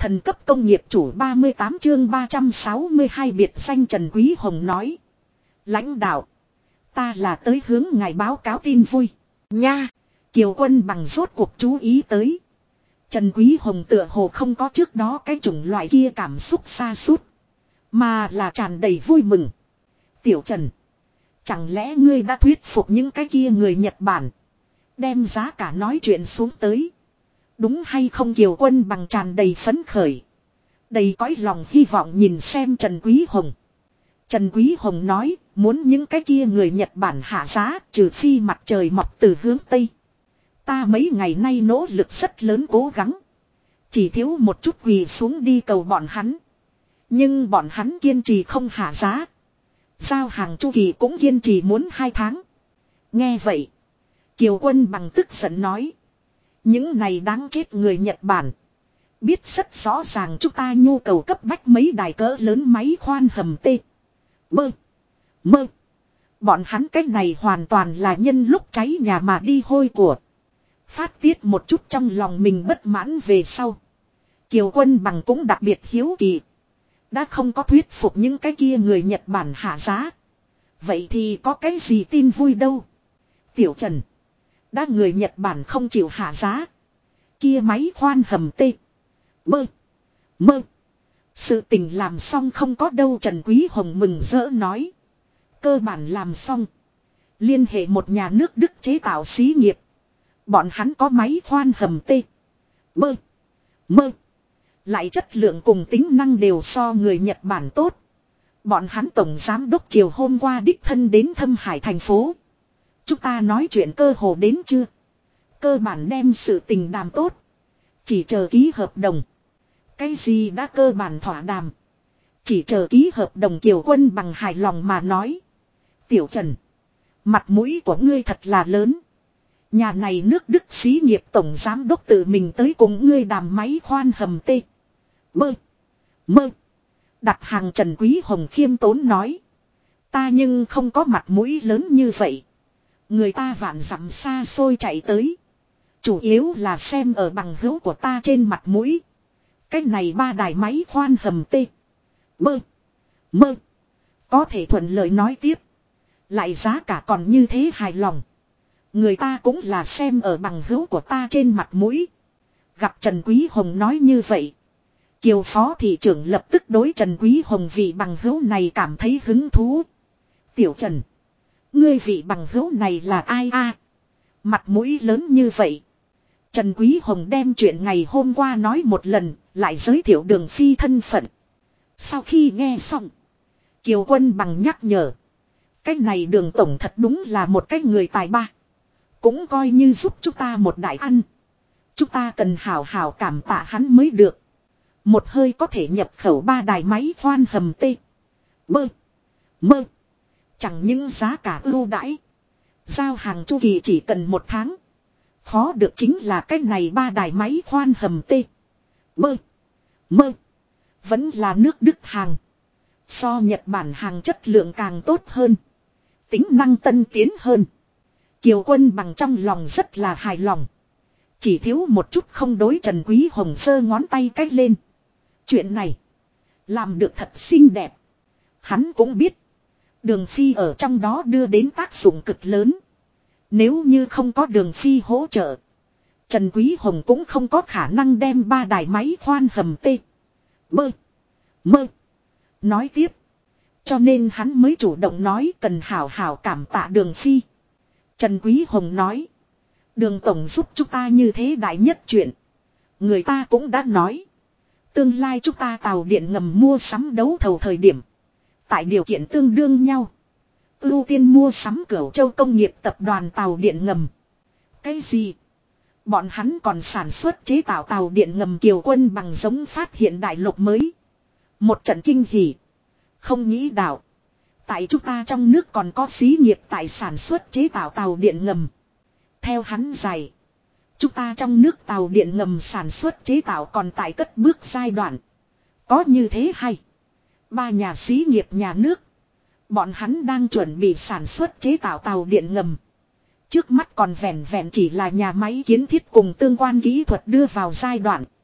Thần cấp công nghiệp chủ 38 chương 362 biệt danh Trần Quý Hồng nói. Lãnh đạo. Ta là tới hướng ngài báo cáo tin vui. Nha. Kiều Quân Bằng rốt cuộc chú ý tới. Trần Quý Hồng tựa hồ không có trước đó cái chủng loại kia cảm xúc xa sút mà là tràn đầy vui mừng. Tiểu Trần. Chẳng lẽ ngươi đã thuyết phục những cái kia người Nhật Bản. Đem giá cả nói chuyện xuống tới. Đúng hay không? Kiều Quân Bằng tràn đầy phấn khởi. Đầy cõi lòng hy vọng nhìn xem Trần Quý Hồng. Trần Quý Hồng nói, muốn những cái kia người Nhật Bản hạ giá, trừ phi mặt trời mọc từ hướng Tây. Ta mấy ngày nay nỗ lực rất lớn cố gắng. Chỉ thiếu một chút quỳ xuống đi cầu bọn hắn. Nhưng bọn hắn kiên trì không hạ giá. Giao hàng chu kỳ cũng kiên trì muốn 2 tháng. Nghe vậy. Kiều Quân Bằng tức giận nói. Những này đáng chết người Nhật Bản. Biết rất rõ ràng chúng ta nhu cầu cấp bách mấy đài cỡ lớn máy khoan hầm tê. Bơ. Mơ. Bọn hắn cách này hoàn toàn là nhân lúc cháy nhà mà đi hôi của. Phát tiết một chút trong lòng mình bất mãn về sau. Kiều Quân Bằng cũng đặc biệt hiếu kỳ. Đã không có thuyết phục những cái kia người Nhật Bản hạ giá. Vậy thì có cái gì tin vui đâu. Tiểu Trần. Đã người Nhật Bản không chịu hạ giá. Kia máy khoan hầm tê. Bơ. Mơ. Sự tình làm xong không có đâu. Trần Quý Hồng mừng rỡ nói. Cơ bản làm xong. Liên hệ một nhà nước Đức chế tạo xí nghiệp. Bọn hắn có máy khoan hầm tê. Bơ. Mơ. Lại chất lượng cùng tính năng đều so người Nhật Bản tốt. Bọn hắn tổng giám đốc chiều hôm qua đích thân đến Thâm Hải thành phố. Chúng ta nói chuyện cơ hồ đến chưa? Cơ bản đem sự tình đàm tốt. Chỉ chờ ký hợp đồng. Cái gì đã cơ bản thỏa đàm. Chỉ chờ ký hợp đồng. Kiều Quân Bằng hài lòng mà nói. Tiểu Trần. Mặt mũi của ngươi thật là lớn. Nhà này nước Đức xí nghiệp tổng giám đốc tự mình tới cùng ngươi đàm máy khoan hầm tê. Bơ. Mơ. Đặt hàng. Trần Quý Hồng khiêm tốn nói. Ta nhưng không có mặt mũi lớn như vậy. Người ta vạn dặm xa xôi chạy tới. Chủ yếu là xem ở bằng hữu của ta trên mặt mũi. Cái này 3 đài máy khoan hầm tê. Bơ. Mơ. Có thể thuận lợi nói tiếp. Lại giá cả còn như thế hài lòng. Người ta cũng là xem ở bằng hữu của ta trên mặt mũi. Gặp Trần Quý Hồng nói như vậy. Kiều phó thị trưởng lập tức đối Trần Quý Hồng vị bằng hữu này cảm thấy hứng thú. Tiểu Trần. Ngươi vị bằng hữu này là ai a? Mặt mũi lớn như vậy. Trần Quý Hồng đem chuyện ngày hôm qua nói một lần, lại giới thiệu Đường Phi thân phận. Sau khi nghe xong, Kiều Quân Bằng nhắc nhở. Cái này Đường tổng thật đúng là một cái người tài ba. Cũng coi như giúp chúng ta một đại ăn. Chúng ta cần hảo hảo cảm tạ hắn mới được. Một hơi có thể nhập khẩu 3 đài máy khoan hầm tê. Bơ. Mơ. Chẳng những giá cả ưu đãi. Giao hàng chu kỳ chỉ cần 1 tháng. Khó được chính là cái này 3 đài máy khoan hầm tê. Bơ. Mơ. Vẫn là nước Đức hàng. So Nhật Bản hàng chất lượng càng tốt hơn. Tính năng tân tiến hơn. Kiều Quân Bằng trong lòng rất là hài lòng. Chỉ thiếu một chút không đối. Trần Quý Hồng giơ ngón tay cách lên. Chuyện này. Làm được thật xinh đẹp. Hắn cũng biết. Đường Phi ở trong đó đưa đến tác dụng cực lớn. Nếu như không có Đường Phi hỗ trợ. Trần Quý Hồng cũng không có khả năng đem 3 đài máy khoan hầm tê. Bơ. Mơ. Nói tiếp. Cho nên hắn mới chủ động nói cần hảo hảo cảm tạ Đường Phi. Trần Quý Hồng nói. Đường tổng giúp chúng ta như thế đại nhất chuyện. Người ta cũng đã nói. Tương lai chúng ta tàu điện ngầm mua sắm đấu thầu thời điểm. Tại điều kiện tương đương nhau. Ưu tiên mua sắm Cửu Châu công nghiệp tập đoàn tàu điện ngầm. Cái gì? Bọn hắn còn sản xuất chế tạo tàu điện ngầm. Kiều Quân Bằng giống phát hiện đại lục mới. Một trận kinh hỉ. Không nghĩ đạo. Tại chúng ta trong nước còn có xí nghiệp tại sản xuất chế tạo tàu điện ngầm. Theo hắn giải. Chúng ta trong nước tàu điện ngầm sản xuất chế tạo còn tại cất bước giai đoạn. Có như thế hay. 3 nhà xí nghiệp nhà nước. Bọn hắn đang chuẩn bị sản xuất chế tạo tàu điện ngầm. Trước mắt còn vẹn vẹn chỉ là nhà máy kiến thiết cùng tương quan kỹ thuật đưa vào giai đoạn.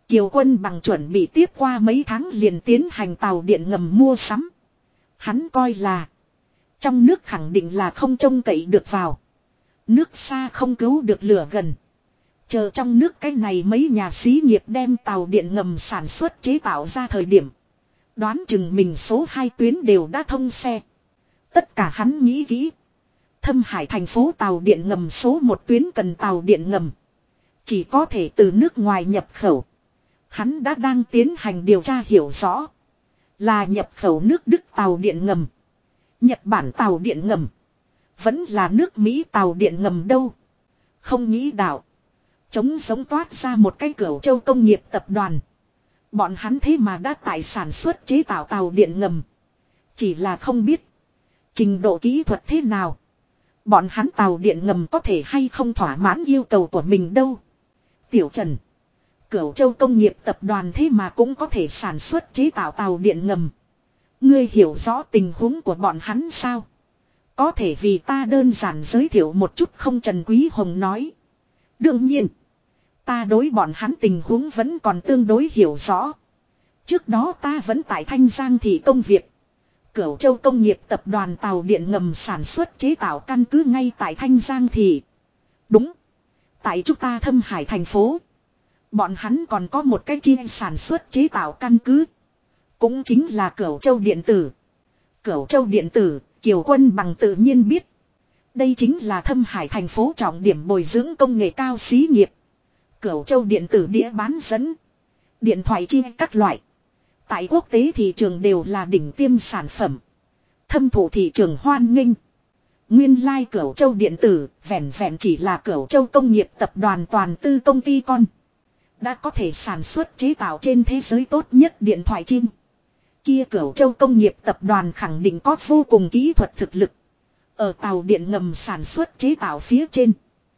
Kiều Quân Bằng chuẩn bị tiếp qua mấy tháng liền tiến hành tàu điện ngầm mua sắm. Hắn coi là trong nước khẳng định là không trông cậy được vào. Nước xa không cứu được lửa gần. Chờ trong nước cái này mấy nhà xí nghiệp đem tàu điện ngầm sản xuất chế tạo ra thời điểm. Đoán chừng mình số 2 tuyến đều đã thông xe. Tất cả hắn nghĩ kỹ. Thâm Hải thành phố tàu điện ngầm số 1 tuyến cần tàu điện ngầm. Chỉ có thể từ nước ngoài nhập khẩu. Hắn đã đang tiến hành điều tra hiểu rõ. Là nhập khẩu nước Đức tàu điện ngầm. Nhật Bản tàu điện ngầm. Vẫn là nước Mỹ tàu điện ngầm đâu. Không nghĩ đạo. Trống giống toát ra một cái Cửu Châu công nghiệp tập đoàn. Bọn hắn thế mà đã tại sản xuất chế tạo tàu điện ngầm. Chỉ là không biết. Trình độ kỹ thuật thế nào. Bọn hắn tàu điện ngầm có thể hay không thỏa mãn yêu cầu của mình đâu. Tiểu Trần. Cửu Châu công nghiệp tập đoàn thế mà cũng có thể sản xuất chế tạo tàu điện ngầm. Ngươi hiểu rõ tình huống của bọn hắn sao? Có thể vì ta đơn giản giới thiệu một chút không? Trần Quý Hồng nói. Đương nhiên. Ta đối bọn hắn tình huống vẫn còn tương đối hiểu rõ. Trước đó ta vẫn tại Thanh Giang thị công việc. Cửu Châu công nghiệp tập đoàn tàu điện ngầm sản xuất chế tạo căn cứ ngay tại Thanh Giang thị. Đúng. Tại chúng ta Thâm Hải thành phố. Bọn hắn còn có một cái chi sản xuất chế tạo căn cứ. Cũng chính là Cửu Châu điện tử. Cửu Châu điện tử, Kiều Quân Bằng tự nhiên biết. Đây chính là Thâm Hải thành phố trọng điểm bồi dưỡng công nghệ cao xí nghiệp. Cửu Châu điện tử đĩa bán dẫn. Điện thoại chi các loại. Tại quốc tế thị trường đều là đỉnh tiêm sản phẩm. Thâm thụ thị trường hoan nghênh. Nguyên lai Cửu Châu điện tử vẹn vẹn chỉ là Cửu Châu công nghiệp tập đoàn toàn tư công ty con. Đã có thể sản xuất chế tạo trên thế giới tốt nhất điện thoại chim. Kia Cửu Châu công nghiệp tập đoàn khẳng định có vô cùng kỹ thuật thực lực. Ở tàu điện ngầm sản xuất chế tạo phía trên.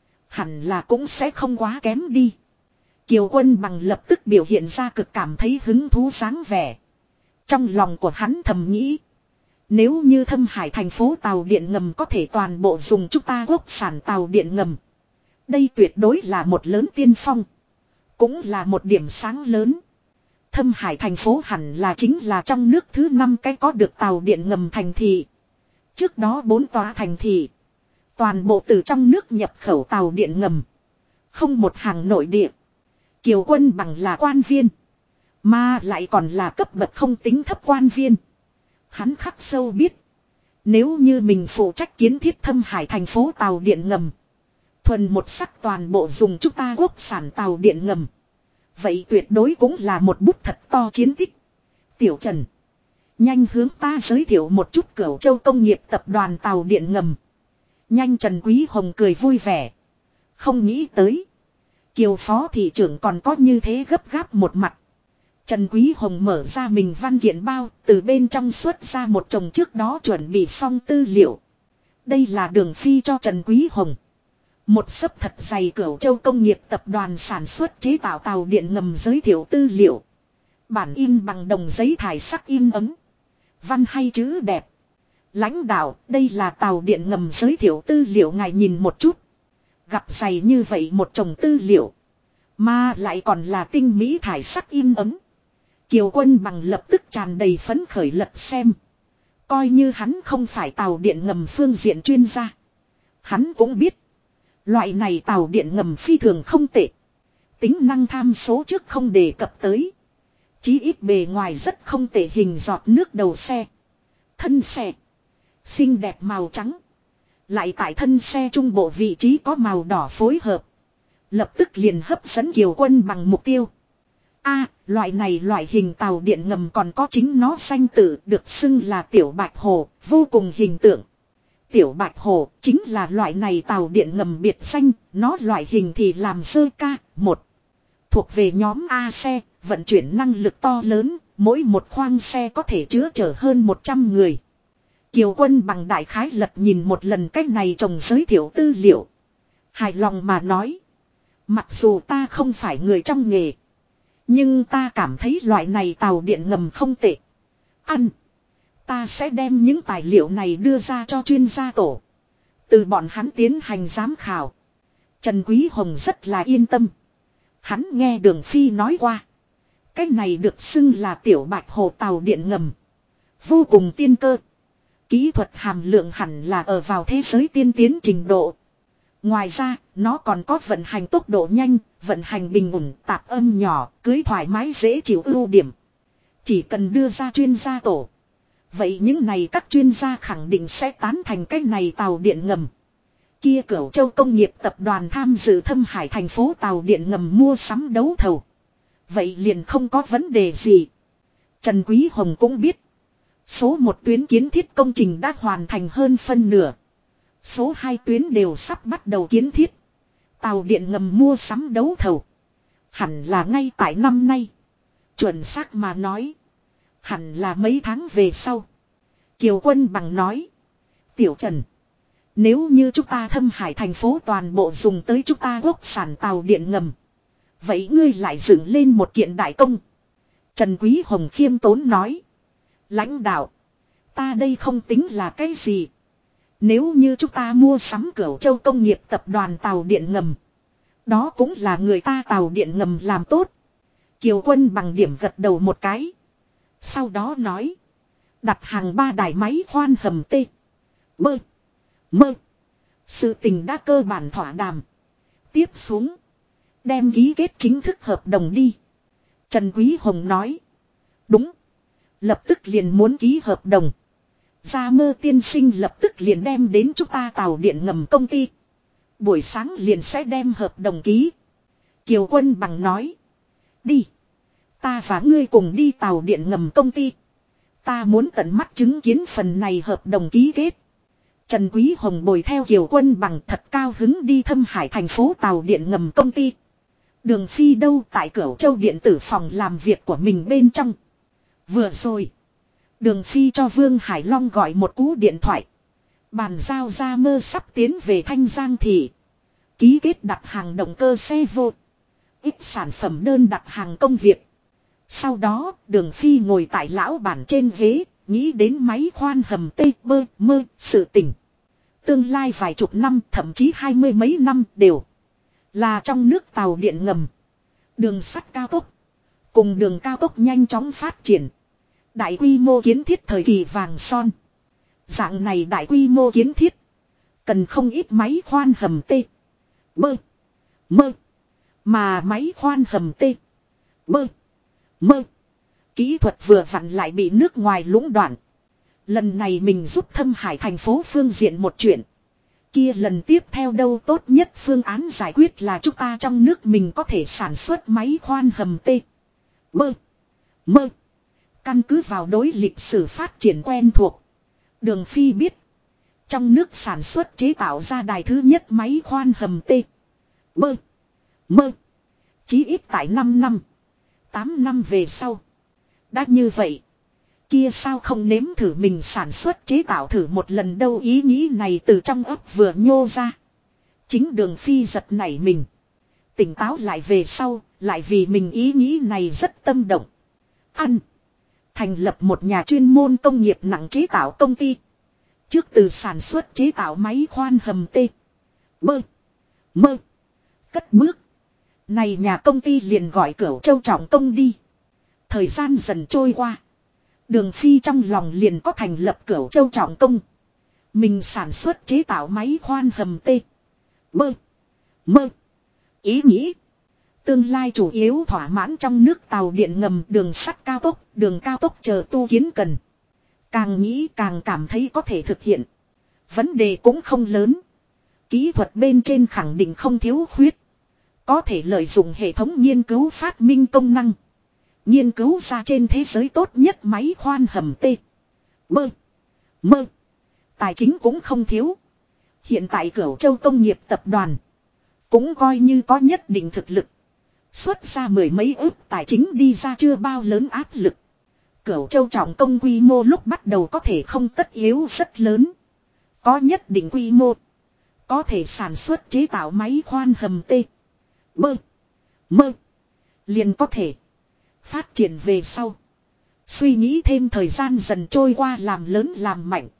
Hẳn là cũng sẽ không quá kém đi. Kiều Quân Bằng lập tức biểu hiện ra cực cảm thấy hứng thú dáng vẻ. Trong lòng của hắn thầm nghĩ. Nếu như Thâm Hải thành phố tàu điện ngầm có thể toàn bộ dùng chúng ta quốc sản tàu điện ngầm. Đây tuyệt đối là một lớn tiên phong. Cũng là một điểm sáng lớn. Thâm Hải thành phố hẳn là chính là trong nước thứ 5 cái có được tàu điện ngầm thành thị. Trước đó 4 tòa thành thị. Toàn bộ từ trong nước nhập khẩu tàu điện ngầm. Không một hàng nội địa. Kiều Quân Bằng là quan viên. Mà lại còn là cấp bậc không tính thấp quan viên. Hắn khắc sâu biết. Nếu như mình phụ trách kiến thiết Thâm Hải thành phố tàu điện ngầm. Thuần một sắc toàn bộ dùng chúng ta quốc sản tàu điện ngầm. Vậy tuyệt đối cũng là một bút thật to chiến tích. Tiểu Trần. Nhanh hướng ta giới thiệu một chút Cửu Châu công nghiệp tập đoàn tàu điện ngầm. Nhanh. Trần Quý Hồng cười vui vẻ. Không nghĩ tới. Kiều phó thị trưởng còn có như thế gấp gáp một mặt. Trần Quý Hồng mở ra mình văn kiện bao. Từ bên trong xuất ra một chồng trước đó chuẩn bị xong tư liệu. Đây là Đường Phi cho Trần Quý Hồng. Một xấp thật dày Cửu Châu công nghiệp tập đoàn sản xuất chế tạo tàu điện ngầm giới thiệu tư liệu. Bản in bằng đồng giấy thải sắc in ấm. Văn hay chữ đẹp. Lãnh đạo, đây là tàu điện ngầm giới thiệu tư liệu, ngài nhìn một chút. Gặp dày như vậy một chồng tư liệu. Mà lại còn là tinh mỹ thải sắc in ấm. Kiều Quân Bằng lập tức tràn đầy phấn khởi lật xem. Coi như hắn không phải tàu điện ngầm phương diện chuyên gia. Hắn cũng biết. Loại này tàu điện ngầm phi thường không tệ. Tính năng tham số trước không đề cập tới. Chí ít bề ngoài rất không tệ, hình giọt nước đầu xe. Thân xe. Xinh đẹp màu trắng. Lại tại thân xe trung bộ vị trí có màu đỏ phối hợp. Lập tức liền hấp dẫn Kiều Quân Bằng mục tiêu. Loại này loại hình tàu điện ngầm còn có chính nó danh tự, được xưng là Tiểu Bạch Hồ, vô cùng hình tượng. Tiểu Bạch Hồ chính là loại này tàu điện ngầm biệt danh, nó loại hình thì làm sơ K1. Thuộc về nhóm A xe, vận chuyển năng lực to lớn, mỗi một khoang xe có thể chứa chở hơn 100 người. Kiều Quân Bằng đại khái lật nhìn một lần cách này trồng giới thiệu tư liệu. Hài lòng mà nói. Mặc dù ta không phải người trong nghề. Nhưng ta cảm thấy loại này tàu điện ngầm không tệ. Ta sẽ đem những tài liệu này đưa ra cho chuyên gia tổ. Từ bọn hắn tiến hành giám khảo. Trần Quý Hồng rất là yên tâm. Hắn nghe Đường Phi nói qua. Cái này được xưng là tiểu bạch hồ tàu điện ngầm. Vô cùng tiên cơ. Kỹ thuật hàm lượng hẳn là ở vào thế giới tiên tiến trình độ. Ngoài ra, nó còn có vận hành tốc độ nhanh, vận hành bình ổn, tạp âm nhỏ, cưới thoải mái dễ chịu ưu điểm. Chỉ cần đưa ra chuyên gia tổ. Vậy những này các chuyên gia khẳng định sẽ tán thành cái này tàu điện ngầm. Kia Cửu Châu Công nghiệp tập đoàn tham dự Thâm Hải thành phố tàu điện ngầm mua sắm đấu thầu. Vậy liền không có vấn đề gì. Trần Quý Hồng cũng biết. Số 1 tuyến kiến thiết công trình đã hoàn thành hơn phân nửa. Số 2 tuyến đều sắp bắt đầu kiến thiết. Tàu điện ngầm mua sắm đấu thầu. Hẳn là ngay tại năm nay. Chuẩn xác mà nói. Hẳn là mấy tháng về sau. Kiều Quân Bằng nói. Tiểu Trần. Nếu như chúng ta Thâm Hải thành phố toàn bộ dùng tới chúng ta quốc sản tàu điện ngầm. Vậy ngươi lại dựng lên một kiện đại công. Trần Quý Hồng khiêm tốn nói. Lãnh đạo. Ta đây không tính là cái gì. Nếu như chúng ta mua sắm Cửu Châu Công nghiệp tập đoàn tàu điện ngầm. Đó cũng là người ta tàu điện ngầm làm tốt. Kiều Quân Bằng điểm gật đầu một cái. Sau đó nói. Đặt hàng 3 đài máy khoan hầm T. Bơ. Mơ. Sự tình đã cơ bản thỏa đàm. Tiếp xuống. Đem ký kết chính thức hợp đồng đi. Trần Quý Hồng nói. Đúng. Lập tức liền muốn ký hợp đồng. Gia Mơ tiên sinh lập tức liền đem đến chúng ta tàu điện ngầm công ty. Buổi sáng liền sẽ đem hợp đồng ký. Kiều Quân Bằng nói. Đi. Ta và ngươi cùng đi tàu điện ngầm công ty. Ta muốn tận mắt chứng kiến phần này hợp đồng ký kết. Trần Quý Hồng bồi theo Kiều Quân Bằng thật cao hứng đi Thâm Hải thành phố tàu điện ngầm công ty. Đường Phi đâu tại Cửu Châu điện tử phòng làm việc của mình bên trong. Vừa rồi. Đường Phi cho Vương Hải Long gọi một cú điện thoại. Bàn giao Gia Mơ sắp tiến về Thanh Giang thị. Ký kết đặt hàng động cơ xe vô. Ít sản phẩm đơn đặt hàng công việc. Sau đó Đường Phi ngồi tại lão bản trên ghế. Nghĩ đến máy khoan hầm tê bơ mơ sự tình. Tương lai vài chục năm thậm chí 20 mấy năm đều. Là trong nước tàu điện ngầm. Đường sắt cao tốc. Cùng đường cao tốc nhanh chóng phát triển. Đại quy mô kiến thiết thời kỳ vàng son. Dạng này đại quy mô kiến thiết. Cần không ít máy khoan hầm tê. Bơ. Mơ. Mà máy khoan hầm tê. Bơ. Mơ. Kỹ thuật vừa vặn lại bị nước ngoài lũng đoạn. Lần này mình giúp Thâm Hải thành phố phương diện một chuyện. Kia lần tiếp theo đâu tốt nhất phương án giải quyết là chúng ta trong nước mình có thể sản xuất máy khoan hầm tê. Bơ. Mơ. Căn cứ vào đối lịch sử phát triển quen thuộc. Đường Phi biết. Trong nước sản xuất chế tạo ra đài thứ nhất máy khoan hầm tê. Bơ. Mơ. Chí ít tại 5 năm. 8 năm về sau. Đã như vậy. Kia sao không nếm thử mình sản xuất chế tạo thử một lần đâu, ý nghĩ này từ trong ấp vừa nhô ra. Chính Đường Phi giật nảy mình. Tỉnh táo lại về sau, lại vì mình ý nghĩ này rất tâm động. Thành lập một nhà chuyên môn công nghiệp nặng chế tạo công ty. Trước từ sản xuất chế tạo máy khoan hầm tê. Bơ. Mơ. Cất bước. Này nhà công ty liền gọi Cửu Châu Trọng Công đi. Thời gian dần trôi qua. Đường Phi trong lòng liền có thành lập Cửu Châu Trọng Công. Mình sản xuất chế tạo máy khoan hầm tê. Bơ. Mơ. Ý nghĩ. Tương lai chủ yếu thỏa mãn trong nước tàu điện ngầm, đường sắt cao tốc, đường cao tốc chờ tu kiến cần. Càng nghĩ càng cảm thấy có thể thực hiện. Vấn đề cũng không lớn. Kỹ thuật bên trên khẳng định không thiếu khuyết. Có thể lợi dụng hệ thống nghiên cứu phát minh công năng. Nghiên cứu ra trên thế giới tốt nhất máy khoan hầm tê. Bơ. Mơ. Tài chính cũng không thiếu. Hiện tại Cửu Châu Công nghiệp tập đoàn. Cũng coi như có nhất định thực lực. Xuất ra 10 mấy ức tài chính đi ra chưa bao lớn áp lực. Cửu Châu Trọng Công quy mô lúc bắt đầu có thể không tất yếu rất lớn. Có nhất định quy mô. Có thể sản xuất chế tạo máy khoan hầm tê. Bơ. Mơ. Liền có thể. Phát triển về sau. Suy nghĩ thêm thời gian dần trôi qua làm lớn làm mạnh.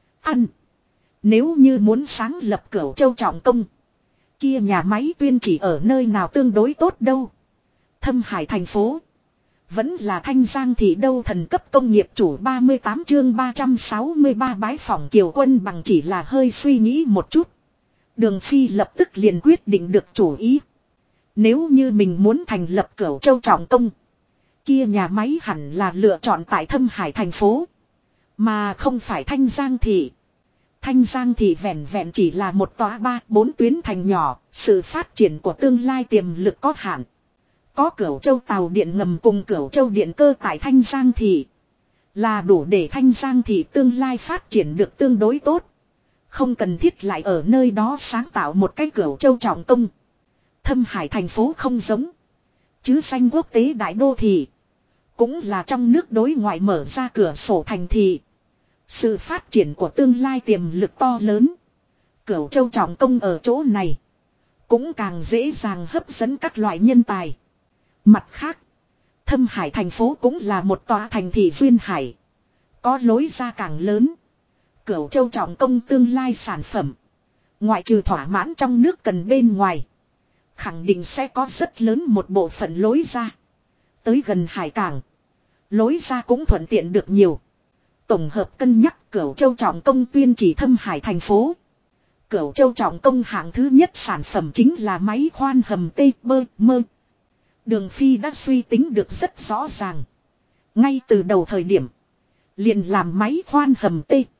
Nếu như muốn sáng lập Cửu Châu Trọng Công. Kia nhà máy tuyên chỉ ở nơi nào tương đối tốt đâu. Thâm Hải thành phố. Vẫn là Thanh Giang thị đâu thần cấp công nghiệp chủ 38 chương 363 bái phỏng Kiều Quân Bằng chỉ là hơi suy nghĩ một chút. Đường Phi lập tức liền quyết định được chủ ý. Nếu như mình muốn thành lập Cửu Châu trọng công. Kia nhà máy hẳn là lựa chọn tại Thâm Hải thành phố. Mà không phải Thanh Giang thị. Thanh Giang thị vẹn vẹn chỉ là một tòa 3-4 tuyến thành nhỏ. Sự phát triển của tương lai tiềm lực có hạn. Có Cửu Châu tàu điện ngầm cùng Cửu Châu điện cơ tại Thanh Giang thị. Là đủ để Thanh Giang thị tương lai phát triển được tương đối tốt. Không cần thiết lại ở nơi đó sáng tạo một cái Cửu Châu trọng công. Thâm Hải thành phố không giống. Chứ danh quốc tế đại đô thị. Cũng là trong nước đối ngoại mở ra cửa sổ thành thị. Sự phát triển của tương lai tiềm lực to lớn. Cửu Châu trọng công ở chỗ này. Cũng càng dễ dàng hấp dẫn các loại nhân tài. Mặt khác. Thâm Hải thành phố cũng là một tòa thành thị duyên hải. Có lối ra càng lớn. Cửu Châu trọng công tương lai sản phẩm. Ngoại trừ thỏa mãn trong nước cần bên ngoài. Khẳng định sẽ có rất lớn một bộ phận lối ra. Tới gần hải cảng. Lối ra cũng thuận tiện được nhiều. Tổng hợp cân nhắc Cửu Châu trọng công tuyên chỉ Thâm Hải thành phố. Cửu Châu trọng công hạng thứ nhất sản phẩm chính là máy khoan hầm T-B-M. Đường Phi đã suy tính được rất rõ ràng. Ngay từ đầu thời điểm. Liền làm máy khoan hầm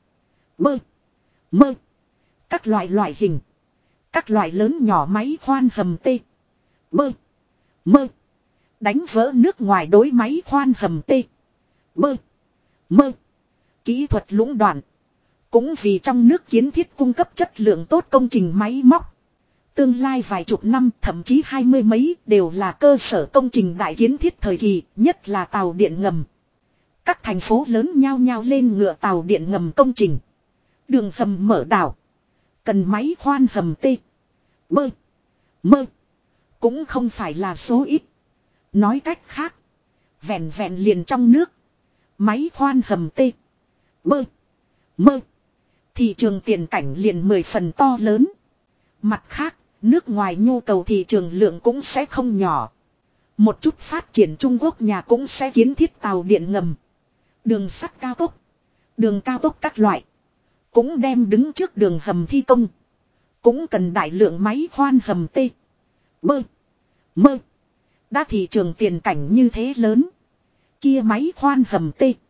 T-B-M. Các loại hình. Các loại lớn nhỏ máy khoan hầm T-B-M. Đánh vỡ nước ngoài đối máy khoan hầm T-B-M. Kỹ thuật lũng đoạn. Cũng vì trong nước kiến thiết cung cấp chất lượng tốt công trình máy móc. Tương lai vài chục năm thậm chí 20 mấy đều là cơ sở công trình đại kiến thiết thời kỳ, nhất là tàu điện ngầm. Các thành phố lớn nhao nhao lên ngựa tàu điện ngầm công trình. Đường hầm mở đảo. Cần máy khoan hầm T-B-M. Cũng không phải là số ít. Nói cách khác. Vẹn vẹn liền trong nước. Máy khoan hầm T-B-M. Thị trường tiền cảnh liền 10 phần to lớn. Mặt khác, nước ngoài nhu cầu thị trường lượng cũng sẽ không nhỏ. Một chút phát triển Trung Quốc nhà cũng sẽ kiến thiết tàu điện ngầm. Đường sắt cao tốc. Đường cao tốc các loại. Cũng đem đứng trước đường hầm thi công. Cũng cần đại lượng máy khoan hầm T-B-M. Đã thị trường tiền cảnh như thế lớn. Kia máy khoan hầm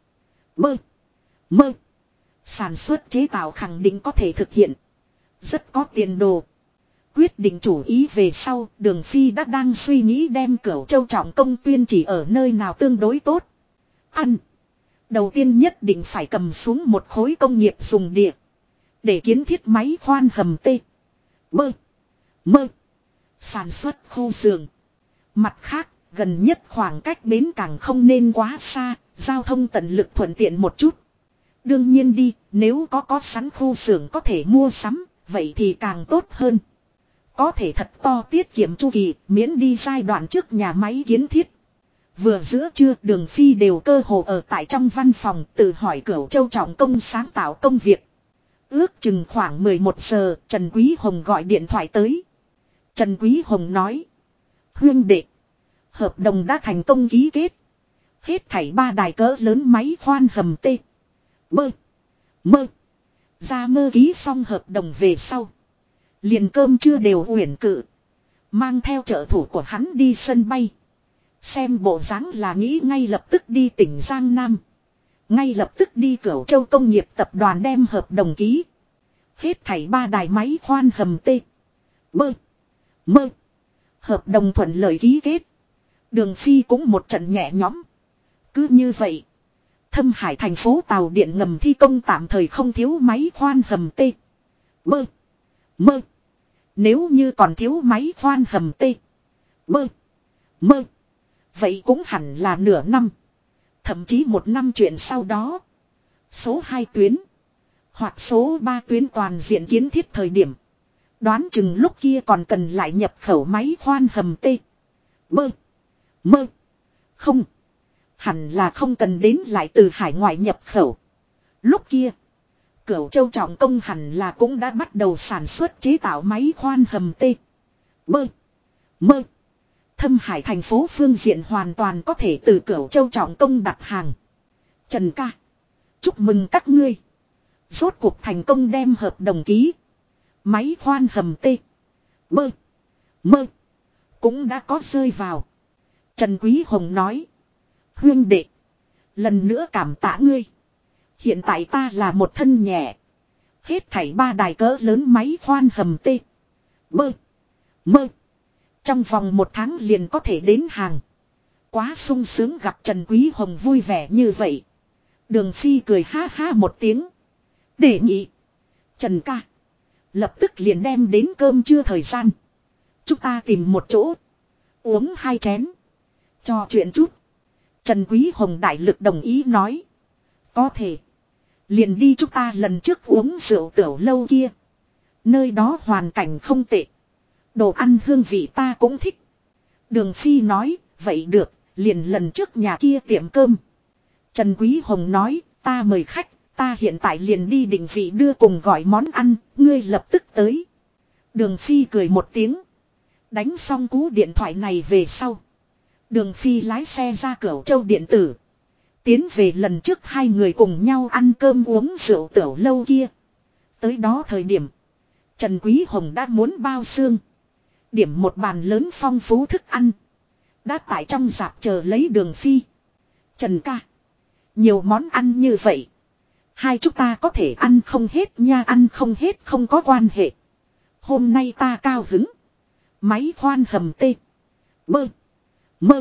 T-B-M. Sản xuất chế tạo khẳng định có thể thực hiện. Rất có tiền đồ. Quyết định chủ ý về sau, Đường Phi đã đang suy nghĩ đem Cửu Châu trọng công tuyên chỉ ở nơi nào tương đối tốt. Ăn. Đầu tiên nhất định phải cầm xuống một khối công nghiệp dùng địa. Để kiến thiết máy khoan hầm T-B-M. Sản xuất khu xưởng. Mặt khác, gần nhất khoảng cách bến cảng không nên quá xa, giao thông tận lực thuận tiện một chút. Đương nhiên đi, nếu có sẵn khu xưởng có thể mua sắm, vậy thì càng tốt hơn. Có thể thật to tiết kiệm chu kỳ, miễn đi giai đoạn trước nhà máy kiến thiết. Vừa giữa trưa Đường Phi đều cơ hồ ở tại trong văn phòng tự hỏi Cửu Châu trọng công sáng tạo công việc. Ước chừng khoảng 11 giờ, Trần Quý Hồng gọi điện thoại tới. Trần Quý Hồng nói. Huynh đệ. Hợp đồng đã thành công ký kết. Hết thảy 3 đài cỡ lớn máy khoan hầm T-B-M. Ra mơ ký xong hợp đồng về sau. Liền cơm chưa đều uyển cự. Mang theo trợ thủ của hắn đi sân bay. Xem bộ dáng là nghĩ ngay lập tức đi tỉnh Giang Nam. Ngay lập tức đi Cửu Châu công nghiệp tập đoàn đem hợp đồng ký. Hết thảy 3 đài máy khoan hầm T-B-M. Hợp đồng thuận lợi ký kết. Đường Phi cũng một trận nhẹ nhõm. Cứ như vậy. Thâm Hải thành phố tàu điện ngầm thi công tạm thời không thiếu máy khoan hầm T-B-M. Nếu như còn thiếu máy khoan hầm T-B-M. Vậy cũng hẳn là nửa năm. Thậm chí 1 năm chuyện sau đó. Số 2 tuyến. Hoặc số 3 tuyến toàn diện kiến thiết thời điểm. Đoán chừng lúc kia còn cần lại nhập khẩu máy khoan hầm T-B-M. Không. Hẳn là không cần đến lại từ hải ngoại nhập khẩu. Lúc kia. Cửu Châu trọng công hẳn là cũng đã bắt đầu sản xuất chế tạo máy khoan hầm T-B-M. Thâm Hải thành phố phương diện hoàn toàn có thể từ Cửu Châu trọng công đặt hàng. Trần ca. Chúc mừng các ngươi. Rốt cuộc thành công đem hợp đồng ký. Máy khoan hầm tê. Bơ. Mơ. Cũng đã có rơi vào. Trần Quý Hồng nói. Huyên đệ. Lần nữa cảm tạ ngươi. Hiện tại ta là một thân nhẹ. Hết thảy 3 đài cỡ lớn máy khoan hầm tê. Bơ. Mơ. Trong vòng 1 tháng liền có thể đến hàng. Quá sung sướng gặp Trần Quý Hồng vui vẻ như vậy. Đường Phi cười ha ha một tiếng. Đề nghị. Trần ca. Lập tức liền đem đến cơm trưa thời gian. Chúng ta tìm một chỗ. Uống 2 chén. Trò chuyện chút. Trần Quý Hồng đại lực đồng ý nói. Có thể. Liền đi chúng ta lần trước uống rượu tiểu lâu kia. Nơi đó hoàn cảnh không tệ. Đồ ăn hương vị ta cũng thích. Đường Phi nói. Vậy được. Liền lần trước nhà kia tiệm cơm. Trần Quý Hồng nói. Ta mời khách. Ta hiện tại liền đi định vị đưa cùng gọi món ăn. Ngươi lập tức tới. Đường Phi cười một tiếng. Đánh xong cú điện thoại này về sau. Đường Phi lái xe ra Cửu Châu điện tử. Tiến về lần trước 2 người cùng nhau ăn cơm uống rượu tiểu lâu kia. Tới đó thời điểm. Trần Quý Hồng đã muốn bao xương. Điểm một bàn lớn phong phú thức ăn. Đã tại trong rạp chờ lấy Đường Phi. Trần ca. Nhiều món ăn như vậy. Hai chúng ta có thể ăn không hết nha, ăn không hết không có quan hệ. Hôm nay ta cao hứng. Máy khoan hầm tê. Bơ. Mơ.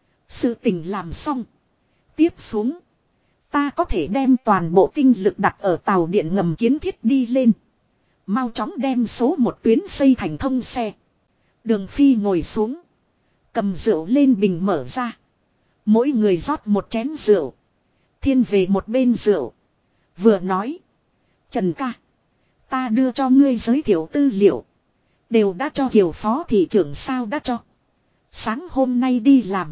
Sự tình làm xong. Tiếp xuống. Ta có thể đem toàn bộ tinh lực đặt ở tàu điện ngầm kiến thiết đi lên. Mau chóng đem số 1 tuyến xây thành thông xe. Đường Phi ngồi xuống. Cầm rượu lên bình mở ra. Mỗi người rót một chén rượu. Thiên về một bên rượu. Vừa nói. Trần ca. Ta đưa cho ngươi giới thiệu tư liệu. Đều đã cho Kiều phó thị trưởng sao đã cho. Sáng hôm nay đi làm.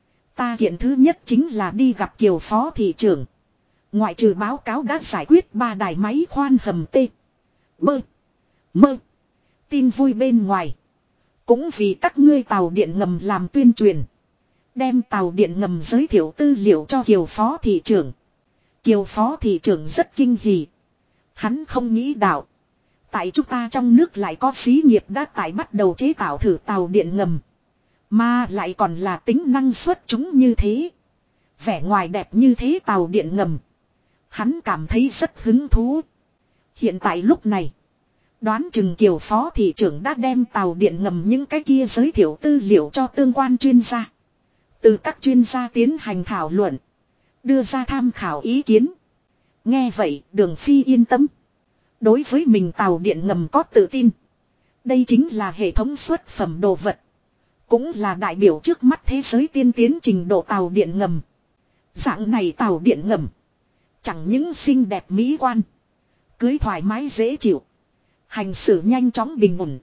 Ta kiện thứ nhất chính là đi gặp Kiều phó thị trưởng. Ngoại trừ báo cáo đã giải quyết 3 đài máy khoan hầm tê. Bơ. Mơ. Tin vui bên ngoài. Cũng vì các ngươi tàu điện ngầm làm tuyên truyền. Đem tàu điện ngầm giới thiệu tư liệu cho Kiều phó thị trưởng. Kiều phó thị trưởng rất kinh hỉ. Hắn không nghĩ đạo. Tại chúng ta trong nước lại có xí nghiệp đã tại bắt đầu chế tạo thử tàu điện ngầm. Mà lại còn là tính năng suất chúng như thế. Vẻ ngoài đẹp như thế tàu điện ngầm. Hắn cảm thấy rất hứng thú. Hiện tại lúc này. Đoán chừng Kiều phó thị trưởng đã đem tàu điện ngầm những cái kia giới thiệu tư liệu cho tương quan chuyên gia. Từ các chuyên gia tiến hành thảo luận. Đưa ra tham khảo ý kiến. Nghe vậy Đường Phi yên tâm. Đối với mình tàu điện ngầm có tự tin. Đây chính là hệ thống xuất phẩm đồ vật. Cũng là đại biểu trước mắt thế giới tiên tiến trình độ tàu điện ngầm. Dạng này tàu điện ngầm. Chẳng những xinh đẹp mỹ quan. Cưới thoải mái dễ chịu. Hành xử nhanh chóng bình ổn.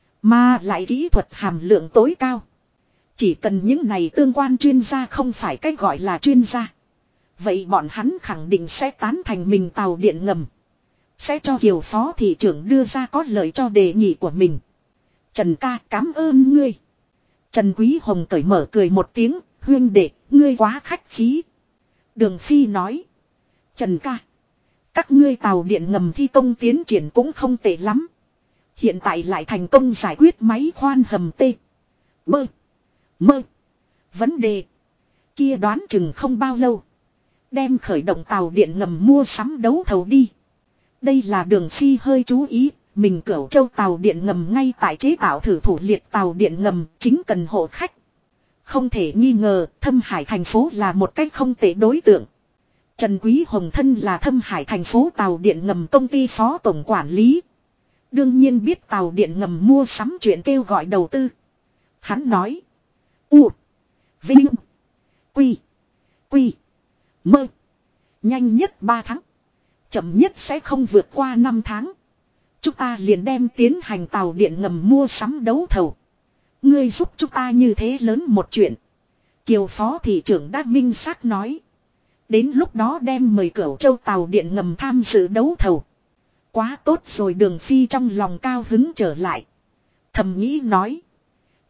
Mà lại kỹ thuật hàm lượng tối cao. Chỉ cần những này tương quan chuyên gia không phải cách gọi là chuyên gia. Vậy bọn hắn khẳng định sẽ tán thành mình tàu điện ngầm. Sẽ cho Kiều phó thị trưởng đưa ra có lợi cho đề nghị của mình. Trần ca cảm ơn ngươi. Trần Quý Hồng cởi mở cười một tiếng. Huyên đệ, ngươi quá khách khí. Đường Phi nói. Trần ca. Các ngươi tàu điện ngầm thi công tiến triển cũng không tệ lắm. Hiện tại lại thành công giải quyết máy khoan hầm tê. Bơ. Mơ. Vấn đề. Kia đoán chừng không bao lâu. Đem khởi động tàu điện ngầm mua sắm đấu thầu đi. Đây là Đường Phi hơi chú ý. Mình Cửu Châu tàu điện ngầm ngay tại chế tạo thử thủ liệt tàu điện ngầm chính cần hộ khách. Không thể nghi ngờ Thâm Hải thành phố là một cách không tệ đối tượng. Trần Quý Hồng thân là Thâm Hải thành phố tàu điện ngầm công ty phó tổng quản lý. Đương nhiên biết tàu điện ngầm mua sắm chuyện kêu gọi đầu tư. Hắn nói. U. Vinh. Quy. Quy. Mơ. Nhanh nhất 3 tháng. Chậm nhất sẽ không vượt qua 5 tháng. Chúng ta liền đem tiến hành tàu điện ngầm mua sắm đấu thầu. Ngươi giúp chúng ta như thế lớn một chuyện. Kiều phó thị trưởng đã minh xác nói. Đến lúc đó đem mời Cửu Châu tàu điện ngầm tham dự đấu thầu. Quá tốt rồi. Đường Phi trong lòng cao hứng trở lại. Thầm nghĩ nói.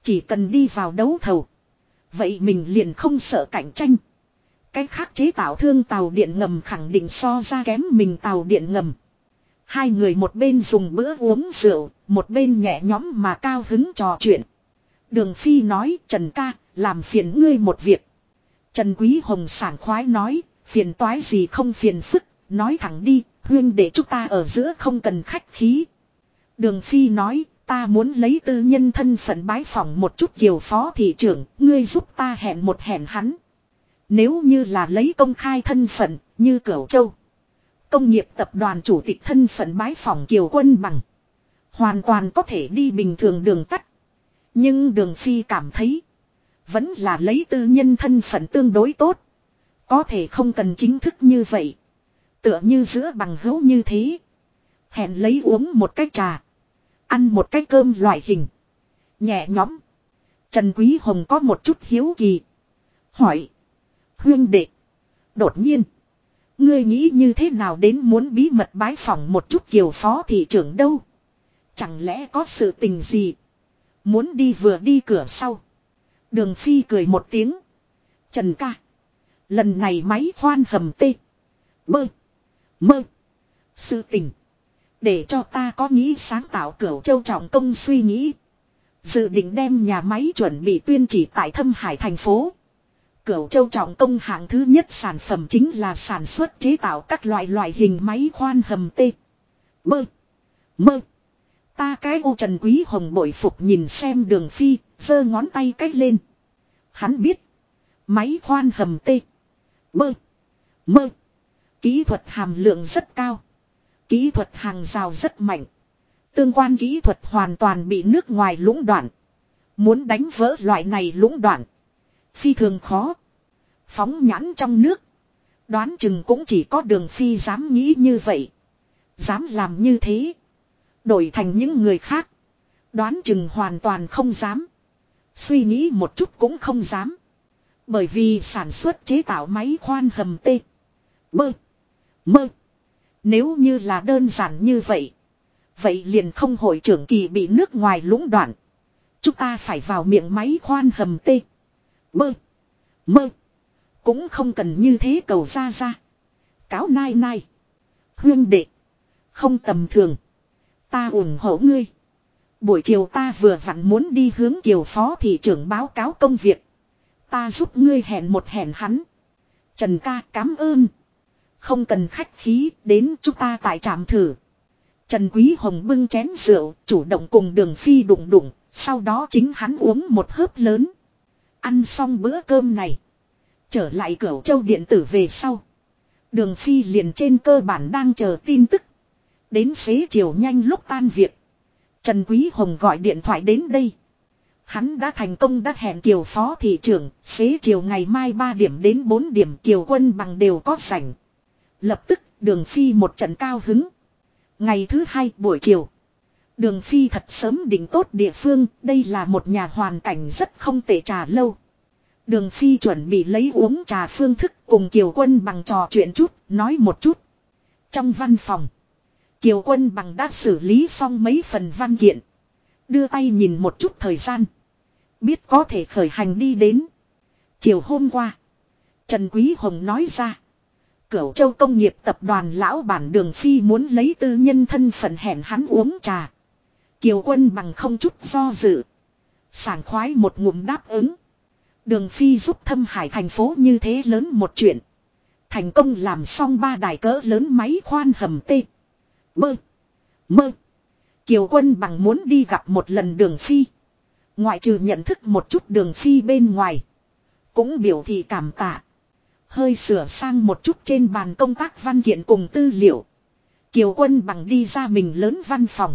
Chỉ cần đi vào đấu thầu. Vậy mình liền không sợ cạnh tranh. Cái khác chế tạo thương tàu điện ngầm khẳng định so ra kém mình tàu điện ngầm. Hai người một bên dùng bữa uống rượu, một bên nhẹ nhõm mà cao hứng trò chuyện. Đường Phi nói, Trần ca, làm phiền ngươi một việc. Trần Quý Hồng sảng khoái nói, phiền toái gì không phiền phức, nói thẳng đi, huyên để chúng ta ở giữa không cần khách khí. Đường Phi nói, ta muốn lấy tư nhân thân phận bái phỏng một chút Kiều phó thị trưởng, ngươi giúp ta hẹn một hẹn hắn. Nếu như là lấy công khai thân phận, như Cửu Châu. Công nghiệp tập đoàn chủ tịch thân phận bái phỏng Kiều Quân Bằng. Hoàn toàn có thể đi bình thường đường tắt. Nhưng Đường Phi cảm thấy. Vẫn là lấy tư nhân thân phận tương đối tốt. Có thể không cần chính thức như vậy. Tựa như giữa bằng hữu như thế. Hẹn lấy uống một cái trà. Ăn một cái cơm loại hình. Nhẹ nhõm. Trần Quý Hồng có một chút hiếu kỳ. Hỏi. Huyên đệ. Đột nhiên. Ngươi nghĩ như thế nào đến muốn bí mật bái phỏng một chút Kiều phó thị trưởng đâu? Chẳng lẽ có sự tình gì? Muốn đi vừa đi cửa sau. Đường Phi cười một tiếng. Trần ca. Lần này máy khoan hầm tê. Bơ. Mơ. Sự tình. Để cho ta có nghĩ sáng tạo Cửu Châu trọng công suy nghĩ. Dự định đem nhà máy chuẩn bị tuyên chỉ tại Thâm Hải thành phố. Cửu Châu trọng công hạng thứ nhất sản phẩm chính là sản xuất chế tạo các loại hình máy khoan hầm tê. Bơ. Mơ. Ta cái ô Trần Quý Hồng bội phục nhìn xem Đường Phi, giơ ngón tay cách lên. Hắn biết. Máy khoan hầm tê. Bơ. Mơ. Kỹ thuật hàm lượng rất cao. Kỹ thuật hàng rào rất mạnh. Tương quan kỹ thuật hoàn toàn bị nước ngoài lũng đoạn. Muốn đánh vỡ loại này lũng đoạn. Phi thường khó. Phóng nhãn trong nước. Đoán chừng cũng chỉ có Đường Phi dám nghĩ như vậy. Dám làm như thế. Đổi thành những người khác. Đoán chừng hoàn toàn không dám. Suy nghĩ một chút cũng không dám. Bởi vì sản xuất chế tạo máy khoan hầm tê. Bơ. Mơ. Nếu như là đơn giản như vậy. Vậy liền không hội trưởng kỳ bị nước ngoài lũng đoạn. Chúng ta phải vào miệng máy khoan hầm tê. Bơ. Mơ. Cũng không cần như thế cầu ra. Cáo nai nai. Huyên đệ. Không tầm thường. Ta ủng hộ ngươi. Buổi chiều ta vừa vặn muốn đi hướng Kiều phó thị trưởng báo cáo công việc. Ta giúp ngươi hẹn một hẹn hắn. Trần ca cảm ơn. Không cần khách khí, đến chúng ta tại trạm thử. Trần Quý Hồng bưng chén rượu, chủ động cùng Đường Phi đụng đụng, sau đó chính hắn uống một hớp lớn. Ăn xong bữa cơm này. Trở lại Cửu Châu điện tử về sau. Đường Phi liền trên cơ bản đang chờ tin tức. Đến xế chiều nhanh lúc tan việc. Trần Quý Hồng gọi điện thoại đến đây. Hắn đã thành công đã hẹn Kiều phó thị trưởng, xế chiều ngày mai 3 điểm đến 4 điểm Kiều Quân Bằng đều có rảnh. Lập tức Đường Phi một trận cao hứng. Ngày thứ hai buổi chiều. Đường Phi thật sớm định tốt địa phương, đây là một nhà hoàn cảnh rất không tệ trà lâu. Đường Phi chuẩn bị lấy uống trà phương thức cùng Kiều Quân Bằng trò chuyện chút, nói một chút. Trong văn phòng. Kiều Quân Bằng đã xử lý xong mấy phần văn kiện. Đưa tay nhìn một chút thời gian. Biết có thể khởi hành đi đến. Chiều hôm qua. Trần Quý Hồng nói ra. Cửu Châu công nghiệp tập đoàn lão bản Đường Phi muốn lấy tư nhân thân phận hẹn hắn uống trà. Kiều Quân Bằng không chút do dự. Sảng khoái một ngụm đáp ứng. Đường Phi giúp Thâm Hải thành phố như thế lớn một chuyện. Thành công làm xong 3 đài cỡ lớn máy khoan hầm tê. Bơ. Mơ. Kiều Quân Bằng muốn đi gặp một lần Đường Phi. Ngoại trừ nhận thức một chút Đường Phi bên ngoài. Cũng biểu thị cảm tạ. Hơi sửa sang một chút trên bàn công tác văn kiện cùng tư liệu. Kiều Quân Bằng đi ra mình lớn văn phòng.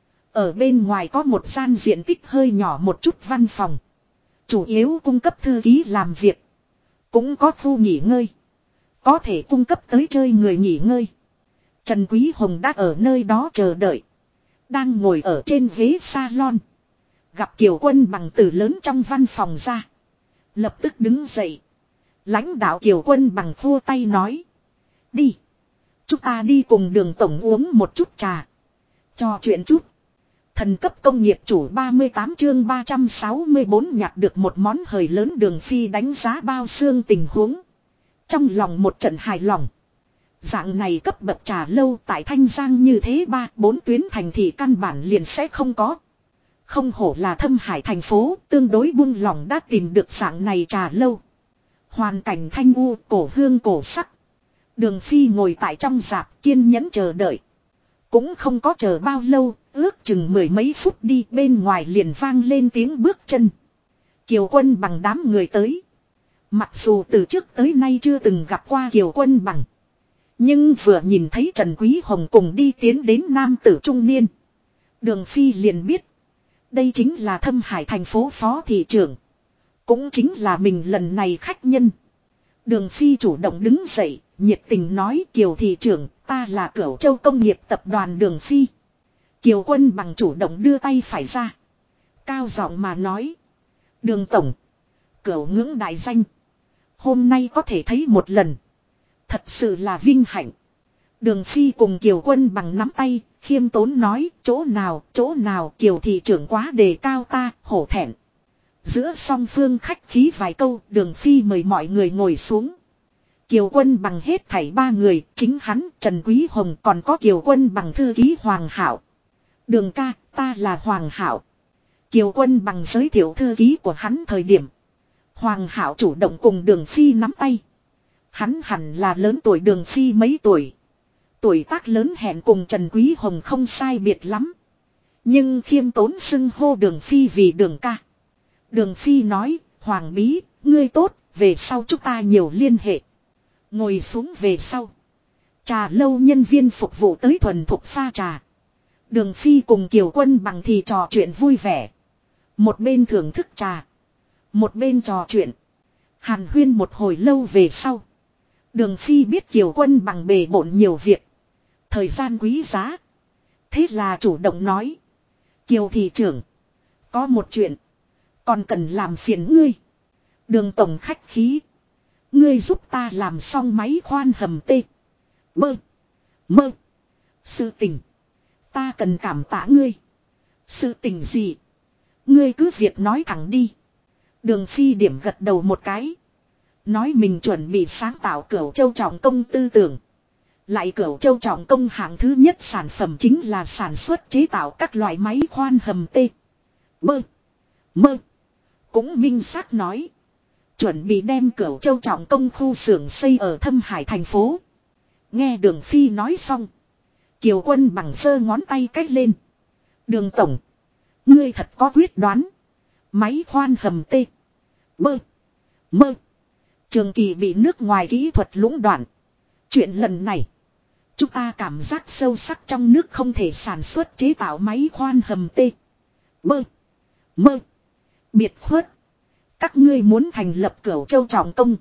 Ở bên ngoài có một gian diện tích hơi nhỏ một chút văn phòng. Chủ yếu cung cấp thư ký làm việc. Cũng có khu nghỉ ngơi. Có thể cung cấp tới chơi người nghỉ ngơi. Trần Quý Hồng đã ở nơi đó chờ đợi. Đang ngồi ở trên ghế salon. Gặp Kiều Quân Bằng từ lớn trong văn phòng ra. Lập tức đứng dậy. Lãnh đạo Kiều Quân Bằng khua tay nói. Đi. Chúng ta đi cùng Đường tổng uống một chút trà. Trò chuyện chút. Thần cấp công nghiệp chủ 38 chương 364 nhặt được một món hời lớn. Đường Phi đánh giá bao xương tình huống. Trong lòng một trận hài lòng. Dạng này cấp bậc trà lâu tại Thanh Giang như thế 3-4 tuyến thành thị căn bản liền sẽ không có. Không hổ là Thâm Hải thành phố, tương đối buông lỏng đã tìm được dạng này trà lâu. Hoàn cảnh thanh u, cổ hương cổ sắc. Đường Phi ngồi tại trong rạp kiên nhẫn chờ đợi. Cũng không có chờ bao lâu, ước chừng mười mấy phút đi, bên ngoài liền vang lên tiếng bước chân. Kiều Quân Bằng đám người tới. Mặc dù từ trước tới nay chưa từng gặp qua Kiều Quân Bằng. Nhưng vừa nhìn thấy Trần Quý Hồng cùng đi tiến đến nam tử trung niên. Đường Phi liền biết. Đây chính là Thâm Hải thành phố phó thị trưởng. Cũng chính là mình lần này khách nhân. Đường Phi chủ động đứng dậy, nhiệt tình nói: Kiều thị trưởng, ta là Cửu Châu Công nghiệp tập đoàn Đường Phi. Kiều Quân Bằng chủ động đưa tay phải ra. Cao giọng mà nói: Đường tổng, Cửu ngưỡng đại danh. Hôm nay có thể thấy một lần. Thật sự là vinh hạnh. Đường Phi cùng Kiều Quân Bằng nắm tay, khiêm tốn nói: chỗ nào Kiều thị trưởng quá đề cao ta, hổ thẹn. Giữa song phương khách khí vài câu, Đường Phi mời mọi người ngồi xuống. Kiều Quân Bằng hết thảy ba người, chính hắn, Trần Quý Hồng còn có Kiều Quân Bằng thư ký Hoàng Hạo. Đường ca, ta là Hoàng Hạo. Kiều Quân Bằng giới thiệu thư ký của hắn thời điểm. Hoàng Hạo chủ động cùng Đường Phi nắm tay. Hắn hẳn là lớn tuổi Đường Phi mấy tuổi. Tuổi tác lớn hẹn cùng Trần Quý Hồng không sai biệt lắm. Nhưng khiêm tốn xưng hô Đường Phi vì Đường ca. Đường Phi nói: Hoàng bí, ngươi tốt, về sau chúng ta nhiều liên hệ. Ngồi xuống về sau. Trà lâu nhân viên phục vụ tới thuần thục pha trà. Đường Phi cùng Kiều Quân Bằng thì trò chuyện vui vẻ. Một bên thưởng thức trà, một bên trò chuyện. Hàn huyên một hồi lâu về sau. Đường Phi biết Kiều Quân Bằng bề bộn nhiều việc. Thời gian quý giá. Thế là chủ động nói: Kiều thị trưởng, có một chuyện còn cần làm phiền ngươi. Đường tổng khách khí. Ngươi giúp ta làm xong máy khoan hầm tê. Bơ. Mơ. Sự tình. Ta cần cảm tạ ngươi. Sự tình gì? Ngươi cứ việc nói thẳng đi. Đường Phi điểm gật đầu một cái. Nói mình chuẩn bị sáng tạo Cửu Châu trọng công tư tưởng. Lại Cửu Châu trọng công hạng thứ nhất sản phẩm chính là sản xuất chế tạo các loại máy khoan hầm tê. Bơ. Mơ. Cũng minh xác nói. Chuẩn bị đem Cửu Châu trọng công khu xưởng xây ở Thâm Hải thành phố. Nghe Đường Phi nói xong. Kiều Quân Bằng giơ ngón tay cách lên. Đường tổng, ngươi thật có quyết đoán. Máy khoan hầm tê. Bơ. Mơ. Trường kỳ bị nước ngoài kỹ thuật lũng đoạn. Chuyện lần này, chúng ta cảm giác sâu sắc trong nước không thể sản xuất chế tạo máy khoan hầm tê. Bơ. Mơ. Biệt khuất. Các ngươi muốn thành lập Cửu Châu trọng công.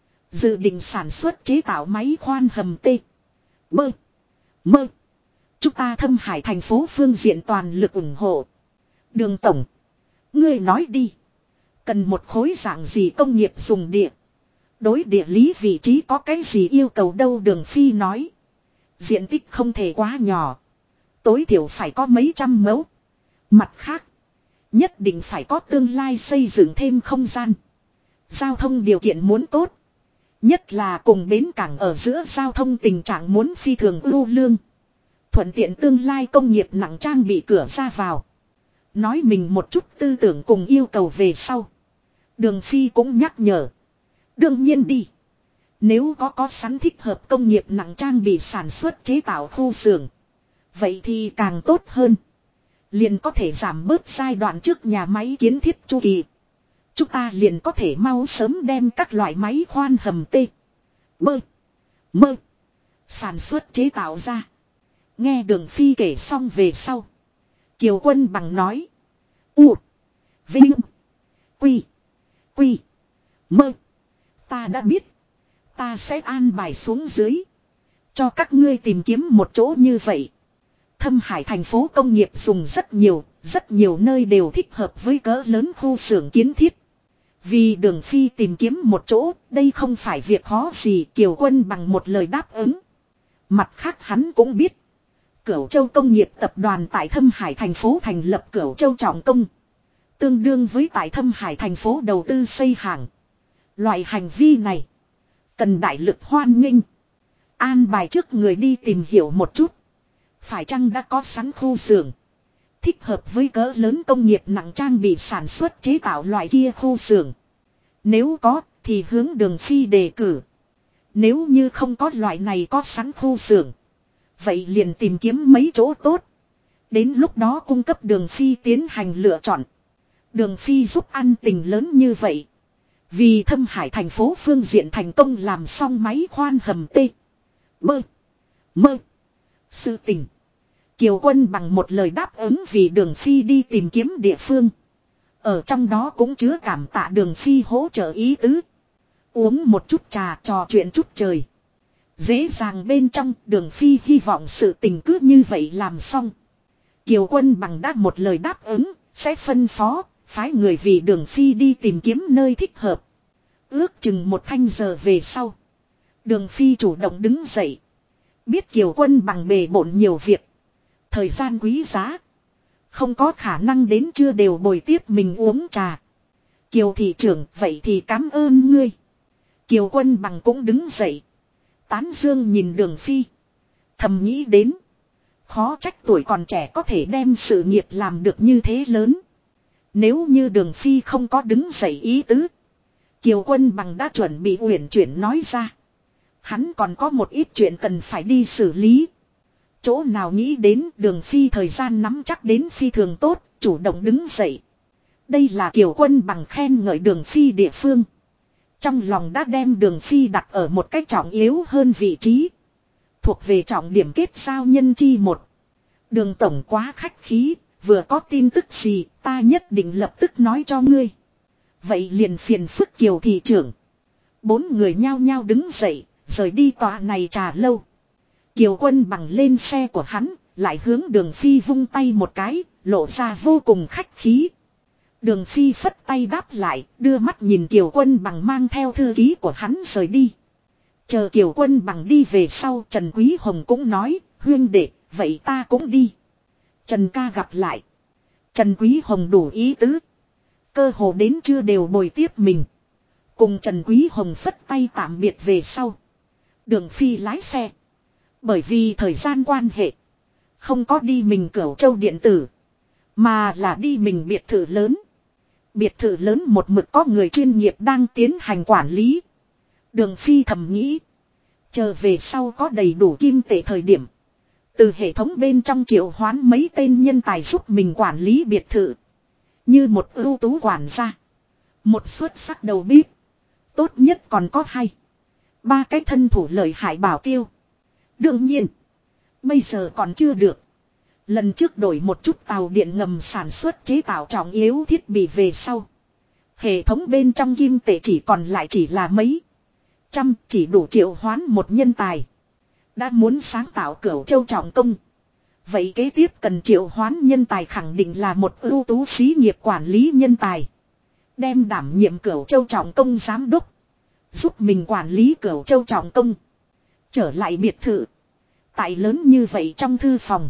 Dự định sản xuất chế tạo máy khoan hầm tê. Bơ. Mơ. Chúng ta Thâm Hải thành phố phương diện toàn lực ủng hộ. Đường tổng, ngươi nói đi. Cần một khối dạng gì công nghiệp dùng địa. Đối địa lý vị trí có cái gì yêu cầu đâu. Đường Phi nói. Diện tích không thể quá nhỏ. Tối thiểu phải có mấy trăm mẫu. Mặt khác, nhất định phải có tương lai xây dựng thêm không gian. Giao thông điều kiện muốn tốt. Nhất là cùng bến cảng ở giữa giao thông tình trạng muốn phi thường ưu lương. Thuận tiện tương lai công nghiệp nặng trang bị cửa ra vào. Nói mình một chút tư tưởng cùng yêu cầu về sau. Đường Phi cũng nhắc nhở. Đương nhiên đi. Nếu có sẵn thích hợp công nghiệp nặng trang bị sản xuất chế tạo khu xưởng. Vậy thì càng tốt hơn. Liền có thể giảm bớt giai đoạn trước nhà máy kiến thiết chu kỳ. Chúng ta liền có thể mau sớm đem các loại máy khoan hầm tê. Bơ. Mơ. Sản xuất chế tạo ra. Nghe Đường Phi kể xong về sau. Kiều Quân Bằng nói. U. Vinh. Quy. Quy. Mơ. Ta đã biết. Ta sẽ an bài xuống dưới. Cho các ngươi tìm kiếm một chỗ như vậy. Thâm Hải thành phố công nghiệp dùng rất nhiều nơi đều thích hợp với cỡ lớn khu xưởng kiến thiết. Vì Đường Phi tìm kiếm một chỗ, đây không phải việc khó gì. Kiều Quân Bằng một lời đáp ứng. Mặt khác hắn cũng biết. Cửu Châu Công nghiệp tập đoàn tại Thâm Hải thành phố thành lập Cửu Châu Trọng Công. Tương đương với tại Thâm Hải thành phố đầu tư xây hàng. Loại hành vi này cần đại lực hoan nghênh. An bài trước người đi tìm hiểu một chút. Phải chăng đã có sẵn khu xưởng thích hợp với cỡ lớn công nghiệp nặng trang bị sản xuất chế tạo loại kia khu xưởng. Nếu có thì hướng Đường Phi đề cử. Nếu như không có loại này có sẵn khu xưởng, vậy liền tìm kiếm mấy chỗ tốt. Đến lúc đó cung cấp Đường Phi tiến hành lựa chọn. Đường Phi giúp ăn tình lớn như vậy. Vì Thâm Hải thành phố phương diện thành công làm xong máy khoan hầm T. Mơ. Sự tình. Kiều Quân bằng một lời đáp ứng vì Đường Phi đi tìm kiếm địa phương. Ở trong đó cũng chứa cảm tạ Đường Phi hỗ trợ ý tứ. Uống một chút trà trò chuyện chút trời. Dễ dàng bên trong Đường Phi hy vọng sự tình cứ như vậy làm xong. Kiều Quân bằng đã một lời đáp ứng, sẽ phân phó, phái người vì Đường Phi đi tìm kiếm nơi thích hợp. Ước chừng một canh giờ về sau. Đường Phi chủ động đứng dậy. Biết Kiều Quân bằng bề bộn nhiều việc. Thời gian quý giá. Không có khả năng đến trưa đều bồi tiếp mình uống trà. Kiều thị trưởng, vậy thì cảm ơn ngươi. Kiều Quân bằng cũng đứng dậy. Tán dương nhìn Đường Phi. Thầm nghĩ đến. Khó trách tuổi còn trẻ có thể đem sự nghiệp làm được như thế lớn. Nếu như Đường Phi không có đứng dậy ý tứ. Kiều Quân bằng đã chuẩn bị uyển chuyển nói ra. Hắn còn có một ít chuyện cần phải đi xử lý. Chỗ nào nghĩ đến Đường Phi thời gian nắm chắc đến phi thường tốt, chủ động đứng dậy. Đây là Kiều Quân bằng khen ngợi Đường Phi địa phương. Trong lòng đã đem Đường Phi đặt ở một cách trọng yếu hơn vị trí. Thuộc về trọng điểm kết giao nhân chi một. Đường tổng quá khách khí, vừa có tin tức gì ta nhất định lập tức nói cho ngươi. Vậy liền phiền phức Kiều thị trưởng. Bốn người nhao nhao đứng dậy, rời đi tòa này trà lâu. Kiều Quân bằng lên xe của hắn, lại hướng Đường Phi vung tay một cái, lộ ra vô cùng khách khí. Đường Phi phất tay đáp lại, đưa mắt nhìn Kiều Quân bằng mang theo thư ký của hắn rời đi. Chờ Kiều Quân bằng đi về sau, Trần Quý Hồng cũng nói, huyên đệ, vậy ta cũng đi. Trần ca gặp lại. Trần Quý Hồng đủ ý tứ. Cơ hồ đến trưa đều bồi tiếp mình. Cùng Trần Quý Hồng phất tay tạm biệt về sau. Đường Phi lái xe. Bởi vì thời gian quan hệ. Không có đi mình Cửu Châu điện tử. Mà là đi mình biệt thự lớn. Biệt thự lớn một mực có người chuyên nghiệp đang tiến hành quản lý. Đường Phi thầm nghĩ. Chờ về sau có đầy đủ kim tệ thời điểm. Từ hệ thống bên trong triệu hoán mấy tên nhân tài giúp mình quản lý biệt thự. Như một ưu tú quản gia. Một xuất sắc đầu bếp. Tốt nhất còn có 2-3 cái thân thủ lợi hại bảo tiêu. Đương nhiên. Bây giờ còn chưa được. Lần trước đổi một chút tàu điện ngầm sản xuất chế tạo trọng yếu thiết bị về sau. Hệ thống bên trong kim tệ chỉ còn lại chỉ là mấy trăm, chỉ đủ triệu hoán một nhân tài. Đã muốn sáng tạo Cửu Châu Trọng Công. Vậy kế tiếp cần triệu hoán nhân tài khẳng định là một ưu tú xí nghiệp quản lý nhân tài. Đem đảm nhiệm Cửu Châu Trọng Công giám đốc. Giúp mình quản lý Cửu Châu Trọng Công. Trở lại biệt thự. Tại lớn như vậy trong thư phòng.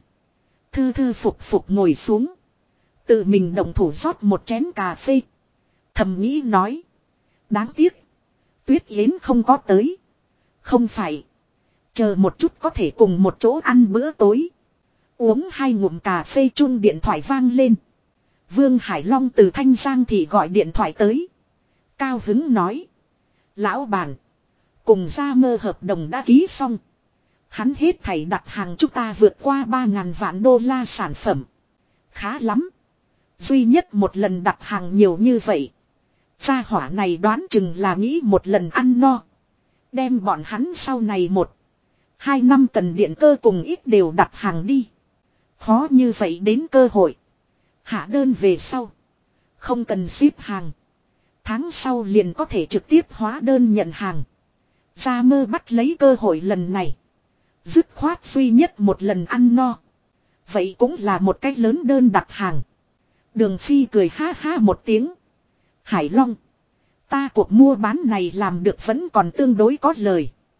Thư phục ngồi xuống. Tự mình động thủ rót một chén cà phê. Thầm nghĩ nói. Đáng tiếc. Tuyết Yến không có tới. Không phải. Chờ một chút có thể cùng một chỗ ăn bữa tối. Uống 2 ngụm cà phê chuông điện thoại vang lên. Vương Hải Long từ Thanh Giang thì gọi điện thoại tới. Cao hứng nói. Lão bản. Cùng Gia Mơ hợp đồng đã ký xong. Hắn hết thảy đặt hàng chúng ta vượt qua 3.000 vạn đô la sản phẩm. Khá lắm. Duy nhất một lần đặt hàng nhiều như vậy. Gia hỏa này đoán chừng là nghĩ một lần ăn no. Đem bọn hắn sau này 1-2 năm cần điện cơ cùng ít đều đặt hàng đi. Khó như vậy đến cơ hội. Hạ đơn về sau. Không cần ship hàng. Tháng sau liền có thể trực tiếp hóa đơn nhận hàng. Gia Mơ bắt lấy cơ hội lần này. Dứt khoát duy nhất một lần ăn no. Vậy cũng là một cách lớn đơn đặt hàng. Đường Phi cười ha ha một tiếng. Hải Long. Ta cuộc mua bán này làm được vẫn còn tương đối có lời.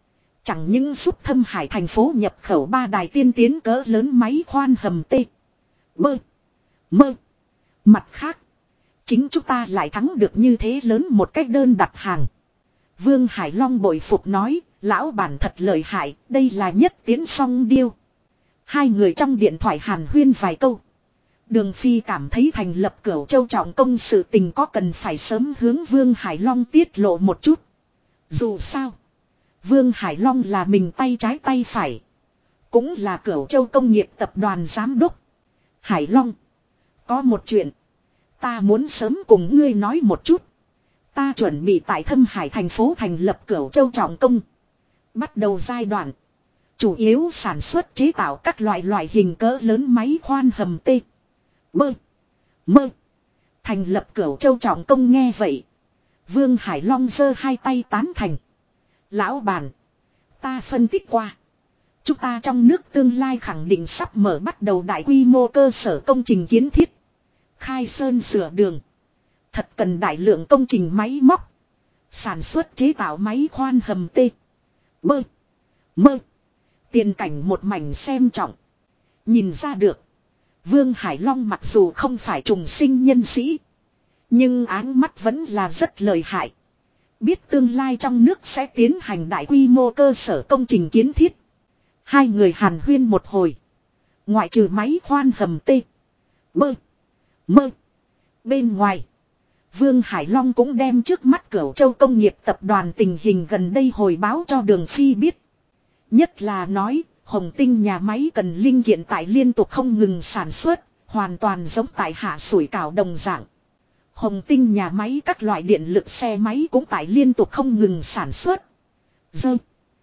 Chẳng những giúp Thâm Hải thành phố nhập khẩu 3 đài tiên tiến cỡ lớn máy khoan hầm T. Bơ. Mơ. Mặt khác. Chính chúng ta lại thắng được như thế lớn một cách đơn đặt hàng. Vương Hải Long bội phục nói. Lão bản thật lợi hại. Đây là nhất tiến song điêu. Hai người trong điện thoại hàn huyên vài câu. Đường Phi cảm thấy thành lập Cửu Châu trọng công sự tình có cần phải sớm hướng Vương Hải Long tiết lộ một chút. Dù sao. Vương Hải Long là mình tay trái tay phải. Cũng là Cửu Châu công nghiệp tập đoàn giám đốc. Hải Long. Có một chuyện. Ta muốn sớm cùng ngươi nói một chút. Ta chuẩn bị tại Thâm Hải thành phố thành lập Cửu Châu trọng công. Bắt đầu giai đoạn. Chủ yếu sản xuất chế tạo các loại hình cỡ lớn máy khoan hầm T. Bơ. Mơ. Thành lập Cửu Châu trọng công nghe vậy. Vương Hải Long giơ hai tay tán thành. Lão bản. Ta phân tích qua. Chúng ta trong nước tương lai khẳng định sắp mở bắt đầu đại quy mô cơ sở công trình kiến thiết. Khai sơn sửa đường. Thật cần đại lượng công trình máy móc. Sản xuất chế tạo máy khoan hầm T. Bơ. Mơ. Tiền cảnh một mảnh xem trọng. Nhìn ra được. Vương Hải Long mặc dù không phải trùng sinh nhân sĩ. Nhưng áng mắt vẫn là rất lợi hại. Biết tương lai trong nước sẽ tiến hành đại quy mô cơ sở công trình kiến thiết. Hai người hàn huyên một hồi. Ngoại trừ máy khoan hầm T. Bơ. Mơ. Bên ngoài. Vương Hải Long cũng đem trước mắt Cửu Châu công nghiệp tập đoàn tình hình gần đây hồi báo cho Đường Phi biết. Nhất là nói, Hồng Tinh nhà máy cần linh kiện tại liên tục không ngừng sản xuất, hoàn toàn giống tại hạ sủi cảo đồng dạng. Hồng Tinh nhà máy các loại điện lực xe máy cũng tại liên tục không ngừng sản xuất. Dơ.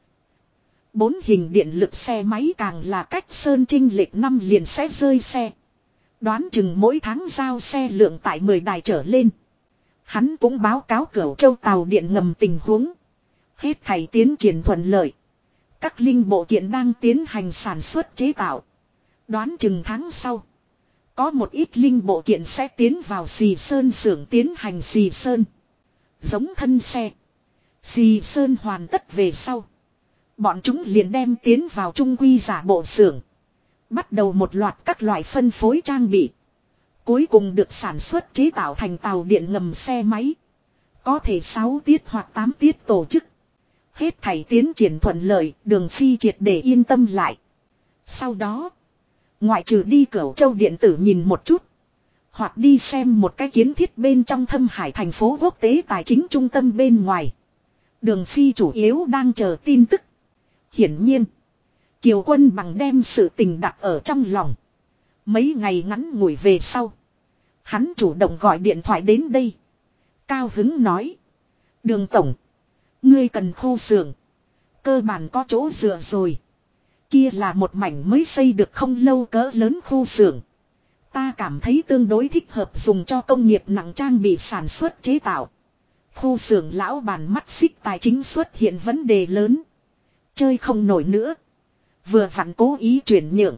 4 hình điện lực xe máy càng là cách sơn trinh lệch năm liền sẽ rơi xe. Đoán chừng mỗi tháng giao xe lượng tại 10 đài trở lên. Hắn cũng báo cáo Cửu Châu tàu điện ngầm tình huống. Hết thảy tiến triển thuận lợi. Các linh bộ kiện đang tiến hành sản xuất chế tạo. Đoán chừng tháng sau. Có một ít linh bộ kiện sẽ tiến vào xì sơn xưởng tiến hành xì sơn. Giống thân xe. Xì sơn hoàn tất về sau. Bọn chúng liền đem tiến vào trung quy giả bộ xưởng. Bắt đầu một loạt các loại phân phối trang bị. Cuối cùng được sản xuất chế tạo thành tàu điện ngầm xe máy. Có thể 6 tiết hoặc 8 tiết tổ chức. Hết thảy tiến triển thuận lợi, Đường Phi triệt để yên tâm lại. Sau đó, ngoại trừ đi Cửu Châu điện tử nhìn một chút. Hoặc đi xem một cái kiến thiết bên trong Thâm Hải thành phố quốc tế tài chính trung tâm bên ngoài. Đường Phi chủ yếu đang chờ tin tức. Hiển nhiên, Kiều Quân Bằng đem sự tình đặt ở trong lòng. Mấy ngày ngắn ngủi về sau. Hắn chủ động gọi điện thoại đến đây. Cao hứng nói. Đường tổng. Ngươi cần khu xưởng. Cơ bản có chỗ dựa rồi. Kia là một mảnh mới xây được không lâu cỡ lớn khu xưởng. Ta cảm thấy tương đối thích hợp dùng cho công nghiệp nặng trang bị sản xuất chế tạo. Khu xưởng lão bàn mắt xích tài chính xuất hiện vấn đề lớn. Chơi không nổi nữa. Vừa vặn cố ý chuyển nhượng.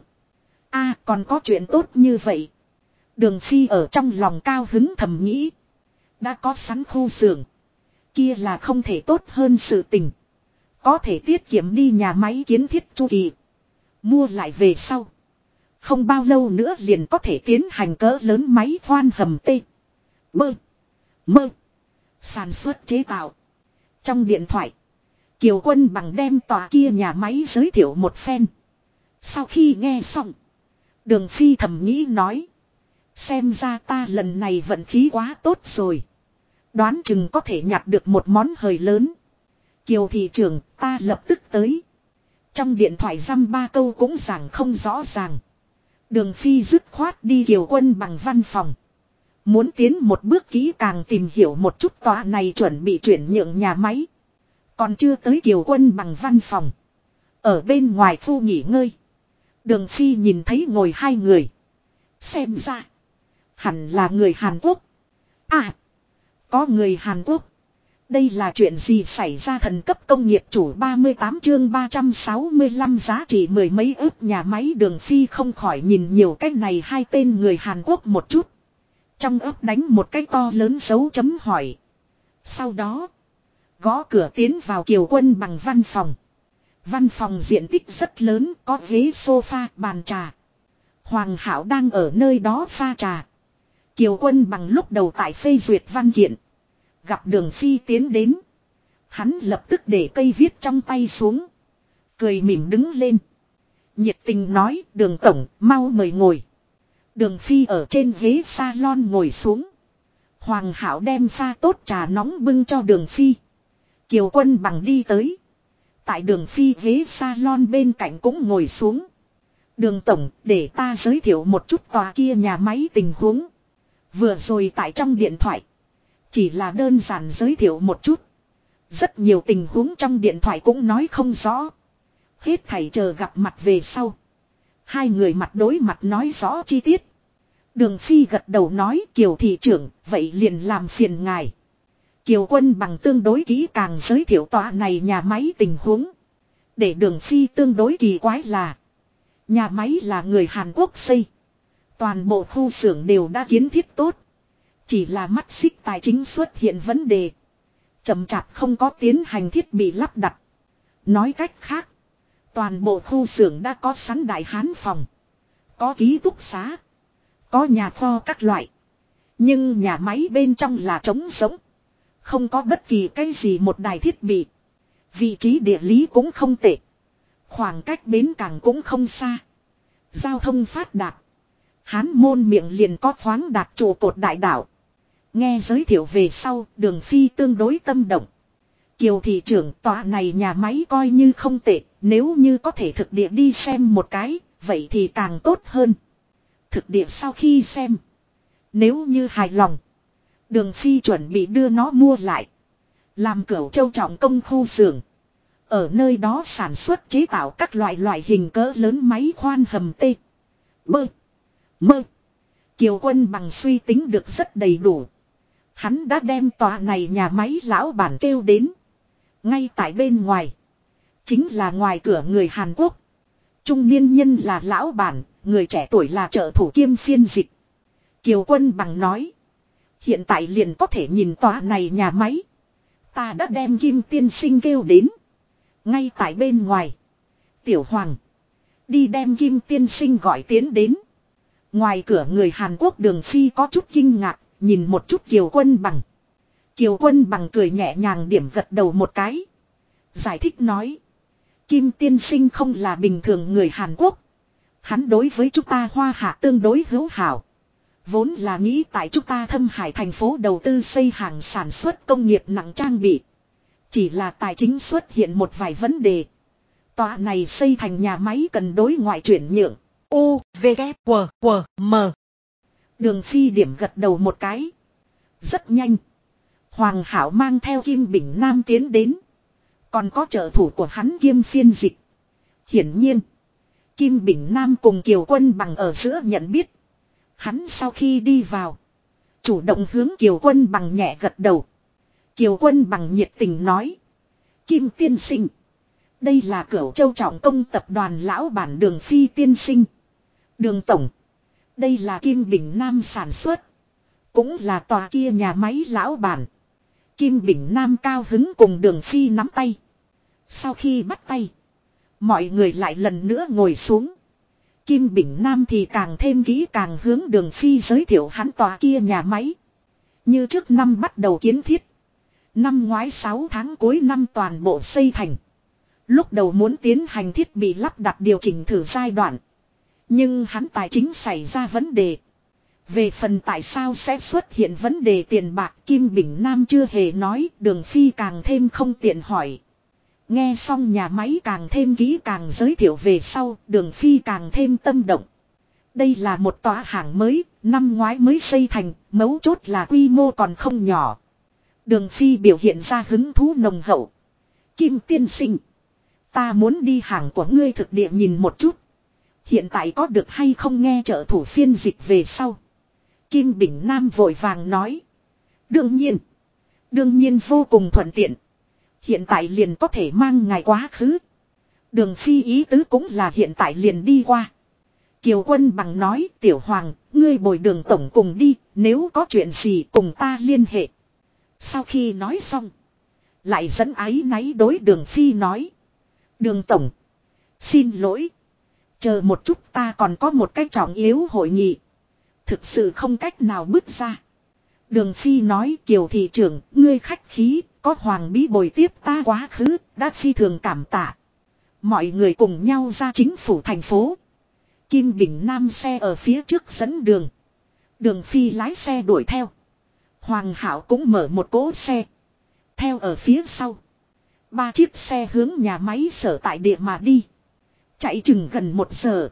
Còn có chuyện tốt như vậy. Đường Phi ở trong lòng cao hứng thầm nghĩ. Đã có sẵn khu xưởng. Kia là không thể tốt hơn sự tình. Có thể tiết kiệm đi nhà máy kiến thiết chu kỳ. Mua lại về sau. Không bao lâu nữa liền có thể tiến hành cỡ lớn máy khoan hầm T. Bơ. Mơ. Sản xuất chế tạo. Trong điện thoại. Kiều Quân Bằng đem tòa kia nhà máy giới thiệu một phen. Sau khi nghe xong. Đường Phi thầm nghĩ nói. Xem ra ta lần này vận khí quá tốt rồi. Đoán chừng có thể nhặt được một món hời lớn. Kiều thị trưởng ta lập tức tới. Trong điện thoại dăm ba câu cũng giảng không rõ ràng. Đường Phi dứt khoát đi Kiều Quân Bằng văn phòng. Muốn tiến một bước kỹ càng tìm hiểu một chút tòa này chuẩn bị chuyển nhượng nhà máy. Còn chưa tới Kiều Quân Bằng văn phòng. Ở bên ngoài khu nghỉ ngơi. Đường Phi nhìn thấy ngồi hai người. Xem ra. Hẳn là người Hàn Quốc. Có người Hàn Quốc. Đây là chuyện gì xảy ra thần cấp công nghiệp chủ 38 chương 365 giá trị mười mấy ức nhà máy Đường Phi không khỏi nhìn nhiều cái này hai tên người Hàn Quốc một chút. Trong ấp đánh một cái to lớn dấu chấm hỏi. Sau đó. Gõ cửa tiến vào Kiều Quân Bằng văn phòng. Văn phòng diện tích rất lớn, có ghế sofa, bàn trà. Hoàng Hảo đang ở nơi đó pha trà. Kiều Quân Bằng lúc đầu tại phê duyệt văn kiện. Gặp Đường Phi tiến đến. Hắn lập tức để cây viết trong tay xuống. Cười mỉm đứng lên. Nhiệt tình nói, Đường Tổng, mau mời ngồi. Đường Phi ở trên ghế salon ngồi xuống. Hoàng Hảo đem pha tốt trà nóng bưng cho Đường Phi. Kiều Quân Bằng đi tới. Tại Đường Phi ghế salon bên cạnh cũng ngồi xuống. Đường Tổng, để ta giới thiệu một chút tòa kia nhà máy tình huống. Vừa rồi tại trong điện thoại. Chỉ là đơn giản giới thiệu một chút. Rất nhiều tình huống trong điện thoại cũng nói không rõ. Hết thảy chờ gặp mặt về sau. Hai người mặt đối mặt nói rõ chi tiết. Đường Phi gật đầu nói, Kiều thị trưởng, vậy liền làm phiền ngài. Kiều Quân Bằng tương đối kỹ càng giới thiệu tòa này nhà máy tình huống. Để Đường Phi tương đối kỳ quái là. Nhà máy là người Hàn Quốc xây. Toàn bộ khu xưởng đều đã kiến thiết tốt. Chỉ là mắt xích tài chính xuất hiện vấn đề. Chậm chạp không có tiến hành thiết bị lắp đặt. Nói cách khác. Toàn bộ khu xưởng đã có sẵn đại hán phòng. Có ký túc xá. Có nhà kho các loại. Nhưng nhà máy bên trong là trống rỗng. Không có bất kỳ cái gì một đài thiết bị. Vị trí địa lý cũng không tệ. Khoảng cách bến cảng cũng không xa. Giao thông phát đạt. Hán môn miệng liền có khoáng đạt trụ cột đại đảo. Nghe giới thiệu về sau, Đường Phi tương đối tâm động. Kiều thị trưởng, tòa này nhà máy coi như không tệ, nếu như có thể thực địa đi xem một cái, vậy thì càng tốt hơn. Thực địa sau khi xem, nếu như hài lòng, Đường Phi chuẩn bị đưa nó mua lại. Làm Cửu Châu trọng công khu xưởng. Ở nơi đó sản xuất chế tạo các loại hình cỡ lớn máy khoan hầm tê. Bơ. Mơ. Kiều Quân Bằng suy tính được rất đầy đủ. Hắn đã đem tòa này nhà máy lão bản kêu đến. Ngay tại bên ngoài. Chính là ngoài cửa người Hàn Quốc. Trung niên nhân là lão bản, người trẻ tuổi là trợ thủ kiêm phiên dịch. Kiều Quân Bằng nói. Hiện tại liền có thể nhìn tòa này nhà máy. Ta đã đem Kim tiên sinh kêu đến. Ngay tại bên ngoài. Tiểu Hoàng. Đi đem Kim tiên sinh gọi tiến đến. Ngoài cửa người Hàn Quốc Đường Phi có chút kinh ngạc. Nhìn một chút Kiều Quân Bằng. Kiều Quân Bằng cười nhẹ nhàng điểm gật đầu một cái. Giải thích nói. Kim tiên sinh không là bình thường người Hàn Quốc. Hắn đối với chúng ta Hoa Hạ tương đối hữu hảo. Vốn là nghĩ tại chúng ta Thâm Hải thành phố đầu tư xây hàng sản xuất công nghiệp nặng trang bị. Chỉ là tài chính xuất hiện một vài vấn đề. Tòa này xây thành nhà máy cần đối ngoại chuyển nhượng. U, V, K, W, W, M. Đường Phi điểm gật đầu một cái. Rất nhanh. Hoàng Hảo mang theo Kim Bình Nam tiến đến. Còn có trợ thủ của hắn kiêm phiên dịch. Hiển nhiên. Kim Bình Nam cùng Kiều Quân Bằng ở giữa nhận biết. Hắn sau khi đi vào. Chủ động hướng Kiều Quân Bằng nhẹ gật đầu. Kiều Quân Bằng nhiệt tình nói. Kim tiên sinh. Đây là Cửu Châu trọng công tập đoàn lão bản Đường Phi tiên sinh. Đường tổng. Đây là Kim Bình Nam sản xuất. Cũng là tòa kia nhà máy lão bản. Kim Bình Nam cao hứng cùng Đường Phi nắm tay. Sau khi bắt tay. Mọi người lại lần nữa ngồi xuống. Kim Bình Nam thì càng thêm kỹ càng hướng Đường Phi giới thiệu hắn tòa kia nhà máy. Như trước năm bắt đầu kiến thiết. Năm ngoái 6 tháng cuối năm toàn bộ xây thành. Lúc đầu muốn tiến hành thiết bị lắp đặt điều chỉnh thử giai đoạn. Nhưng hắn tài chính xảy ra vấn đề. Về phần tại sao sẽ xuất hiện vấn đề tiền bạc Kim Bình Nam chưa hề nói, Đường Phi càng thêm không tiện hỏi. Nghe xong nhà máy càng thêm kỹ càng giới thiệu về sau, Đường Phi càng thêm tâm động. Đây là một tòa hàng mới, năm ngoái mới xây thành, mấu chốt là quy mô còn không nhỏ. Đường Phi biểu hiện ra hứng thú nồng hậu. Kim tiên sinh, ta muốn đi hàng của ngươi thực địa nhìn một chút. Hiện tại có được hay không nghe trợ thủ phiên dịch về sau. Kim Bình Nam vội vàng nói. Đương nhiên vô cùng thuận tiện. Hiện tại liền có thể mang ngài quá khứ. Đường Phi ý tứ cũng là hiện tại liền đi qua. Kiều Quân Bằng nói, Tiểu Hoàng, ngươi bồi Đường tổng cùng đi, nếu có chuyện gì cùng ta liên hệ. Sau khi nói xong, lại dẫn áy náy đối Đường Phi nói. Đường tổng. Xin lỗi. Chờ một chút, ta còn có một cái trọng yếu hội nghị. Thực sự không cách nào bước ra. Đường Phi nói, Kiều thị trưởng, ngươi khách khí, có Hoàng bí bồi tiếp ta quá khứ, đã phi thường cảm tạ. Mọi người cùng nhau ra chính phủ thành phố. Kim Bình Nam xe ở phía trước dẫn đường. Đường Phi lái xe đuổi theo. Hoàng Hảo cũng mở một cỗ xe. Theo ở phía sau. 3 chiếc xe hướng nhà máy sở tại địa mà đi. Chạy chừng gần 1 giờ.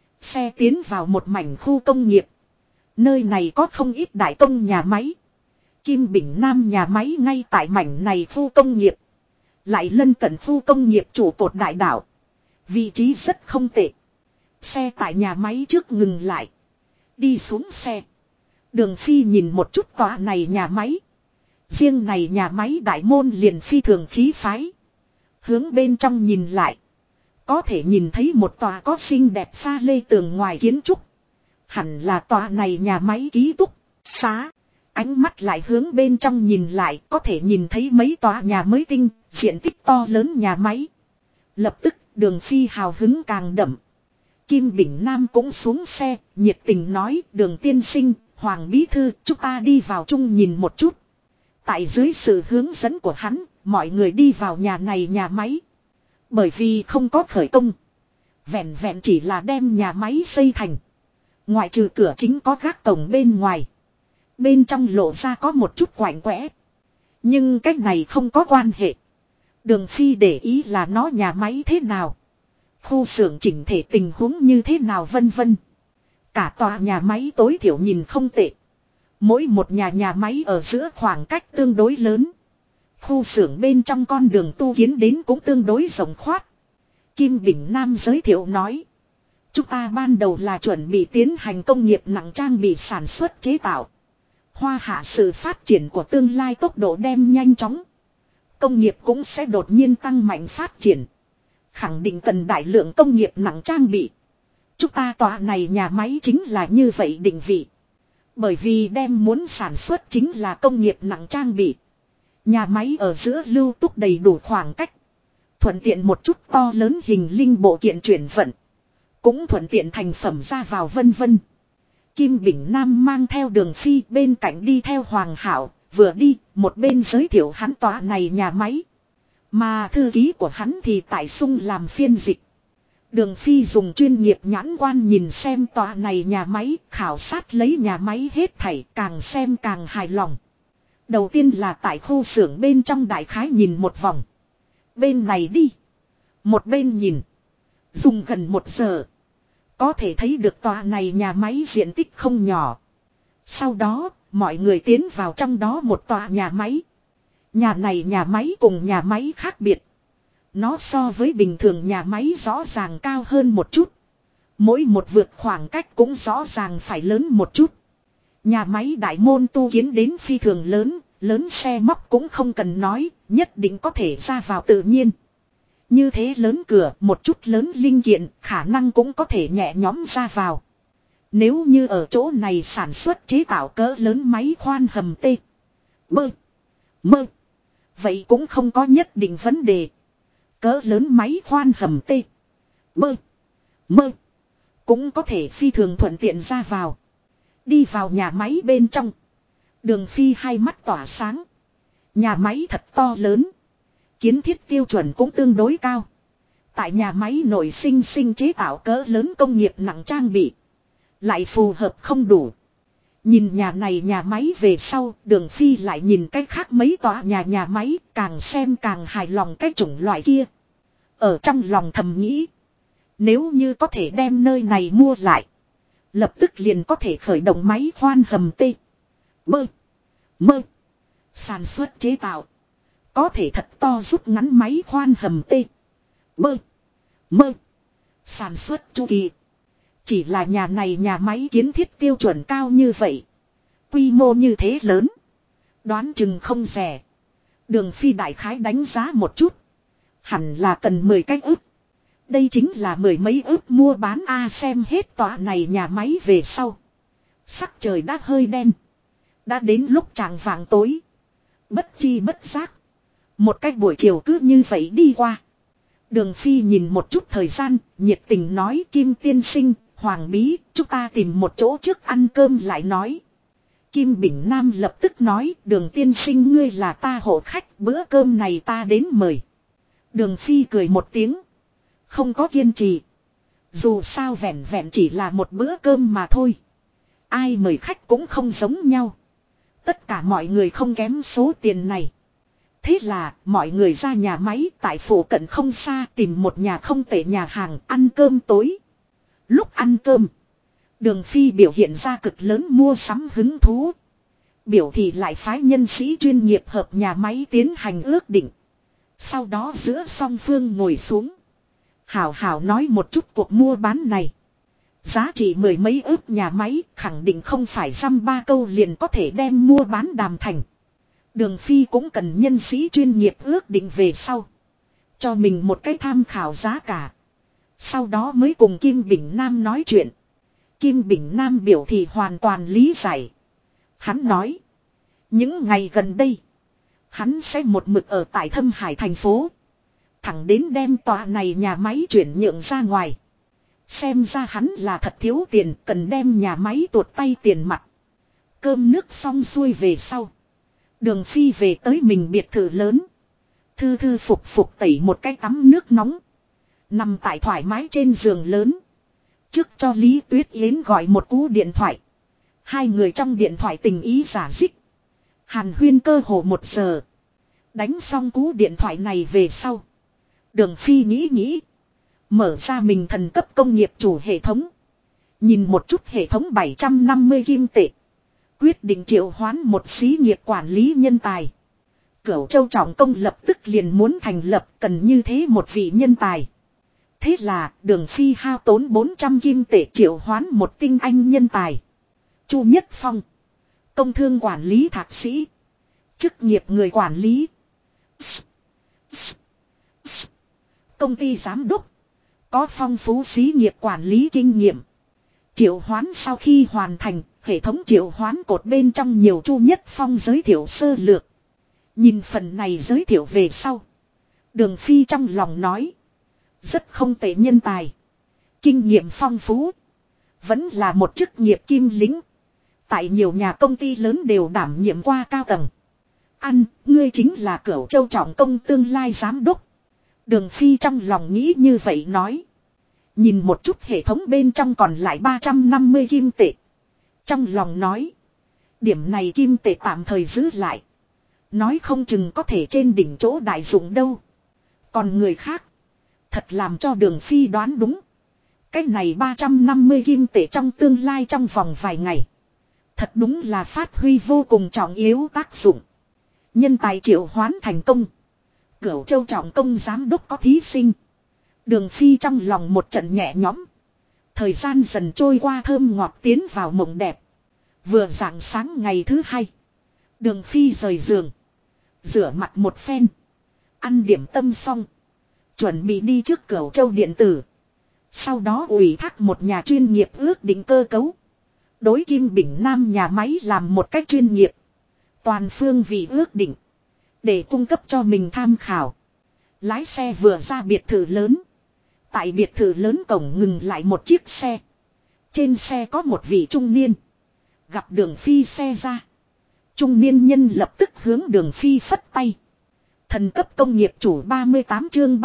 Xe tiến vào một mảnh khu công nghiệp. Nơi này có không ít đại công nhà máy. Kim Bình Nam nhà máy ngay tại mảnh này khu công nghiệp. Lại lân cận khu công nghiệp trụ cột đại đảo. Vị trí rất không tệ. Xe tại nhà máy trước ngừng lại. Đi xuống xe. Đường Phi nhìn một chút tòa này nhà máy. Riêng này nhà máy đại môn liền phi thường khí phái. Hướng bên trong nhìn lại. Có thể nhìn thấy một tòa có xinh đẹp pha lê tường ngoài kiến trúc. Hẳn là tòa này nhà máy ký túc xá. Ánh mắt lại hướng bên trong nhìn lại, có thể nhìn thấy mấy tòa nhà mới tinh, diện tích to lớn nhà máy. Lập tức, Đường Phi hào hứng càng đậm. Kim Bình Nam cũng xuống xe, nhiệt tình nói, Đường tiên sinh, Hoàng bí thư, chúng ta đi vào chung nhìn một chút. Tại dưới sự hướng dẫn của hắn, mọi người đi vào nhà này nhà máy. Bởi vì không có khởi công. Vẹn vẹn chỉ là đem nhà máy xây thành. Ngoại trừ cửa chính có gác cổng bên ngoài. Bên trong lộ ra có một chút quạnh quẽ. Nhưng cách này không có quan hệ. Đường Phi để ý là nó nhà máy thế nào. Khu xưởng chỉnh thể tình huống như thế nào vân vân. Cả tòa nhà máy tối thiểu nhìn không tệ. Mỗi một nhà máy ở giữa khoảng cách tương đối lớn. Khu xưởng bên trong con đường tu kiến đến cũng tương đối rộng khoát. Kim Bình Nam giới thiệu nói. Chúng ta ban đầu là chuẩn bị tiến hành công nghiệp nặng trang bị sản xuất chế tạo. Hoa hạ sự phát triển của tương lai tốc độ đem nhanh chóng. Công nghiệp cũng sẽ đột nhiên tăng mạnh phát triển. Khẳng định cần đại lượng công nghiệp nặng trang bị. Chúng ta tòa này nhà máy chính là như vậy định vị. Bởi vì đem muốn sản xuất chính là công nghiệp nặng trang bị. Nhà máy ở giữa lưu túc đầy đủ khoảng cách. Thuận tiện một chút to lớn hình linh bộ kiện chuyển vận. Cũng thuận tiện thành phẩm ra vào vân vân. Kim Bình Nam mang theo Đường Phi bên cạnh đi theo Hoàng Hảo. Vừa đi một bên giới thiệu hắn tòa này nhà máy. Mà thư ký của hắn thì tại sung làm phiên dịch. Đường Phi dùng chuyên nghiệp nhãn quan nhìn xem tòa này nhà máy, khảo sát lấy nhà máy hết thảy, càng xem càng hài lòng. Đầu tiên là tại khu xưởng bên trong đại khái nhìn một vòng. Bên này đi. Một bên nhìn. Dùng gần 1 giờ. Có thể thấy được tòa này nhà máy diện tích không nhỏ. Sau đó, mọi người tiến vào trong đó một tòa nhà máy. Nhà này nhà máy cùng nhà máy khác biệt. Nó so với bình thường nhà máy rõ ràng cao hơn một chút. Mỗi một vượt khoảng cách cũng rõ ràng phải lớn một chút. Nhà máy đại môn tu kiến đến phi thường lớn, lớn xe móc cũng không cần nói, nhất định có thể ra vào tự nhiên. Như thế lớn cửa, một chút lớn linh kiện, khả năng cũng có thể nhẹ nhõm ra vào. Nếu như ở chỗ này sản xuất chế tạo cỡ lớn máy khoan hầm tê, bơ, mơ, vậy cũng không có nhất định vấn đề. Cỡ lớn máy khoan hầm tê, bơ, mơ, cũng có thể phi thường thuận tiện ra vào. Đi vào nhà máy bên trong. Đường Phi hai mắt tỏa sáng. Nhà máy thật to lớn. Kiến thiết tiêu chuẩn cũng tương đối cao. Tại nhà máy nội sinh chế tạo cỡ lớn công nghiệp nặng trang bị. Lại phù hợp không đủ. Nhìn nhà này nhà máy về sau, Đường Phi lại nhìn cái khác mấy tòa nhà máy, càng xem càng hài lòng cái chủng loại kia. Ở trong lòng thầm nghĩ. Nếu như có thể đem nơi này mua lại. Lập tức liền có thể khởi động máy khoan hầm tê, bơ, mơ, sản xuất chế tạo. Có thể thật to rút ngắn máy khoan hầm tê, bơ, mơ, sản xuất chu kỳ. Chỉ là nhà này nhà máy kiến thiết tiêu chuẩn cao như vậy. Quy mô như thế lớn. Đoán chừng không rẻ. Đường Phi đại khái đánh giá một chút. Hẳn là cần 10 cái ức. Đây chính là 10 mấy ức mua bán xem hết tòa này nhà máy về sau. Sắc trời đã hơi đen. Đã đến lúc chạng vạng tối. Bất chi bất giác. Một cái buổi chiều cứ như vậy đi qua. Đường Phi nhìn một chút thời gian, nhiệt tình nói Kim tiên sinh, Hoàng bí, chúng ta tìm một chỗ trước ăn cơm lại nói. Kim Bình Nam lập tức nói, Đường tiên sinh ngươi là ta hộ khách, bữa cơm này ta đến mời. Đường Phi cười một tiếng. Không có kiên trì. Dù sao vẹn vẹn chỉ là một bữa cơm mà thôi. Ai mời khách cũng không giống nhau. Tất cả mọi người không kém số tiền này. Thế là mọi người ra nhà máy tại phủ cận không xa tìm một nhà không tệ nhà hàng ăn cơm tối. Lúc ăn cơm, Đường Phi biểu hiện ra cực lớn mua sắm hứng thú. Biểu thị lại phái nhân sĩ chuyên nghiệp hợp nhà máy tiến hành ước định. Sau đó giữa song phương ngồi xuống. Hảo hảo nói một chút cuộc mua bán này. Giá trị mười mấy ước nhà máy khẳng định không phải dăm ba câu liền có thể đem mua bán đàm thành. Đường Phi cũng cần nhân sĩ chuyên nghiệp ước định về sau. Cho mình một cái tham khảo giá cả. Sau đó mới cùng Kim Bình Nam nói chuyện. Kim Bình Nam biểu thị hoàn toàn lý giải. Hắn nói. Những ngày gần đây. Hắn sẽ một mực ở tại Thâm Hải thành phố. Thẳng đến đem tòa này nhà máy chuyển nhượng ra ngoài. Xem ra hắn là thật thiếu tiền cần đem nhà máy tuột tay tiền mặt. Cơm nước xong xuôi về sau. Đường Phi về tới mình biệt thự lớn. Thư thư phục phục tẩy một cái tắm nước nóng. Nằm tại thoải mái trên giường lớn. Trước cho Lý Tuyết Yến gọi một cú điện thoại. Hai người trong điện thoại tình ý giả dích. Hàn huyên cơ hồ 1 giờ. Đánh xong cú điện thoại này về sau. Đường Phi nghĩ. Mở ra mình thần cấp công nghiệp chủ hệ thống. Nhìn một chút hệ thống 750 kim tệ. Quyết định triệu hoán một xí nghiệp quản lý nhân tài. Cửu Châu Trọng Công lập tức liền muốn thành lập cần như thế một vị nhân tài. Thế là Đường Phi hao tốn 400 kim tệ triệu hoán một tinh anh nhân tài. Chu Nhất Phong. Công thương quản lý thạc sĩ. Chức nghiệp người quản lý. Công ty giám đốc. Có phong phú xí nghiệp quản lý kinh nghiệm. Triệu hoán sau khi hoàn thành, hệ thống triệu hoán cột bên trong nhiều Chu Nhất Phong giới thiệu sơ lược. Nhìn phần này giới thiệu về sau. Đường Phi trong lòng nói. Rất không tệ nhân tài. Kinh nghiệm phong phú. Vẫn là một chức nghiệp kim lính. Tại nhiều nhà công ty lớn đều đảm nhiệm qua cao tầng. Ngươi chính là Cửu Châu Trọng Công tương lai giám đốc. Đường Phi trong lòng nghĩ như vậy nói. Nhìn một chút hệ thống bên trong còn lại 350 kim tệ. Trong lòng nói. Điểm này kim tệ tạm thời giữ lại. Nói không chừng có thể trên đỉnh chỗ đại dụng đâu. Còn người khác. Thật làm cho Đường Phi đoán đúng. Cái này 350 kim tệ trong tương lai trong vòng vài ngày. Thật đúng là phát huy vô cùng trọng yếu tác dụng. Nhân tài triệu hoán thành công. Cửu Châu Trọng Công giám đốc có thí sinh. Đường Phi trong lòng một trận nhẹ nhõm. Thời gian dần trôi qua thơm ngọt tiến vào mộng đẹp. Vừa rạng sáng ngày thứ 2. Đường Phi rời giường. Rửa mặt một phen. Ăn điểm tâm xong. Chuẩn bị đi trước Cửu Châu điện tử. Sau đó ủy thác một nhà chuyên nghiệp ước định cơ cấu. Đối Kim Bình Nam nhà máy làm một cách chuyên nghiệp. Toàn phương vị ước định. Để cung cấp cho mình tham khảo. Lái xe vừa ra biệt thự lớn. Tại biệt thự lớn cổng ngừng lại một chiếc xe. Trên xe có một vị trung niên. Gặp Đường Phi xe ra. Trung niên nhân lập tức hướng Đường Phi phất tay. Thần cấp công nghiệp chủ 38 chương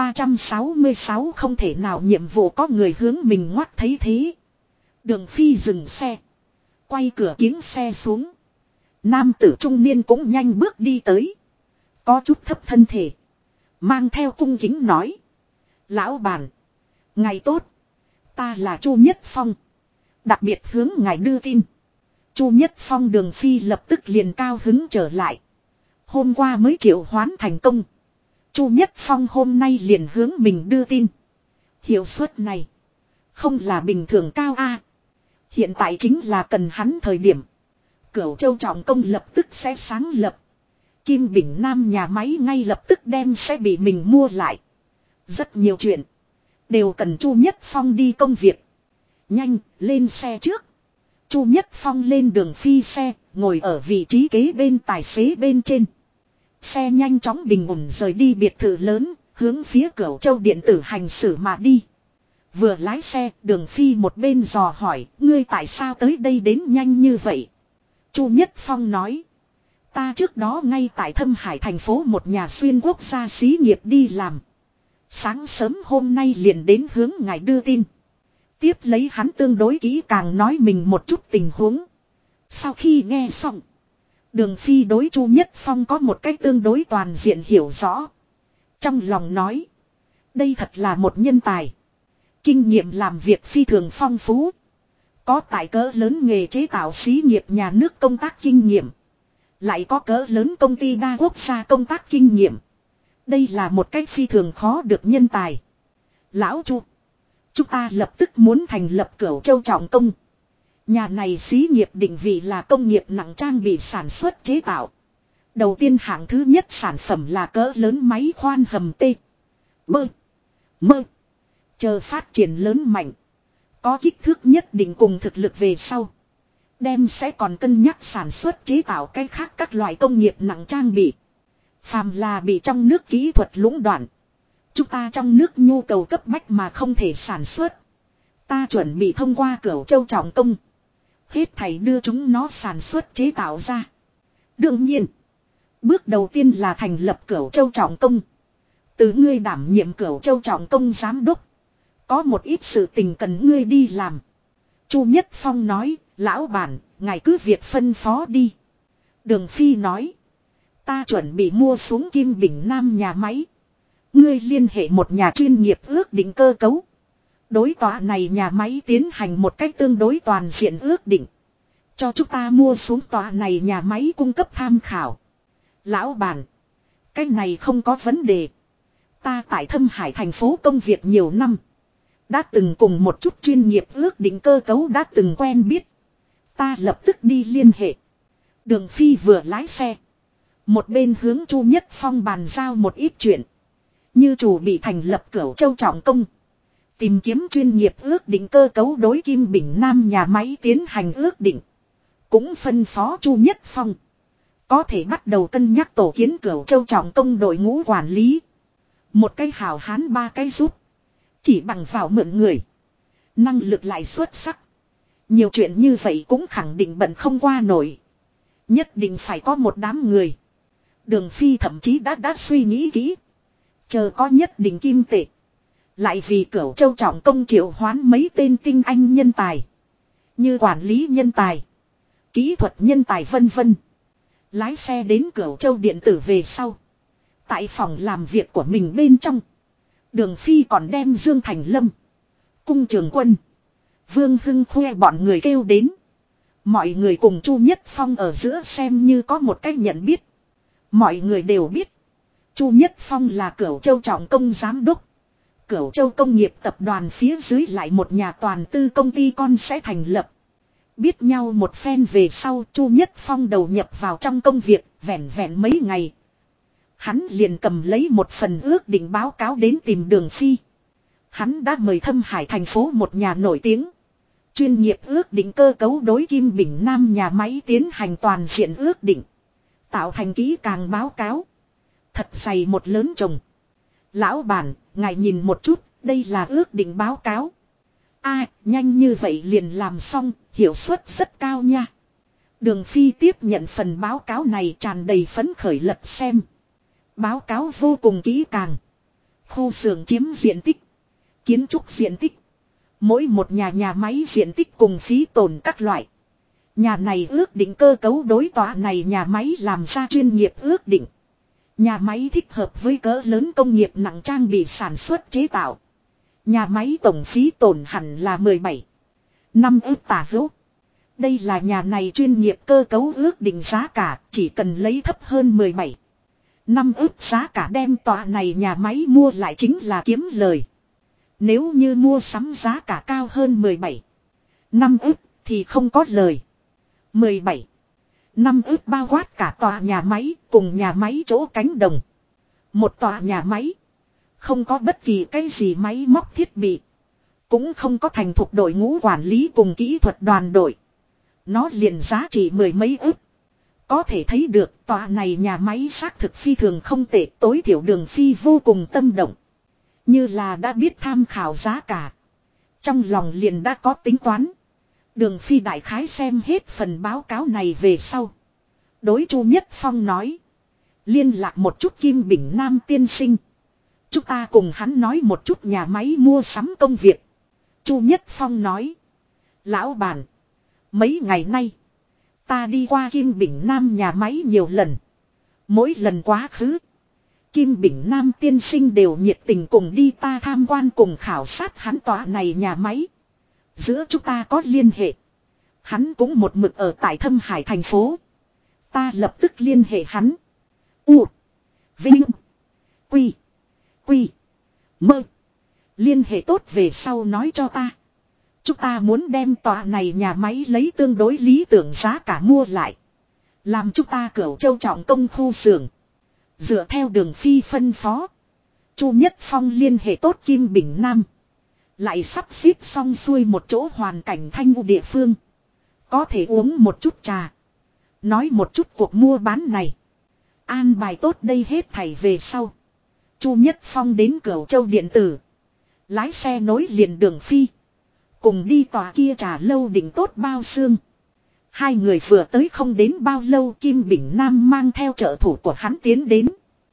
366 không thể nào nhiệm vụ có người hướng mình ngoắt thấy thế. Đường Phi dừng xe. Quay cửa kiếng xe xuống. Nam tử trung niên cũng nhanh bước đi tới. Có chút thấp thân thể. Mang theo cung kính nói. Lão bản. Ngày tốt. Ta là Chu Nhất Phong. Đặc biệt hướng ngài đưa tin. Chu Nhất Phong Đường Phi lập tức liền cao hứng trở lại. Hôm qua mới triệu hoán thành công. Chu Nhất Phong hôm nay liền hướng mình đưa tin. Hiệu suất này. Không là bình thường cao a. Hiện tại chính là cần hắn thời điểm. Cửu Châu Trọng Công lập tức sẽ sáng lập. Kim Bình Nam nhà máy ngay lập tức đem sẽ bị mình mua lại. Rất nhiều chuyện. Đều cần Chu Nhất Phong đi công việc. Nhanh, lên xe trước. Chu Nhất Phong lên Đường Phi xe, ngồi ở vị trí kế bên tài xế bên trên. Xe nhanh chóng bình ổn rời đi biệt thự lớn, hướng phía Cửu Châu điện tử hành xử mà đi. Vừa lái xe, Đường Phi một bên dò hỏi, ngươi tại sao tới đây đến nhanh như vậy? Chu Nhất Phong nói, ta trước đó ngay tại Thâm Hải thành phố một nhà xuyên quốc gia xí nghiệp đi làm. Sáng sớm hôm nay liền đến hướng ngài đưa tin. Tiếp lấy hắn tương đối kỹ càng nói mình một chút tình huống. Sau khi nghe xong, Đường Phi đối Chu Nhất Phong có một cách tương đối toàn diện hiểu rõ. Trong lòng nói, đây thật là một nhân tài. Kinh nghiệm làm việc phi thường phong phú. Có tại cỡ lớn nghề chế tạo xí nghiệp nhà nước công tác kinh nghiệm. Lại có cỡ lớn công ty đa quốc gia công tác kinh nghiệm. Đây là một cách phi thường khó được nhân tài. Lão Chu, chúng ta lập tức muốn thành lập Cửu Châu Trọng Công. Nhà này xí nghiệp định vị là công nghiệp nặng trang bị sản xuất chế tạo. Đầu tiên hạng thứ nhất sản phẩm là cỡ lớn máy khoan hầm T. Mơ. Mơ. Chờ phát triển lớn mạnh. Có kích thước nhất định cùng thực lực về sau. Đem sẽ còn cân nhắc sản xuất chế tạo cái khác các loại công nghiệp nặng trang bị. Phàm là bị trong nước kỹ thuật lũng đoạn. Chúng ta trong nước nhu cầu cấp bách mà không thể sản xuất. Ta chuẩn bị thông qua Cửu Châu Trọng Công. Hết thảy đưa chúng nó sản xuất chế tạo ra. Đương nhiên, bước đầu tiên là thành lập Cửu Châu Trọng Công. Từ ngươi đảm nhiệm Cửu Châu Trọng Công giám đốc. Có một ít sự tình cần ngươi đi làm. Chu Nhất Phong nói, lão bản, ngài cứ việc phân phó đi. Đường Phi nói, ta chuẩn bị mua xuống Kim Bình Nam nhà máy. Ngươi liên hệ một nhà chuyên nghiệp ước định cơ cấu. Đối tòa này nhà máy tiến hành một cách tương đối toàn diện ước định. Cho chúng ta mua xuống tòa này nhà máy cung cấp tham khảo. Lão bản, cái này không có vấn đề. Ta tại Thâm Hải thành phố công việc nhiều năm. Đã từng cùng một chút chuyên nghiệp ước định cơ cấu đã từng quen biết. Ta lập tức đi liên hệ. Đường Phi vừa lái xe. Một bên hướng Chu Nhất Phong bàn giao một ít chuyện. Như chủ bị thành lập Cửu Châu Trọng Công. Tìm kiếm chuyên nghiệp ước định cơ cấu đối Kim Bình Nam nhà máy tiến hành ước định. Cũng phân phó Chu Nhất Phong. Có thể bắt đầu cân nhắc tổ kiến Cửu Châu Trọng Công đội ngũ quản lý. Một cái hào hán ba cái giúp. Chỉ bằng vào mượn người. Năng lực lại xuất sắc. Nhiều chuyện như vậy cũng khẳng định bận không qua nổi. Nhất định phải có một đám người. Đường Phi thậm chí đã suy nghĩ kỹ. Chờ có nhất định kim tệ. Lại vì Cửu Châu Trọng Công triệu hoán mấy tên tinh anh nhân tài. Như quản lý nhân tài. Kỹ thuật nhân tài vân vân. Lái xe đến Cửu Châu điện tử về sau. Tại phòng làm việc của mình bên trong. Đường Phi còn đem Dương Thành Lâm. Cung Trường Quân. Vương Hưng Khuê bọn người kêu đến. Mọi người cùng Chu Nhất Phong ở giữa xem như có một cách nhận biết. Mọi người đều biết. Chu Nhất Phong là Cửu Châu Trọng Công giám đốc. Cửu Châu công nghiệp tập đoàn phía dưới lại một nhà toàn tư công ty con sẽ thành lập. Biết nhau một phen về sau Chu Nhất Phong đầu nhập vào trong công việc vẹn vẹn mấy ngày. Hắn liền cầm lấy một phần ước định báo cáo đến tìm Đường Phi. Hắn đã mời Thâm Hải thành phố một nhà nổi tiếng. Chuyên nghiệp ước định cơ cấu đối Kim Bình Nam nhà máy tiến hành toàn diện ước định. Tạo thành kỹ càng báo cáo. Thật dày một lớn chồng. Lão bản, ngài nhìn một chút, đây là ước định báo cáo. Nhanh như vậy liền làm xong, hiệu suất rất cao nha. Đường Phi tiếp nhận phần báo cáo này tràn đầy phấn khởi lật xem. Báo cáo vô cùng kỹ càng. Khu xưởng chiếm diện tích. Kiến trúc diện tích. Mỗi một nhà máy diện tích cùng phí tổn các loại. Nhà này ước định cơ cấu đối tòa này nhà máy làm ra chuyên nghiệp ước định. Nhà máy thích hợp với cỡ lớn công nghiệp nặng trang bị sản xuất chế tạo. Nhà máy tổng phí tổn hẳn là 17,5 ức tả hữu. Đây là nhà này chuyên nghiệp cơ cấu ước định giá cả chỉ cần lấy thấp hơn 17,5 ức giá cả đem tòa này nhà máy mua lại chính là kiếm lời. Nếu như mua sắm giá cả cao hơn 17,5 ức thì không có lời. 17,5 ức bao quát cả tòa nhà máy cùng nhà máy chỗ cánh đồng. Một tòa nhà máy. Không có bất kỳ cái gì máy móc thiết bị. Cũng không có thành thục đội ngũ quản lý cùng kỹ thuật đoàn đội. Nó liền giá trị 10 mấy ức. Có thể thấy được tòa này nhà máy xác thực phi thường không tệ, tối thiểu Đường Phi vô cùng tâm động. Như là đã biết tham khảo giá cả. Trong lòng liền đã có tính toán. Đường Phi đại khái xem hết phần báo cáo này về sau. Đối Chu Nhất Phong nói. Liên lạc một chút Kim Bình Nam tiên sinh. Chúng ta cùng hắn nói một chút nhà máy mua sắm công việc. Chu Nhất Phong nói. Lão bản. Mấy ngày nay. Ta đi qua Kim Bình Nam nhà máy nhiều lần. Mỗi lần quá khứ. Kim Bình Nam tiên sinh đều nhiệt tình cùng đi ta tham quan cùng khảo sát hắn tòa này nhà máy. Giữa chúng ta có liên hệ. Hắn cũng một mực ở tại Thâm Hải thành phố. Ta lập tức liên hệ hắn. U. Vinh. Quy. Quy. Mơ. Liên hệ tốt về sau nói cho ta. Chúng ta muốn đem tòa này nhà máy lấy tương đối lý tưởng giá cả mua lại. Làm chúng ta Cửu Châu trọng công khu xưởng. Dựa theo Đường Phi phân phó. Chu Nhất Phong liên hệ tốt Kim Bình Nam. Lại sắp xếp xong xuôi một chỗ hoàn cảnh thanh u địa phương. Có thể uống một chút trà. Nói một chút cuộc mua bán này. An bài tốt đây hết thảy về sau. Chu Nhất Phong đến Cửu Châu điện tử. Lái xe nối liền Đường Phi. Cùng đi tòa kia trà lâu đỉnh tốt bao xương. Hai người vừa tới không đến bao lâu Kim Bình Nam mang theo trợ thủ của hắn tiến đến.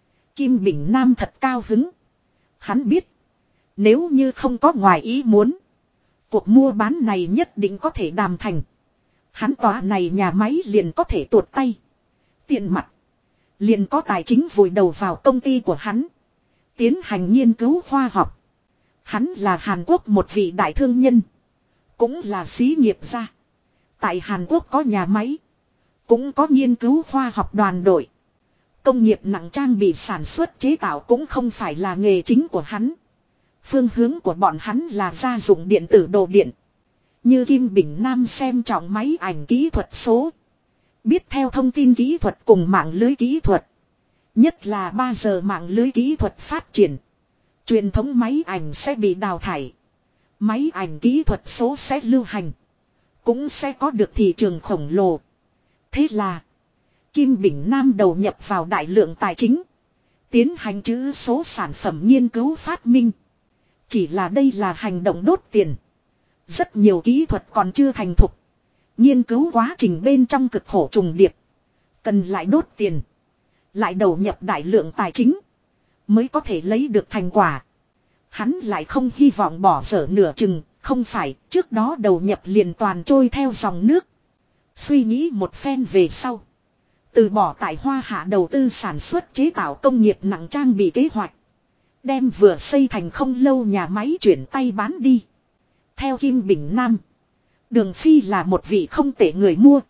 Kim Bình Nam thật cao hứng. Hắn biết. Nếu như không có ngoài ý muốn. Cuộc mua bán này nhất định có thể đàm thành. Hắn tòa này nhà máy liền có thể tuột tay. Tiền mặt. Liền có tài chính vùi đầu vào công ty của hắn. Tiến hành nghiên cứu khoa học. Hắn là Hàn Quốc một vị đại thương nhân. Cũng là xí nghiệp gia. Tại Hàn Quốc có nhà máy. Cũng có nghiên cứu khoa học đoàn đội. Công nghiệp nặng trang bị sản xuất chế tạo cũng không phải là nghề chính của hắn. Phương hướng của bọn hắn là gia dụng điện tử đồ điện. Như Kim Bình Nam xem trọng máy ảnh kỹ thuật số. Biết theo thông tin kỹ thuật cùng mạng lưới kỹ thuật. Nhất là 3 giờ mạng lưới kỹ thuật phát triển. Truyền thống máy ảnh sẽ bị đào thải. Máy ảnh kỹ thuật số sẽ lưu hành. Cũng sẽ có được thị trường khổng lồ. Thế là Kim Bình Nam đầu nhập vào đại lượng tài chính. Tiến hành chữ số sản phẩm nghiên cứu phát minh. Chỉ là đây là hành động đốt tiền. Rất nhiều kỹ thuật còn chưa thành thục. Nghiên cứu quá trình bên trong cực khổ trùng điệp. Cần lại đốt tiền. Lại đầu nhập đại lượng tài chính. Mới có thể lấy được thành quả. Hắn lại không hy vọng bỏ dở nửa chừng. Không phải trước đó đầu nhập liền toàn trôi theo dòng nước. Suy nghĩ một phen về sau. Từ bỏ tại Hoa Hạ đầu tư sản xuất chế tạo công nghiệp nặng trang bị kế hoạch. Đem vừa xây thành không lâu nhà máy chuyển tay bán đi. Theo Kim Bình Nam. Đường Phi là một vị không tệ người mua.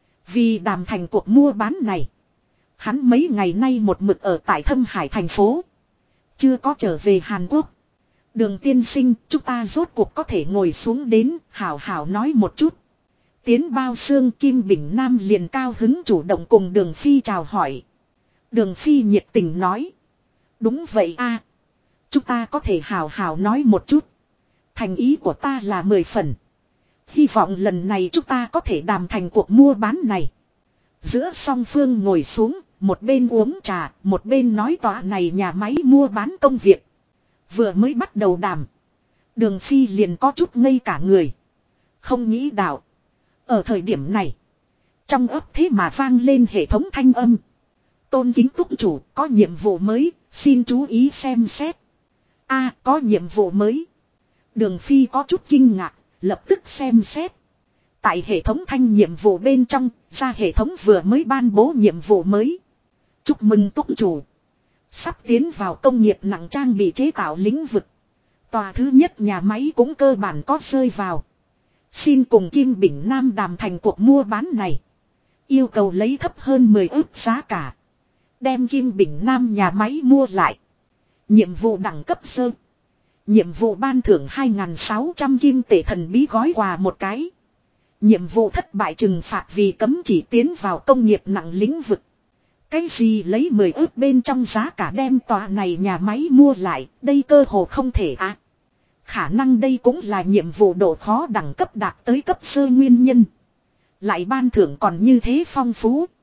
Vì đàm thành cuộc mua bán này. Hắn mấy ngày nay một mực ở tại Thâm Hải thành phố. Chưa có trở về Hàn Quốc. Đường tiên sinh, chúng ta rốt cuộc có thể ngồi xuống đến, hảo hảo nói một chút. Tiến bao xương Kim Bình Nam liền cao hứng chủ động cùng Đường Phi chào hỏi. Đường Phi nhiệt tình nói. Đúng vậy a, chúng ta có thể hảo hảo nói một chút. Thành ý của ta là 10 phần. Hy vọng lần này chúng ta có thể đàm thành cuộc mua bán này. Giữa song phương ngồi xuống, một bên uống trà, một bên nói tòa này nhà máy mua bán công việc. Vừa mới bắt đầu đàm. Đường Phi liền có chút ngây cả người. Không nghĩ đạo. Ở thời điểm này. Trong ấp thế mà vang lên hệ thống thanh âm. Tôn kính túc chủ có nhiệm vụ mới. Xin chú ý xem xét. Có nhiệm vụ mới. Đường Phi có chút kinh ngạc. Lập tức xem xét. Tại hệ thống thanh nhiệm vụ bên trong. Ra hệ thống vừa mới ban bố nhiệm vụ mới. Chúc mừng túc chủ. Sắp tiến vào công nghiệp nặng trang bị chế tạo lĩnh vực. Tòa thứ nhất nhà máy cũng cơ bản có rơi vào. Xin cùng Kim Bình Nam đàm thành cuộc mua bán này. Yêu cầu lấy thấp hơn 10 ức giá cả. Đem Kim Bình Nam nhà máy mua lại. Nhiệm vụ đẳng cấp sơ. Nhiệm vụ ban thưởng 2.600 kim tệ thần bí gói quà một cái. Nhiệm vụ thất bại trừng phạt vì cấm chỉ tiến vào công nghiệp nặng lĩnh vực. Cái gì lấy 10 ức bên trong giá cả đem tòa này nhà máy mua lại, đây cơ hồ không thể khả năng đây cũng là nhiệm vụ độ khó đẳng cấp đạt tới cấp sơ nguyên nhân. Lại ban thưởng còn như thế phong phú.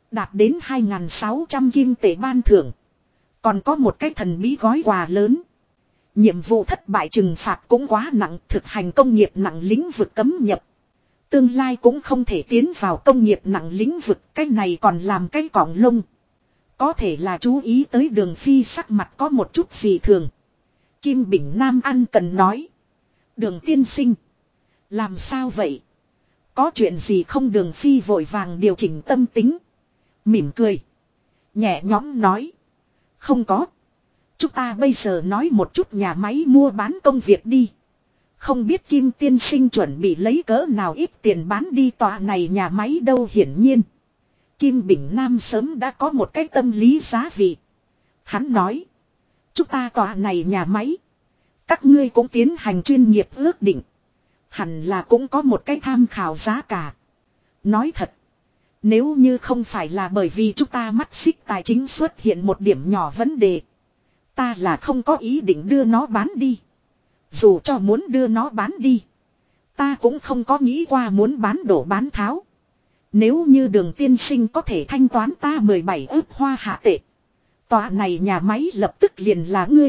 Đạt đến 2.600 kim tệ ban thưởng. Còn có một cái thần bí gói quà lớn. Nhiệm vụ thất bại trừng phạt cũng quá nặng, thực hành công nghiệp nặng lĩnh vực cấm nhập. Tương lai cũng không thể tiến vào công nghiệp nặng lĩnh vực, cái này còn làm cái cọng lông. Có thể là chú ý tới Đường Phi sắc mặt có một chút gì thường. Kim Bình Nam ăn cần nói. Đường tiên sinh. Làm sao vậy? Có chuyện gì không? Đường Phi vội vàng điều chỉnh tâm tính. Mỉm cười. Nhẹ nhõm nói. Không có. Chúng ta bây giờ nói một chút nhà máy mua bán công việc đi. Không biết Kim tiên sinh chuẩn bị lấy cỡ nào ít tiền bán đi tòa này nhà máy đâu. Hiển nhiên Kim Bình Nam sớm đã có một cái tâm lý giá vị. Hắn nói. Chúng ta tòa này nhà máy. Các ngươi cũng tiến hành chuyên nghiệp ước định. Hẳn là cũng có một cái tham khảo giá cả. Nói thật. Nếu như không phải là bởi vì chúng ta mắt xích tài chính xuất hiện một điểm nhỏ vấn đề. Ta là không có ý định đưa nó bán đi. Dù cho muốn đưa nó bán đi. Ta cũng không có nghĩ qua muốn bán đổ bán tháo. Nếu như Đường tiên sinh có thể thanh toán ta 17 ức hoa hạ tệ. Tòa này nhà máy lập tức liền là ngươi.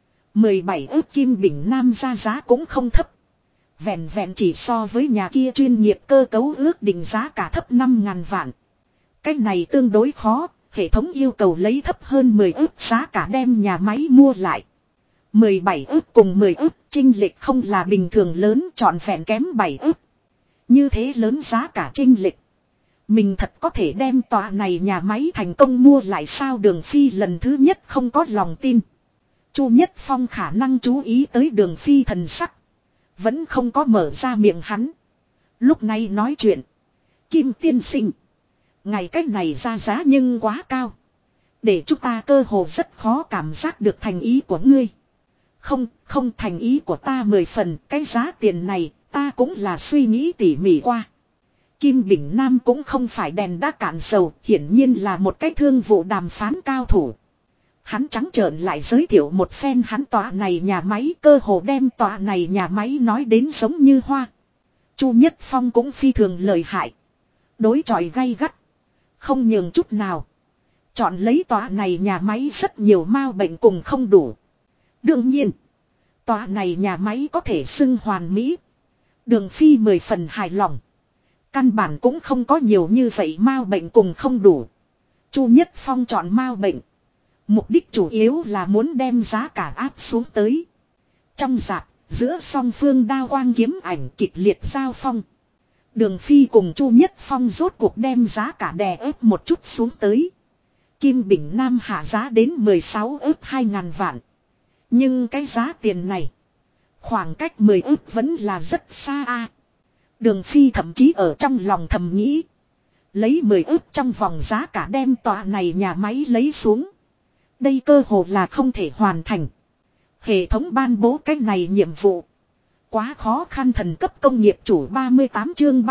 17 ức Kim Bình Nam ra giá cũng không thấp. Vẹn vẹn chỉ so với nhà kia chuyên nghiệp cơ cấu ước định giá cả thấp 5.000 vạn. Cái này tương đối khó, hệ thống yêu cầu lấy thấp hơn 10 ức giá cả đem nhà máy mua lại. 17 ức cùng 10 ức chênh lệch không là bình thường lớn, trọn vẹn kém 7 ức. Như thế lớn giá cả chênh lệch. Mình thật có thể đem tòa này nhà máy thành công mua lại sao? Đường Phi lần thứ nhất không có lòng tin. Chu Nhất Phong khả năng chú ý tới Đường Phi thần sắc. Vẫn không có mở ra miệng hắn. Lúc này nói chuyện. Kim tiên sinh. Ngày cách này ra giá nhưng quá cao. Để chúng ta cơ hồ rất khó cảm giác được thành ý của ngươi. Không thành ý của ta 10 phần. Cái giá tiền này ta cũng là suy nghĩ tỉ mỉ qua. Kim Bình Nam cũng không phải đèn đã cạn dầu. Hiển nhiên là một cái thương vụ đàm phán cao thủ. Hắn trắng trợn lại giới thiệu một phen hắn tòa này nhà máy, cơ hồ đem tòa này nhà máy nói đến giống như hoa. Chu Nhất Phong cũng phi thường lợi hại. Đối chọi gay gắt. Không nhường chút nào. Chọn lấy tòa này nhà máy rất nhiều mao bệnh cùng không đủ. Đương nhiên. Tòa này nhà máy có thể xưng hoàn mỹ. Đường Phi 10 phần hài lòng. Căn bản cũng không có nhiều như vậy mao bệnh cùng không đủ. Chu Nhất Phong chọn mao bệnh. Mục đích chủ yếu là muốn đem giá cả áp xuống tới. Trong rạp, giữa song phương đao quang kiếm ảnh kịch liệt giao phong. Đường Phi cùng Chu Nhất Phong rốt cuộc đem giá cả đè ép một chút xuống tới. Kim Bình Nam hạ giá đến 16 ức 2.000 vạn. Nhưng cái giá tiền này, khoảng cách 10 ức vẫn là rất xa a. Đường Phi thậm chí ở trong lòng thầm nghĩ. Lấy 10 ức trong vòng giá cả đem tòa này nhà máy lấy xuống. Đây cơ hồ là không thể hoàn thành. Hệ thống ban bố cái này nhiệm vụ. Quá khó khăn. Thần cấp công nghiệp chủ 38 chương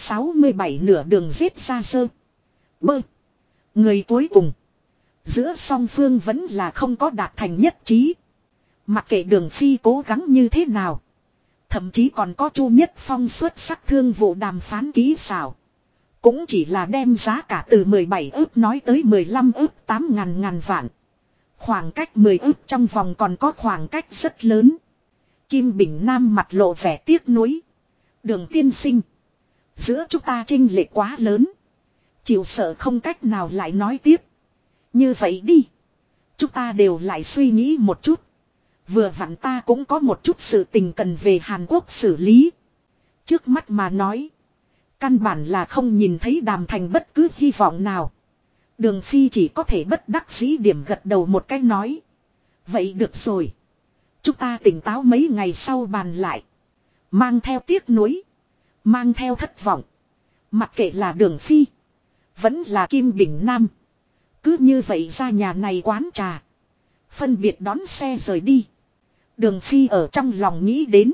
367 nửa đường giết ra sơ. Bơ. Người cuối cùng. Giữa song phương vẫn là không có đạt thành nhất trí. Mặc kệ Đường Phi cố gắng như thế nào. Thậm chí còn có Chu Nhất Phong xuất sắc thương vụ đàm phán kỹ xảo. Cũng chỉ là đem giá cả từ 17 ức nói tới 15 ức 8.000 vạn. Khoảng cách 10 ức trong vòng còn có khoảng cách rất lớn. Kim Bình Nam mặt lộ vẻ tiếc nuối. Đường tiên sinh. Giữa chúng ta chênh lệch quá lớn. Chịu sợ không cách nào lại nói tiếp. Như vậy đi. Chúng ta đều lại suy nghĩ một chút. Vừa vặn ta cũng có một chút sự tình cần về Hàn Quốc xử lý. Trước mắt mà nói. Căn bản là không nhìn thấy đàm thành bất cứ hy vọng nào. Đường Phi chỉ có thể bất đắc dĩ điểm gật đầu một cái nói. Vậy được rồi. Chúng ta tỉnh táo mấy ngày sau bàn lại. Mang theo tiếc nuối. Mang theo thất vọng. Mặc kệ là Đường Phi. Vẫn là Kim Bình Nam. Cứ như vậy ra nhà này quán trà. Phân biệt đón xe rời đi. Đường Phi ở trong lòng nghĩ đến.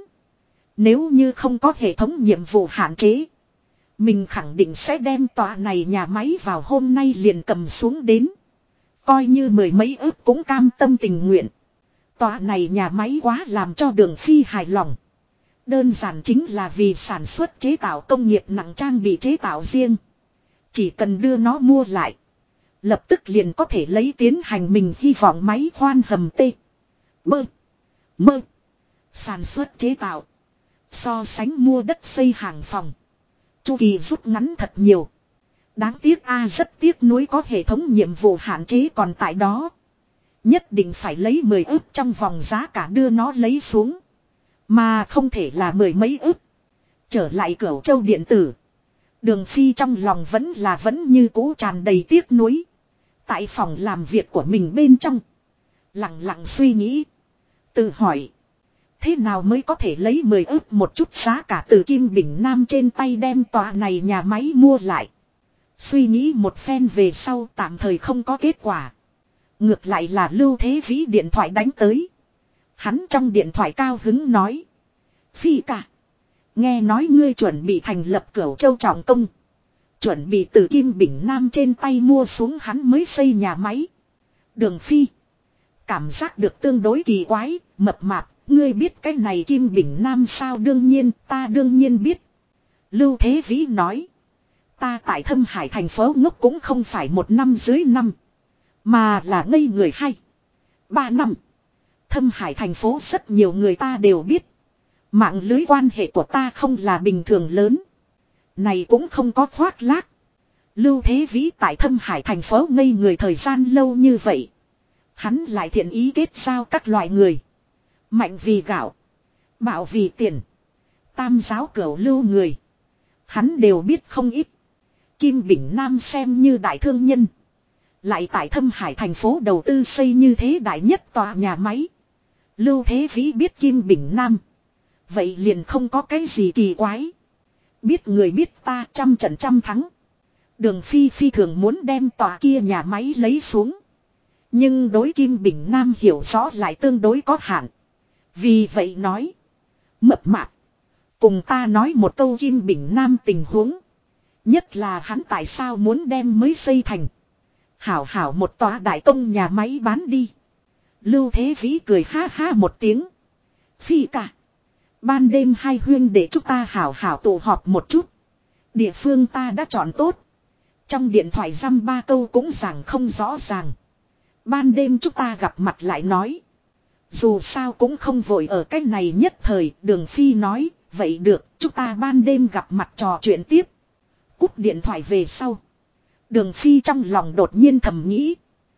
Nếu như không có hệ thống nhiệm vụ hạn chế. Mình khẳng định sẽ đem tòa này nhà máy vào hôm nay liền cầm xuống đến. Coi như 10 mấy ức cũng cam tâm tình nguyện. Tòa này nhà máy quá làm cho Đường Phi hài lòng. Đơn giản chính là vì sản xuất chế tạo công nghiệp nặng trang bị chế tạo riêng. Chỉ cần đưa nó mua lại. Lập tức liền có thể lấy tiến hành mình hy vọng máy khoan hầm tê. Bơ. Mơ. Sản xuất chế tạo. So sánh mua đất xây hàng phòng. Chu kỳ rút ngắn thật nhiều. Đáng tiếc rất tiếc nuối có hệ thống nhiệm vụ hạn chế còn tại đó. Nhất định phải lấy 10 ức trong vòng giá cả đưa nó lấy xuống. Mà không thể là 10 mấy ức. Trở lại Cửu Châu điện tử. Đường Phi trong lòng vẫn như cũ tràn đầy tiếc nuối. Tại phòng làm việc của mình bên trong. Lặng lặng suy nghĩ. Tự hỏi. Thế nào mới có thể lấy 10 ức một chút giá cả từ Kim Bình Nam trên tay đem tòa này nhà máy mua lại. Suy nghĩ một phen về sau tạm thời không có kết quả. Ngược lại là Lưu Thế Vĩ điện thoại đánh tới. Hắn trong điện thoại cao hứng nói. Phi ca. Nghe nói ngươi chuẩn bị thành lập Cửu Châu trọng công. Chuẩn bị từ Kim Bình Nam trên tay mua xuống hắn mới xây nhà máy. Đường Phi. Cảm giác được tương đối kỳ quái, mập mạp. Ngươi biết cái này Kim Bình Nam sao? Đương nhiên, ta đương nhiên biết. Lưu Thế Vĩ nói. Ta tại Thâm Hải thành phố ngốc cũng không phải 1 năm dưới năm. Mà là ngây người 2-3 năm. Thâm Hải thành phố rất nhiều người ta đều biết. Mạng lưới quan hệ của ta không là bình thường lớn. Này cũng không có khoác lác. Lưu Thế Vĩ tại Thâm Hải thành phố ngây người thời gian lâu như vậy. Hắn lại thiện ý kết giao các loại người. Mạnh vì gạo. Bạo vì tiền. Tam giáo cửu lưu người. Hắn đều biết không ít. Kim Bình Nam xem như đại thương nhân. Lại tại Thâm Hải thành phố đầu tư xây như thế đại nhất tòa nhà máy. Lưu Thế Vĩ biết Kim Bình Nam. Vậy liền không có cái gì kỳ quái. Biết người biết ta 100 trận 100 thắng. Đường Phi phi thường muốn đem tòa kia nhà máy lấy xuống. Nhưng đối Kim Bình Nam hiểu rõ lại tương đối có hạn. Vì vậy nói. Mập mạp. Cùng ta nói một câu Kim Bình Nam tình huống. Nhất là hắn tại sao muốn đem mới xây thành. Hảo một tòa đại công nhà máy bán đi. Lưu Thế Vĩ cười ha ha một tiếng. Phi cả. Ban đêm hai huyên để chúng ta hảo tụ họp một chút. Địa phương ta đã chọn tốt. Trong điện thoại dăm 3 câu cũng giảng không rõ ràng. Ban đêm chúng ta gặp mặt lại nói. Dù sao cũng không vội ở cái này nhất thời. Đường Phi nói. Vậy được, chúng ta ban đêm gặp mặt trò chuyện tiếp. Cúp điện thoại về sau. Đường Phi trong lòng đột nhiên thầm nghĩ.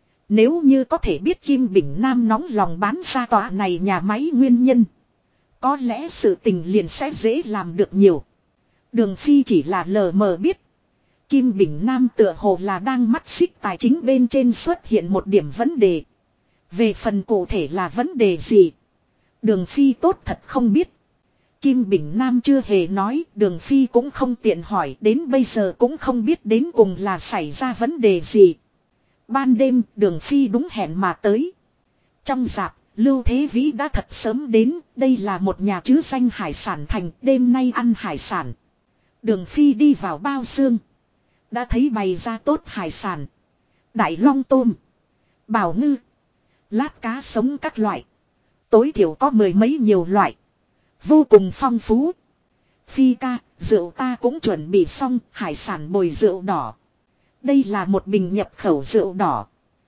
Nếu như có thể biết Kim Bình Nam nóng lòng bán ra tòa này nhà máy nguyên nhân. Có lẽ sự tình liền sẽ dễ làm được nhiều. Đường Phi chỉ là lờ mờ biết. Kim Bình Nam tựa hồ là đang mắt xích tài chính bên trên xuất hiện một điểm vấn đề. Về phần cụ thể là vấn đề gì? Đường Phi tốt thật không biết. Kim Bình Nam chưa hề nói, Đường Phi cũng không tiện hỏi, đến bây giờ cũng không biết đến cùng là xảy ra vấn đề gì. Ban đêm, Đường Phi đúng hẹn mà tới. Trong rạp, Lưu Thế Vĩ đã thật sớm đến, đây là một nhà chữ danh hải sản thành, đêm nay ăn hải sản. Đường Phi đi vào bao xương. Đã thấy bày ra tốt hải sản. Đại long tôm, bào ngư, lát cá sống các loại. Tối thiểu có 10 mấy nhiều loại. Vô cùng phong phú. Phi ca, rượu ta cũng chuẩn bị xong, hải sản bồi rượu đỏ. Đây là một bình nhập khẩu rượu đỏ.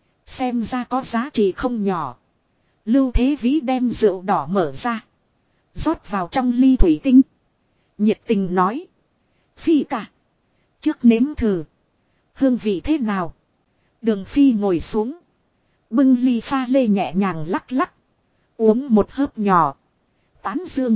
Xem ra có giá trị không nhỏ. Lưu Thế Vĩ đem rượu đỏ mở ra. Rót vào trong ly thủy tinh. Nhiệt tình nói. Phi ca. Trước nếm thử. Hương vị thế nào? Đường Phi ngồi xuống. Bưng ly pha lê nhẹ nhàng lắc lắc. Uống một hớp nhỏ. Tán dương.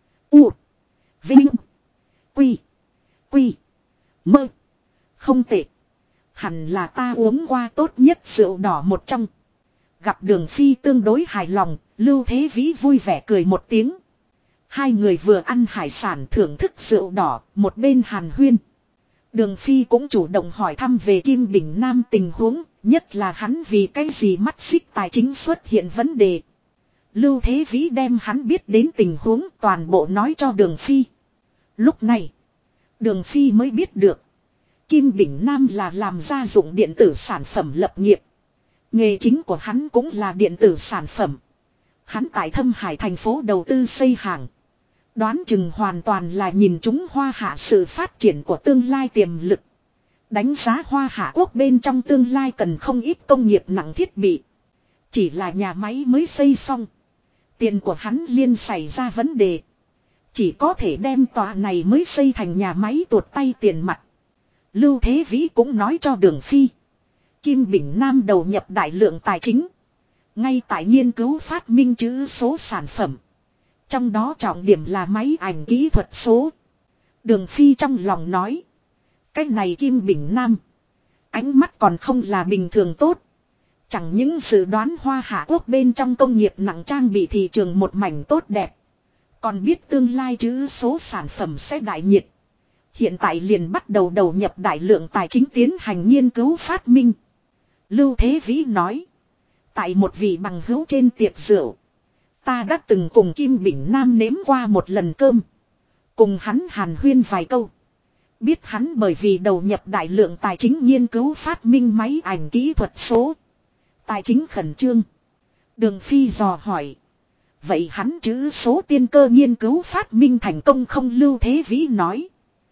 U. Vinh. Quy. Quy. Mơ. Không tệ. Hẳn là ta uống qua tốt nhất rượu đỏ một trong. Gặp Đường Phi tương đối hài lòng, Lưu Thế Vĩ vui vẻ cười một tiếng. Hai người vừa ăn hải sản thưởng thức rượu đỏ, một bên hàn huyên. Đường Phi cũng chủ động hỏi thăm về Kim Bình Nam tình huống, nhất là hắn vì cái gì mắt xích tài chính xuất hiện vấn đề. Lưu Thế Vĩ đem hắn biết đến tình huống toàn bộ nói cho Đường Phi. Lúc này, Đường Phi mới biết được. Kim Bình Nam là làm gia dụng điện tử sản phẩm lập nghiệp. Nghề chính của hắn cũng là điện tử sản phẩm. Hắn tại Thâm Hải thành phố đầu tư xây hàng. Đoán chừng hoàn toàn là nhìn chúng Hoa Hạ sự phát triển của tương lai tiềm lực. Đánh giá Hoa Hạ Quốc bên trong tương lai cần không ít công nghiệp nặng thiết bị. Chỉ là nhà máy mới xây xong. Tiền của hắn liên xảy ra vấn đề. Chỉ có thể đem tòa này mới xây thành nhà máy tuột tay tiền mặt. Lưu Thế Vĩ cũng nói cho Đường Phi. Kim Bình Nam đầu nhập đại lượng tài chính. Ngay tại nghiên cứu phát minh chữ số sản phẩm. Trong đó trọng điểm là máy ảnh kỹ thuật số. Đường Phi trong lòng nói. Cái này Kim Bình Nam. Ánh mắt còn không là bình thường tốt. Chẳng những dự đoán Hoa Hạ Quốc bên trong công nghiệp nặng trang bị thị trường một mảnh tốt đẹp. Còn biết tương lai chữ số sản phẩm sẽ đại nhiệt. Hiện tại liền bắt đầu đầu nhập đại lượng tài chính tiến hành nghiên cứu phát minh. Lưu Thế Vĩ nói. Tại một vị bằng hữu trên tiệc rượu. Ta đã từng cùng Kim Bình Nam nếm qua một lần cơm. Cùng hắn hàn huyên vài câu. Biết hắn bởi vì đầu nhập đại lượng tài chính nghiên cứu phát minh máy ảnh kỹ thuật số. Tài chính khẩn trương. Đường Phi dò hỏi. Vậy hắn chữ số tiên cơ nghiên cứu phát minh thành công không? Lưu Thế Vĩ nói.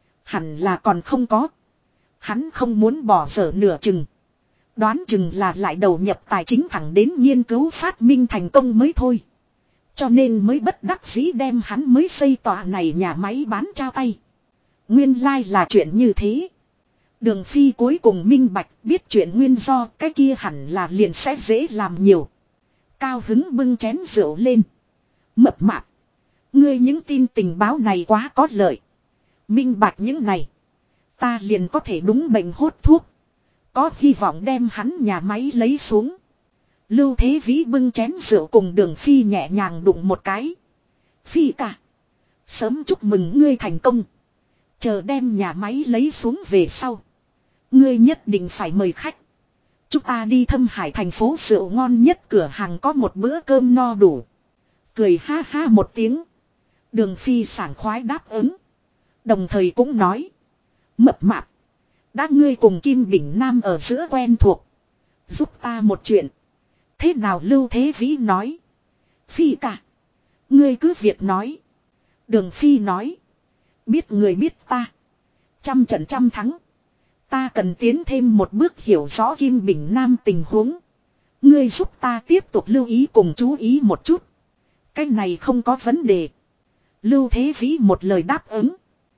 Hẳn là còn không có. Hắn không muốn bỏ dở nửa chừng. Đoán chừng là lại đầu nhập tài chính thẳng đến nghiên cứu phát minh thành công mới thôi. Cho nên mới bất đắc dĩ đem hắn mới xây tòa này nhà máy bán trao tay. Nguyên lai là chuyện như thế. Đường Phi cuối cùng minh bạch biết chuyện nguyên do cái kia hẳn là liền sẽ dễ làm nhiều. Cao hứng bưng chén rượu lên. Mập mạp. Ngươi những tin tình báo này quá có lợi. Minh bạch những này. Ta liền có thể đúng bệnh hốt thuốc. Có hy vọng đem hắn nhà máy lấy xuống. Lưu Thế Vĩ bưng chén rượu cùng Đường Phi nhẹ nhàng đụng một cái. Phi cả. Sớm chúc mừng ngươi thành công. Chờ đem nhà máy lấy xuống về sau. Ngươi nhất định phải mời khách. Chúng ta đi Thâm Hải thành phố rượu ngon nhất cửa hàng có một bữa cơm no đủ. Cười ha ha một tiếng. Đường Phi sảng khoái đáp ứng. Đồng thời cũng nói. Mập mạp. Đã ngươi cùng Kim Bình Nam ở giữa quen thuộc. Giúp ta một chuyện. Thế nào? Lưu Thế Vĩ nói. Phi cả. Ngươi cứ việc nói. Đường Phi nói. Biết người biết ta. Trăm trận trăm thắng. Ta cần tiến thêm một bước hiểu rõ Kim Bình Nam tình huống. Ngươi giúp ta tiếp tục lưu ý cùng chú ý một chút. Cái này không có vấn đề. Lưu Thế Vĩ một lời đáp ứng.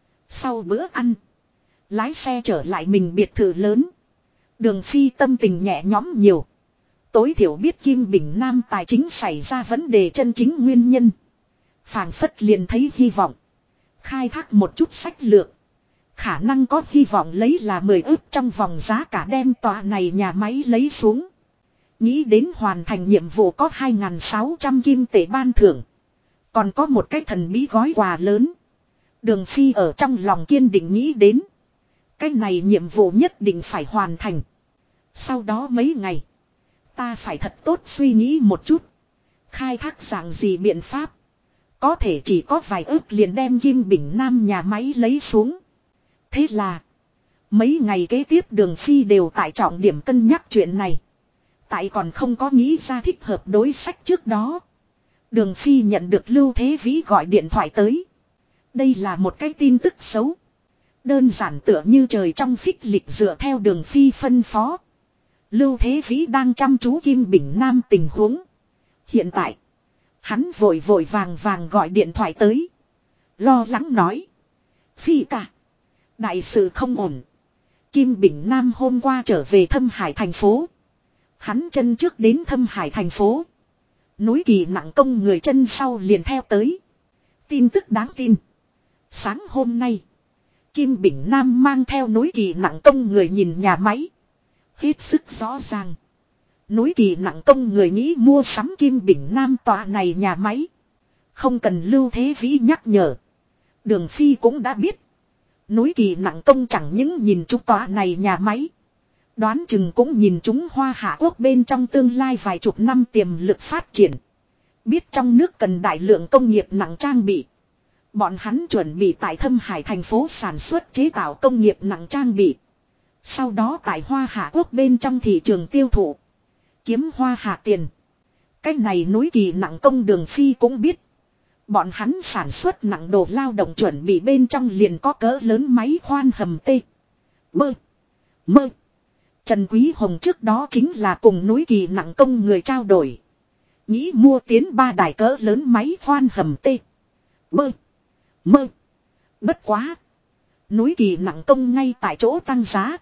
Sau bữa ăn. Lái xe trở lại mình biệt thự lớn. Đường Phi tâm tình nhẹ nhõm nhiều. Tối thiểu biết Kim Bình Nam tài chính xảy ra vấn đề chân chính nguyên nhân. Phảng phất liền thấy hy vọng. Khai thác một chút sách lược. Khả năng có hy vọng lấy là 10 ức trong vòng giá cả đem tòa này nhà máy lấy xuống. Nghĩ đến hoàn thành nhiệm vụ có 2.600 kim tệ ban thưởng. Còn có một cái thần bí gói quà lớn. Đường Phi ở trong lòng kiên định nghĩ đến. Cái này nhiệm vụ nhất định phải hoàn thành. Sau đó mấy ngày. Ta phải thật tốt suy nghĩ một chút. Khai thác dạng gì biện pháp. Có thể chỉ có vài ức liền đem Kim Bình Nam nhà máy lấy xuống. Thế là. Mấy ngày kế tiếp Đường Phi đều tại trọng điểm cân nhắc chuyện này. Tại còn không có nghĩ ra thích hợp đối sách trước đó. Đường Phi nhận được Lưu Thế Vĩ gọi điện thoại tới. Đây là một cái tin tức xấu. Đơn giản tựa như trời trong phích lịch dựa theo Đường Phi phân phó. Lưu Thế Vĩ đang chăm chú Kim Bình Nam tình huống. Hiện tại. Hắn vội vội vàng vàng gọi điện thoại tới. Lo lắng nói. Phi cả. Đại sự không ổn. Kim Bình Nam hôm qua trở về Thâm Hải thành phố. Hắn chân trước đến Thâm Hải thành phố. Núi Kỳ nặng công người chân sau liền theo tới. Tin tức đáng tin. Sáng hôm nay. Kim Bình Nam mang theo Núi Kỳ nặng công người nhìn nhà máy. Hết sức rõ ràng. Núi Kỳ nặng công người nghĩ mua sắm Kim Bình Nam tòa này nhà máy. Không cần Lưu Thế Vĩ nhắc nhở. Đường Phi cũng đã biết. Núi Kỳ nặng công chẳng những nhìn chúng tòa này nhà máy. Đoán chừng cũng nhìn chúng Hoa Hạ Quốc bên trong tương lai vài chục năm tiềm lực phát triển. Biết trong nước cần đại lượng công nghiệp nặng trang bị. Bọn hắn chuẩn bị tại Thâm Hải thành phố sản xuất chế tạo công nghiệp nặng trang bị. Sau đó tại Hoa Hạ Quốc bên trong thị trường tiêu thụ. Kiếm Hoa Hạ tiền. Cái này Núi Kỳ nặng công Đường Phi cũng biết. Bọn hắn sản xuất nặng đồ lao động chuẩn bị bên trong liền có cỡ lớn máy khoan hầm tê. Bơ. Mơ. Trần Quý Hồng trước đó chính là cùng núi Kỳ Nặng Công người trao đổi. Nghĩ mua tiến 3 đài cỡ lớn máy khoan hầm tê. Bơ. Mơ. Bất quá. Núi Kỳ Nặng Công ngay tại chỗ tăng giá.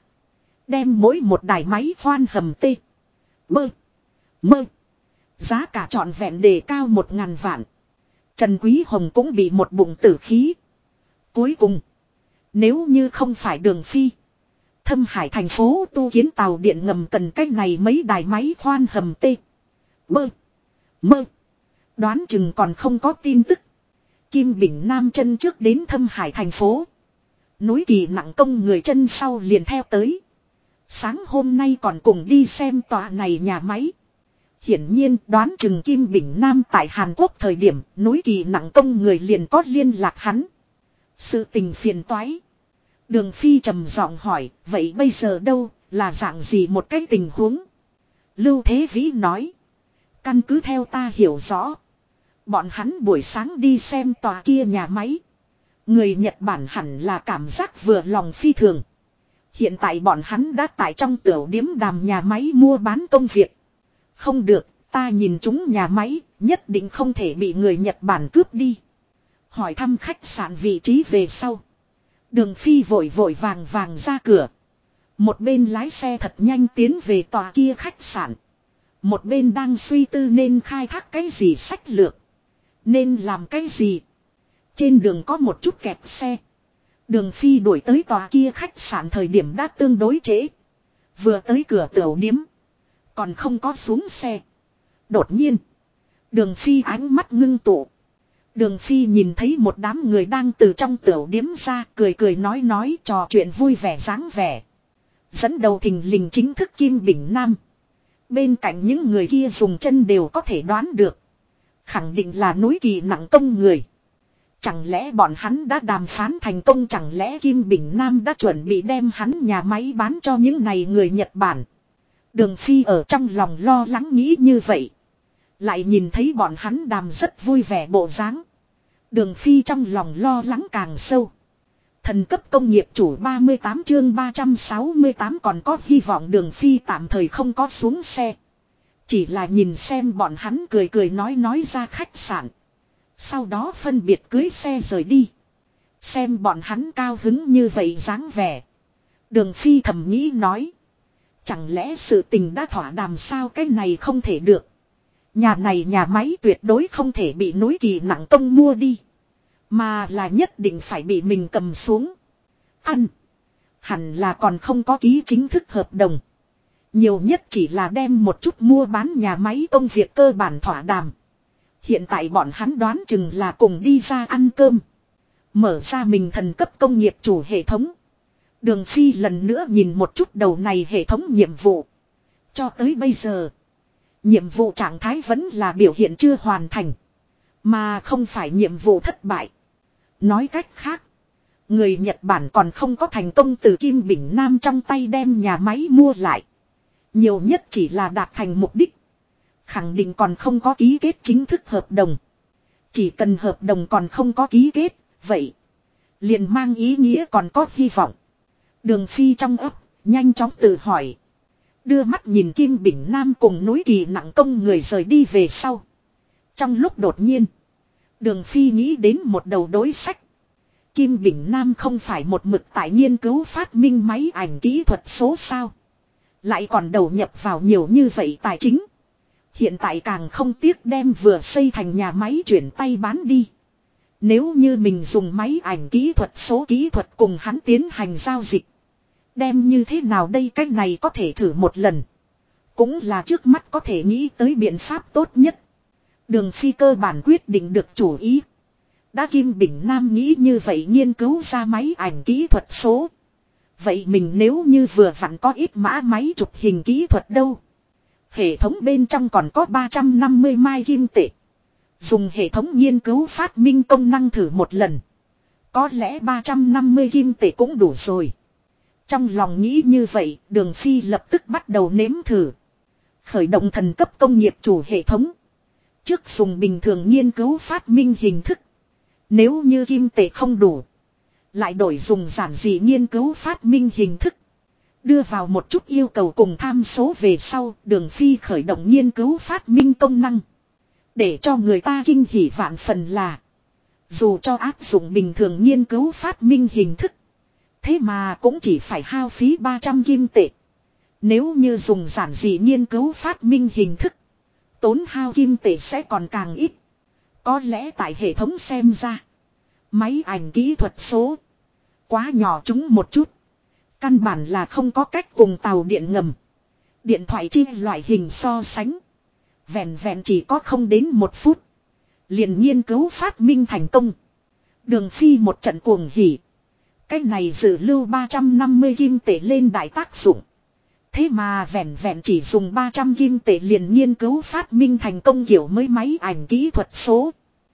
Đem mỗi một đài máy khoan hầm tê. Bơ. Mơ. Giá cả trọn vẹn đề cao 1.000 vạn. Trần Quý Hồng cũng bị một bụng tử khí. Cuối cùng. Nếu như không phải Đường Phi. Thâm Hải thành phố tu kiến tàu điện ngầm cần cách này mấy đài máy khoan hầm tê. Bơ. Mơ. Đoán chừng còn không có tin tức. Kim Bình Nam chân trước đến Thâm Hải thành phố. Núi Kỳ Nặng Công người chân sau liền theo tới. Sáng hôm nay còn cùng đi xem tòa này nhà máy. Hiển nhiên đoán chừng Kim Bình Nam tại Hàn Quốc thời điểm núi Kỳ Nặng Công người liền có liên lạc hắn. Sự tình phiền toái. Đường Phi trầm giọng hỏi, vậy bây giờ đâu, là dạng gì một cái tình huống? Lưu Thế Vĩ nói. Căn cứ theo ta hiểu rõ. Bọn hắn buổi sáng đi xem tòa kia nhà máy. Người Nhật Bản hẳn là cảm giác vừa lòng phi thường. Hiện tại bọn hắn đã tại trong tiểu điếm đàm nhà máy mua bán công việc. Không được, ta nhìn chúng nhà máy, nhất định không thể bị người Nhật Bản cướp đi. Hỏi thăm khách sạn vị trí về sau. Đường Phi vội vội vàng vàng ra cửa. Một bên lái xe thật nhanh tiến về tòa kia khách sạn. Một bên đang suy tư nên khai thác cái gì sách lược. Nên làm cái gì. Trên đường có một chút kẹt xe. Đường Phi đuổi tới tòa kia khách sạn thời điểm đã tương đối trễ. Vừa tới cửa tiểu điếm. Còn không có xuống xe. Đột nhiên. Đường Phi ánh mắt ngưng tụ. Đường Phi nhìn thấy một đám người đang từ trong tiểu điếm ra cười cười nói trò chuyện vui vẻ dáng vẻ. Dẫn đầu thình lình chính thức Kim Bình Nam. Bên cạnh những người kia dùng chân đều có thể đoán được. Khẳng định là núi Kỳ Nặng Công người. Chẳng lẽ bọn hắn đã đàm phán thành công, chẳng lẽ Kim Bình Nam đã chuẩn bị đem hắn nhà máy bán cho những này người Nhật Bản. Đường Phi ở trong lòng lo lắng nghĩ như vậy. Lại nhìn thấy bọn hắn đàm rất vui vẻ bộ dáng. Đường Phi trong lòng lo lắng càng sâu. Thần cấp công nghiệp chủ 38 chương 368 còn có hy vọng. Đường Phi tạm thời không có xuống xe. Chỉ là nhìn xem bọn hắn cười cười nói ra khách sạn. Sau đó phân biệt cưới xe rời đi. Xem bọn hắn cao hứng như vậy dáng vẻ. Đường Phi thầm nghĩ nói. Chẳng lẽ sự tình đã thỏa đàm sao, cái này không thể được. Nhà này nhà máy tuyệt đối không thể bị núi Kỳ Nặng Công mua đi. Mà là nhất định phải bị mình cầm xuống. Hẳn là còn không có ký chính thức hợp đồng. Nhiều nhất chỉ là đem một chút mua bán nhà máy công việc cơ bản thỏa đàm. Hiện tại bọn hắn đoán chừng là cùng đi ra ăn cơm. Mở ra mình thần cấp công nghiệp chủ hệ thống. Đường Phi lần nữa nhìn một chút đầu này hệ thống nhiệm vụ. Cho tới bây giờ, nhiệm vụ trạng thái vẫn là biểu hiện chưa hoàn thành. Mà không phải nhiệm vụ thất bại. Nói cách khác, người Nhật Bản còn không có thành công từ Kim Bình Nam trong tay đem nhà máy mua lại. Nhiều nhất chỉ là đạt thành mục đích. Khẳng định còn không có ký kết chính thức hợp đồng. Chỉ cần hợp đồng còn không có ký kết, vậy liền mang ý nghĩa còn có hy vọng. Đường Phi trong ấp, nhanh chóng tự hỏi. Đưa mắt nhìn Kim Bình Nam cùng núi Kỳ Nặng Công người rời đi về sau. Trong lúc đột nhiên, Đường Phi nghĩ đến một đầu đối sách. Kim Bình Nam không phải một mực tại nghiên cứu phát minh máy ảnh kỹ thuật số sao. Lại còn đầu nhập vào nhiều như vậy tài chính. Hiện tại càng không tiếc đem vừa xây thành nhà máy chuyển tay bán đi. Nếu như mình dùng máy ảnh kỹ thuật số kỹ thuật cùng hắn tiến hành giao dịch. Đem như thế nào đây, cái này có thể thử một lần. Cũng là trước mắt có thể nghĩ tới biện pháp tốt nhất. Đường Phi cơ bản quyết định được chủ ý. Đã Kim Bình Nam nghĩ như vậy nghiên cứu ra máy ảnh kỹ thuật số. Vậy mình nếu như vừa vặn có ít mã máy chụp hình kỹ thuật đâu. Hệ thống bên trong còn có 350 mai kim tệ. Dùng hệ thống nghiên cứu phát minh công năng thử một lần. Có lẽ 350 kim tệ cũng đủ rồi. Trong lòng nghĩ như vậy, Đường Phi lập tức bắt đầu nếm thử. Khởi động thần cấp công nghiệp chủ hệ thống. Trước dùng bình thường nghiên cứu phát minh hình thức. Nếu như kim tệ không đủ, lại đổi dùng giản dị nghiên cứu phát minh hình thức. Đưa vào một chút yêu cầu cùng tham số về sau, Đường Phi khởi động nghiên cứu phát minh công năng. Để cho người ta kinh hỉ vạn phần là, dù cho áp dụng bình thường nghiên cứu phát minh hình thức, thế mà cũng chỉ phải hao phí 300 kim tệ. Nếu như dùng giản dị nghiên cứu phát minh hình thức, tốn hao kim tệ sẽ còn càng ít. Có lẽ tại hệ thống xem ra, máy ảnh kỹ thuật số quá nhỏ chúng một chút. Căn bản là không có cách cùng tàu điện ngầm, điện thoại chi loại hình so sánh. Vẹn vẹn chỉ có không đến 1 phút, liền nghiên cứu phát minh thành công. Đường Phi một trận cuồng hỉ. Cái này dự lưu 350 kim tệ lên đại tác dụng. Thế mà vẹn vẹn chỉ dùng 300 kim tệ liền nghiên cứu phát minh thành công kiểu mới máy ảnh kỹ thuật số.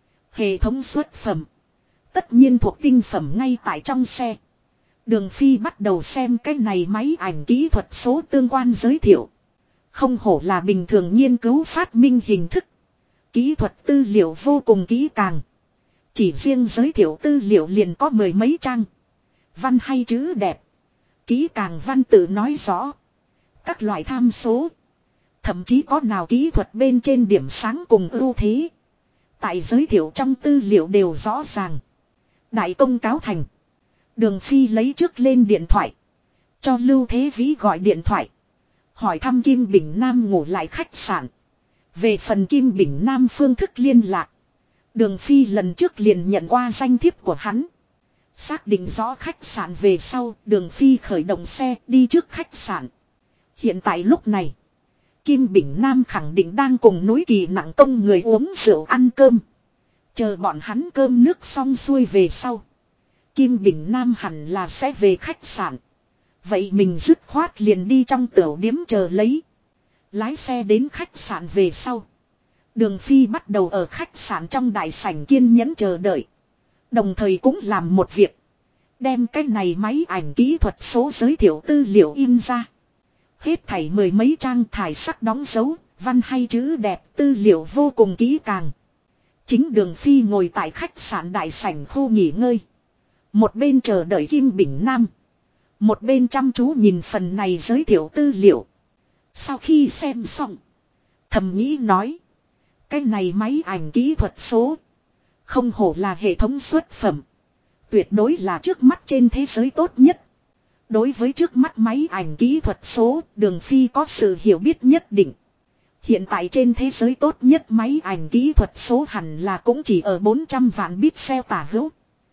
Hệ thống xuất phẩm, tất nhiên thuộc tinh phẩm ngay tại trong xe. Đường Phi bắt đầu xem cái này máy ảnh kỹ thuật số tương quan giới thiệu. Không hổ là bình thường nghiên cứu phát minh hình thức. Kỹ thuật tư liệu vô cùng kỹ càng. Chỉ riêng giới thiệu tư liệu liền có 10 mấy trang. Văn hay chữ đẹp. Kỹ càng văn tự nói rõ. Các loại tham số. Thậm chí có nào kỹ thuật bên trên điểm sáng cùng ưu thế. Tại giới thiệu trong tư liệu đều rõ ràng. Đại công cáo thành. Đường Phi lấy trước lên điện thoại. Cho Lưu Thế Vĩ gọi điện thoại. Hỏi thăm Kim Bình Nam ngủ lại khách sạn. Về phần Kim Bình Nam phương thức liên lạc, Đường Phi lần trước liền nhận qua danh thiếp của hắn. Xác định rõ khách sạn về sau, Đường Phi khởi động xe đi trước khách sạn. Hiện tại lúc này, Kim Bình Nam khẳng định đang cùng núi Kỳ Nặng Công người uống rượu ăn cơm. Chờ bọn hắn cơm nước xong xuôi về sau, Kim Bình Nam hẳn là sẽ về khách sạn. Vậy mình dứt khoát liền đi trong tiểu điếm chờ lấy. Lái xe đến khách sạn về sau, Đường Phi bắt đầu ở khách sạn trong đại sảnh kiên nhẫn chờ đợi. Đồng thời cũng làm một việc. Đem cái này máy ảnh kỹ thuật số giới thiệu tư liệu in ra. Hết thảy 10 mấy trang thải sắc đóng dấu, văn hay chữ đẹp, tư liệu vô cùng kỹ càng. Chính Đường Phi ngồi tại khách sạn đại sảnh khu nghỉ ngơi. Một bên chờ đợi Kim Bình Nam, một bên chăm chú nhìn phần này giới thiệu tư liệu. Sau khi xem xong, thầm nghĩ nói, cái này máy ảnh kỹ thuật số không hổ là hệ thống xuất phẩm, tuyệt đối là trước mắt trên thế giới tốt nhất. Đối với trước mắt máy ảnh kỹ thuật số, Đường Phi có sự hiểu biết nhất định. Hiện tại trên thế giới tốt nhất máy ảnh kỹ thuật số hẳn là cũng chỉ ở 400 vạn pixel tả hữu.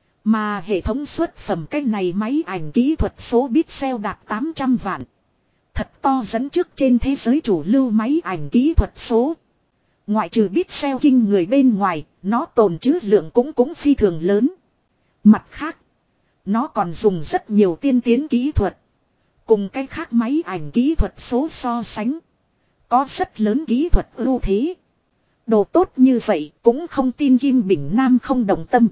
Mà hệ thống xuất phẩm cái này máy ảnh kỹ thuật số pixel đạt 800 vạn. Thật to dẫn trước trên thế giới chủ lưu máy ảnh kỹ thuật số. Ngoại trừ pixel kinh người bên ngoài, nó tồn trữ lượng cũng phi thường lớn. Mặt khác, nó còn dùng rất nhiều tiên tiến kỹ thuật. Cùng cái khác máy ảnh kỹ thuật số so sánh, có rất lớn kỹ thuật ưu thế. Đồ tốt như vậy cũng không tin Kim Bình Nam không đồng tâm.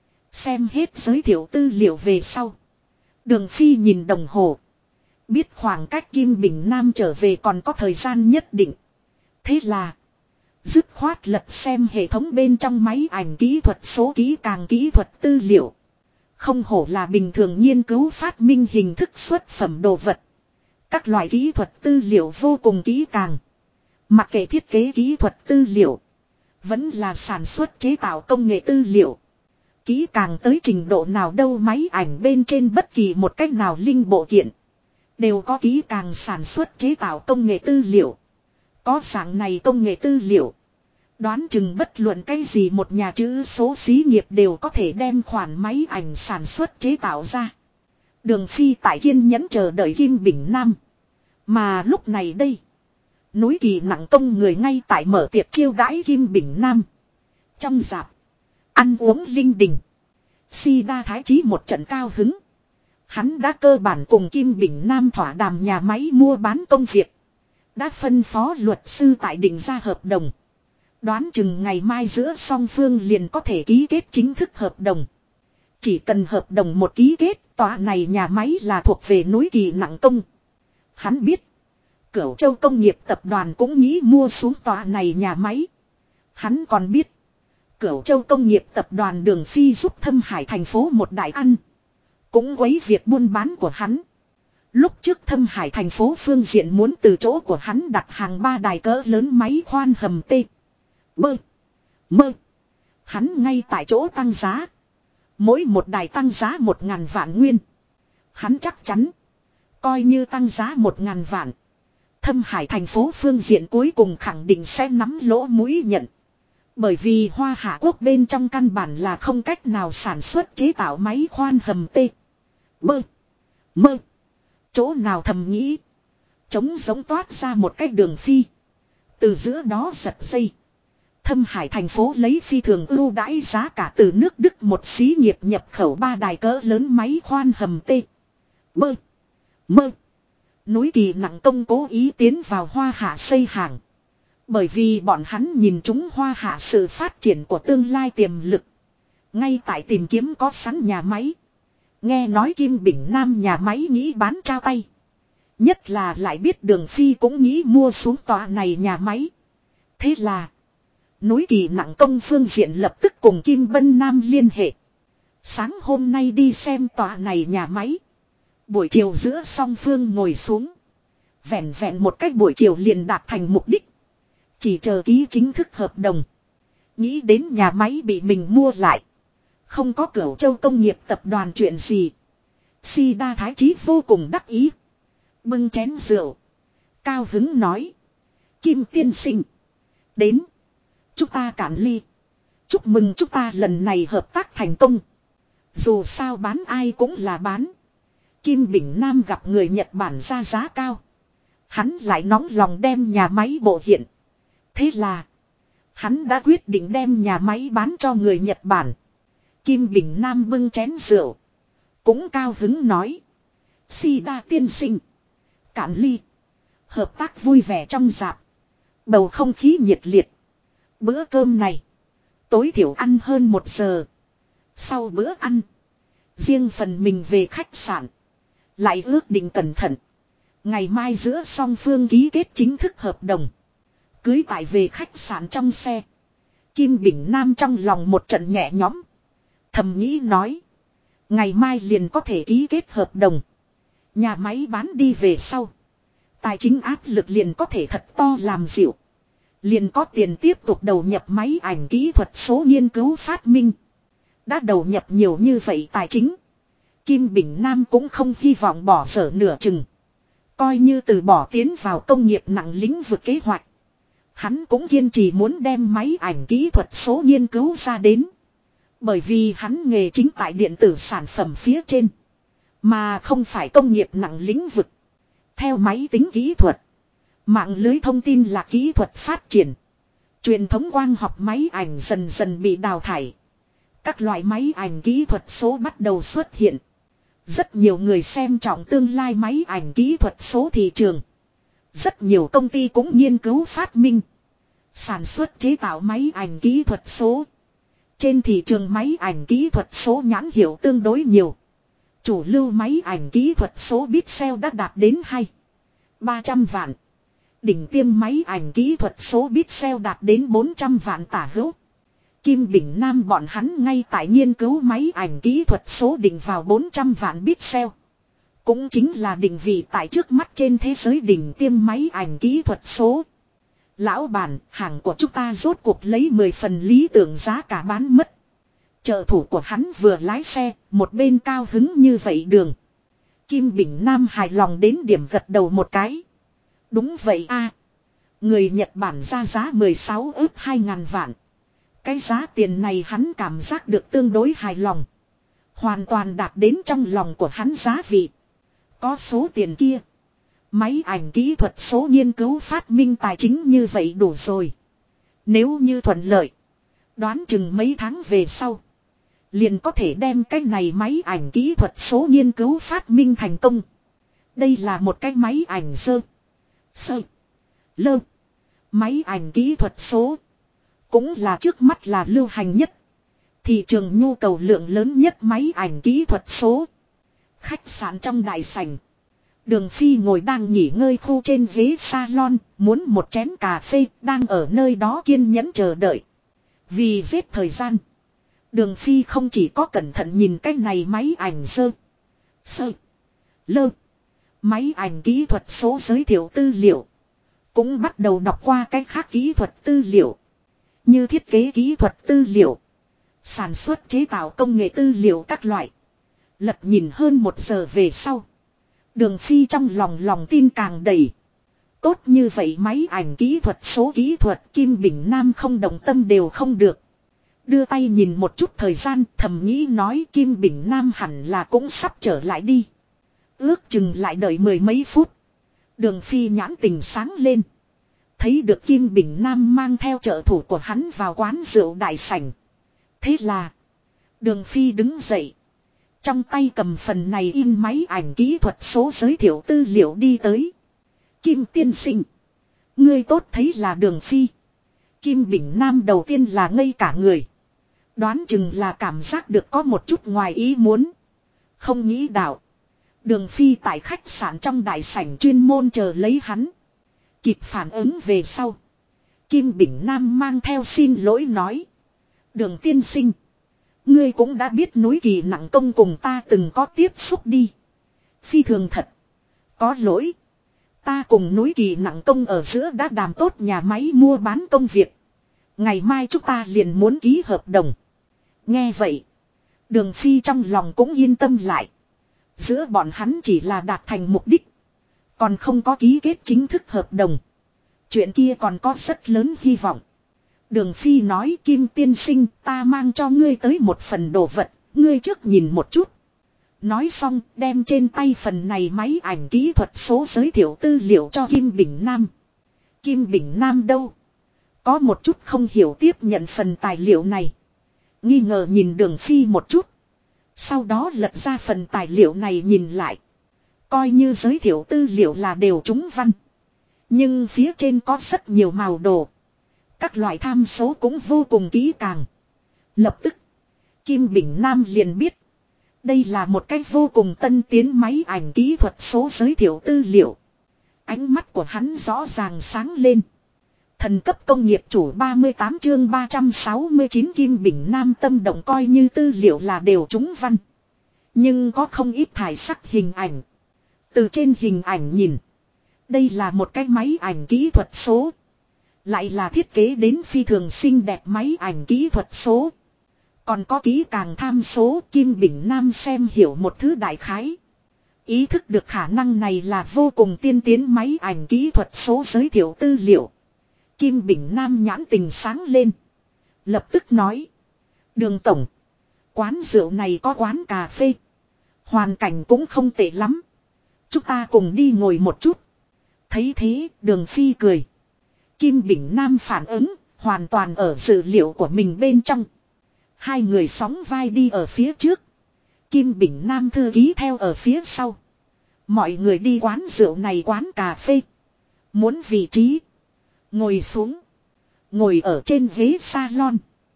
Xem hết giới thiệu tư liệu về sau, Đường Phi nhìn đồng hồ, biết khoảng cách Kim Bình Nam trở về còn có thời gian nhất định. Thế là dứt khoát lật xem hệ thống bên trong máy ảnh kỹ thuật số kỹ càng kỹ thuật tư liệu. Không hổ là bình thường nghiên cứu phát minh hình thức xuất phẩm đồ vật. Các loại kỹ thuật tư liệu vô cùng kỹ càng. Mặc kệ thiết kế kỹ thuật tư liệu, vẫn là sản xuất chế tạo công nghệ tư liệu. Kỹ càng tới trình độ nào đâu, máy ảnh bên trên bất kỳ một cách nào linh bộ kiện đều có kỹ càng sản xuất chế tạo công nghệ tư liệu. Có dạng này công nghệ tư liệu, đoán chừng bất luận cái gì một nhà chữ số xí nghiệp đều có thể đem khoản máy ảnh sản xuất chế tạo ra. Đường Phi tại kiên nhẫn chờ đợi Kim Bình Nam. Mà lúc này đây, núi Kỳ Nặng Công người ngay tại mở tiệc chiêu đãi Kim Bình Nam. Trong rạp, ăn uống linh đình. Si Đa Thái Chí một trận cao hứng. Hắn đã cơ bản cùng Kim Bình Nam thỏa đàm nhà máy mua bán công việc. Đã phân phó luật sư tại định ra hợp đồng. Đoán chừng ngày mai giữa song phương liền có thể ký kết chính thức hợp đồng. Chỉ cần hợp đồng một ký kết, tòa này nhà máy là thuộc về núi Kỳ Nặng Công. Hắn biết, Cửu Châu Công nghiệp tập đoàn cũng nghĩ mua xuống tòa này nhà máy. Hắn còn biết, Cửu Châu Công nghiệp tập đoàn Đường Phi giúp Thâm Hải thành phố một đại ăn, cũng quấy việc buôn bán của hắn. Lúc trước Thâm Hải thành phố phương diện muốn từ chỗ của hắn đặt hàng 3 đài cỡ lớn máy khoan hầm T. Bơ. Mơ. Hắn ngay tại chỗ tăng giá. Mỗi một đài tăng giá 1.000 vạn nguyên. Hắn chắc chắn. Coi như tăng giá 1.000 vạn. Thâm Hải thành phố phương diện cuối cùng khẳng định sẽ nắm lỗ mũi nhận. Bởi vì Hoa Hạ Quốc bên trong căn bản là không cách nào sản xuất chế tạo máy khoan hầm T. Bơ. Mơ. Chỗ nào thầm nghĩ. Trống giống toát ra một cái đường phi. Từ giữa đó giật dây. Thâm Hải thành phố lấy phi thường ưu đãi giá cả từ nước Đức một xí nghiệp nhập khẩu 3 đài cỡ lớn máy khoan hầm T. Bơ. Mơ. Núi Kỳ nặng công cố ý tiến vào Hoa Hạ xây hàng. Bởi vì bọn hắn nhìn chúng Hoa Hạ sự phát triển của tương lai tiềm lực. Ngay tại tìm kiếm có sẵn nhà máy. Nghe nói Kim Bình Nam nhà máy nghĩ bán trao tay. Nhất là lại biết Đường Phi cũng nghĩ mua xuống tòa này nhà máy. Thế là Núi Kỳ nặng công phương diện lập tức cùng Kim Bân Nam liên hệ. Sáng hôm nay đi xem tòa này nhà máy. Buổi chiều giữa song phương ngồi xuống. Vẹn vẹn một cách buổi chiều liền đạt thành mục đích. Chỉ chờ ký chính thức hợp đồng. Nghĩ đến nhà máy bị mình mua lại. Không có Cửu Châu công nghiệp tập đoàn chuyện gì. Sida Thái Chí vô cùng đắc ý. Bưng chén rượu. Cao hứng nói. Kim tiên sinh. Đến. Chúng ta cạn ly. Chúc mừng chúng ta lần này hợp tác thành công. Dù sao bán ai cũng là bán. Kim Bình Nam gặp người Nhật Bản ra giá cao. Hắn lại nóng lòng đem nhà máy bộ hiện. Thế là hắn đã quyết định đem nhà máy bán cho người Nhật Bản. Kim Bình Nam bưng chén rượu. Cũng cao hứng nói. Sida tiên sinh. Cạn ly. Hợp tác vui vẻ trong rạp. Bầu không khí nhiệt liệt. Bữa cơm này. Tối thiểu ăn hơn 1 giờ. Sau bữa ăn. Riêng phần mình về khách sạn. Lại ước định cẩn thận. Ngày mai giữa song phương ký kết chính thức hợp đồng. Cưới tại về khách sạn trong xe. Kim Bình Nam trong lòng một trận nhẹ nhõm. Thầm nghĩ nói. Ngày mai liền có thể ký kết hợp đồng. Nhà máy bán đi về sau. Tài chính áp lực liền có thể thật to làm dịu. Liền có tiền tiếp tục đầu nhập máy ảnh kỹ thuật số nghiên cứu phát minh. Đã đầu nhập nhiều như vậy tài chính. Kim Bình Nam cũng không hy vọng bỏ dở nửa chừng. Coi như từ bỏ tiến vào công nghiệp nặng lĩnh vực kế hoạch. Hắn cũng kiên trì muốn đem máy ảnh kỹ thuật số nghiên cứu ra đến. Bởi vì hắn nghề chính tại điện tử sản phẩm phía trên. Mà không phải công nghiệp nặng lĩnh vực. Theo máy tính kỹ thuật. Mạng lưới thông tin là kỹ thuật phát triển. Truyền thống quang học máy ảnh dần dần bị đào thải. Các loại máy ảnh kỹ thuật số bắt đầu xuất hiện. Rất nhiều người xem trọng tương lai máy ảnh kỹ thuật số thị trường. Rất nhiều công ty cũng nghiên cứu phát minh. Sản xuất chế tạo máy ảnh kỹ thuật số. Trên thị trường máy ảnh kỹ thuật số nhãn hiệu tương đối nhiều. Chủ lưu máy ảnh kỹ thuật số pixel đã đạt đến 200-300 vạn. Đỉnh tiêm máy ảnh kỹ thuật số pixel đạt đến 400 vạn tả hữu. Kim Bình Nam bọn hắn ngay tại nghiên cứu máy ảnh kỹ thuật số định vào 400 vạn pixel. Cũng chính là định vị tại trước mắt trên thế giới đỉnh tiêm máy ảnh kỹ thuật số. Lão bản, hàng của chúng ta rốt cuộc lấy 10 phần lý tưởng giá cả bán mất. Trợ thủ của hắn vừa lái xe, một bên cao hứng như vậy đường. Kim Bình Nam hài lòng đến điểm gật đầu một cái. Đúng vậy a, người Nhật Bản ra giá 16 ức 2.000 vạn. Cái giá tiền này hắn cảm giác được tương đối hài lòng. Hoàn toàn đạt đến trong lòng của hắn giá vị. Có số tiền kia. Máy ảnh kỹ thuật số nghiên cứu phát minh tài chính như vậy đủ rồi. Nếu như thuận lợi. Đoán chừng mấy tháng về sau. Liền có thể đem cái này máy ảnh kỹ thuật số nghiên cứu phát minh thành công. Đây là một cái máy ảnh lơ. Máy ảnh kỹ thuật số. Cũng là trước mắt là lưu hành nhất. Thị trường nhu cầu lượng lớn nhất máy ảnh kỹ thuật số. Khách sạn trong đại sảnh. Đường Phi ngồi đang nghỉ ngơi khu trên ghế salon, muốn một chén cà phê, đang ở nơi đó kiên nhẫn chờ đợi. Vì giết thời gian. Đường Phi không chỉ có cẩn thận nhìn cái này máy ảnh lơ. Máy ảnh kỹ thuật số giới thiệu tư liệu. Cũng bắt đầu đọc qua cái khác kỹ thuật tư liệu. Như thiết kế kỹ thuật tư liệu. Sản xuất chế tạo công nghệ tư liệu các loại. Lật nhìn hơn 1 giờ về sau. Đường Phi trong lòng tin càng đầy. Tốt như vậy máy ảnh kỹ thuật số kỹ thuật Kim Bình Nam không động tâm đều không được. Đưa tay nhìn một chút thời gian thầm nghĩ nói Kim Bình Nam hẳn là cũng sắp trở lại đi. Ước chừng lại đợi 10 mấy phút. Đường Phi nhãn tình sáng lên. Thấy được Kim Bình Nam mang theo trợ thủ của hắn vào quán rượu đại sảnh. Thế là Đường Phi đứng dậy. Trong tay cầm phần này in máy ảnh kỹ thuật số giới thiệu tư liệu đi tới. Kim tiên sinh. Ngươi tốt thấy là Đường Phi. Kim Bình Nam đầu tiên là ngây cả người. Đoán chừng là cảm giác được có một chút ngoài ý muốn. Không nghĩ đạo. Đường Phi tại khách sạn trong đại sảnh chuyên môn chờ lấy hắn. Kịp phản ứng về sau. Kim Bình Nam mang theo xin lỗi nói. Đường tiên sinh. Ngươi cũng đã biết núi Kỳ Nặng Công cùng ta từng có tiếp xúc đi. Phi thường thật. Có lỗi. Ta cùng núi Kỳ Nặng Công ở giữa đã đàm tốt nhà máy mua bán công việc. Ngày mai chúng ta liền muốn ký hợp đồng. Nghe vậy. Đường Phi trong lòng cũng yên tâm lại. Giữa bọn hắn chỉ là đạt thành mục đích. Còn không có ký kết chính thức hợp đồng. Chuyện kia còn có rất lớn hy vọng. Đường Phi nói Kim tiên sinh ta mang cho ngươi tới một phần đồ vật. Ngươi trước nhìn một chút. Nói xong đem trên tay phần này máy ảnh kỹ thuật số giới thiệu tư liệu cho Kim Bình Nam. Kim Bình Nam đâu? Có một chút không hiểu tiếp nhận phần tài liệu này. Nghi ngờ nhìn Đường Phi một chút. Sau đó lật ra phần tài liệu này nhìn lại. Coi như giới thiệu tư liệu là đều trúng văn. Nhưng phía trên có rất nhiều màu đồ. Các loại tham số cũng vô cùng kỹ càng. Lập tức. Kim Bình Nam liền biết. Đây là một cách vô cùng tân tiến máy ảnh kỹ thuật số giới thiệu tư liệu. Ánh mắt của hắn rõ ràng sáng lên. Thần cấp công nghiệp chủ 38 chương 369 Kim Bình Nam tâm động coi như tư liệu là đều trúng văn. Nhưng có không ít thải sắc hình ảnh. Từ trên hình ảnh nhìn. Đây là một cái máy ảnh kỹ thuật số. Lại là thiết kế đến phi thường xinh đẹp máy ảnh kỹ thuật số. Còn có kỹ càng tham số Kim Bình Nam xem hiểu một thứ đại khái. Ý thức được khả năng này là vô cùng tiên tiến máy ảnh kỹ thuật số giới thiệu tư liệu. Kim Bình Nam nhãn tình sáng lên. Lập tức nói. Đường tổng. Quán rượu này có quán cà phê. Hoàn cảnh cũng không tệ lắm. Chúng ta cùng đi ngồi một chút. Thấy thế Đường Phi cười. Kim Bình Nam phản ứng. Hoàn toàn ở dự liệu của mình bên trong. Hai người sóng vai đi ở phía trước. Kim Bình Nam thư ký theo ở phía sau. Mọi người đi quán rượu này quán cà phê. Muốn vị trí. Ngồi xuống. Ngồi ở trên ghế salon.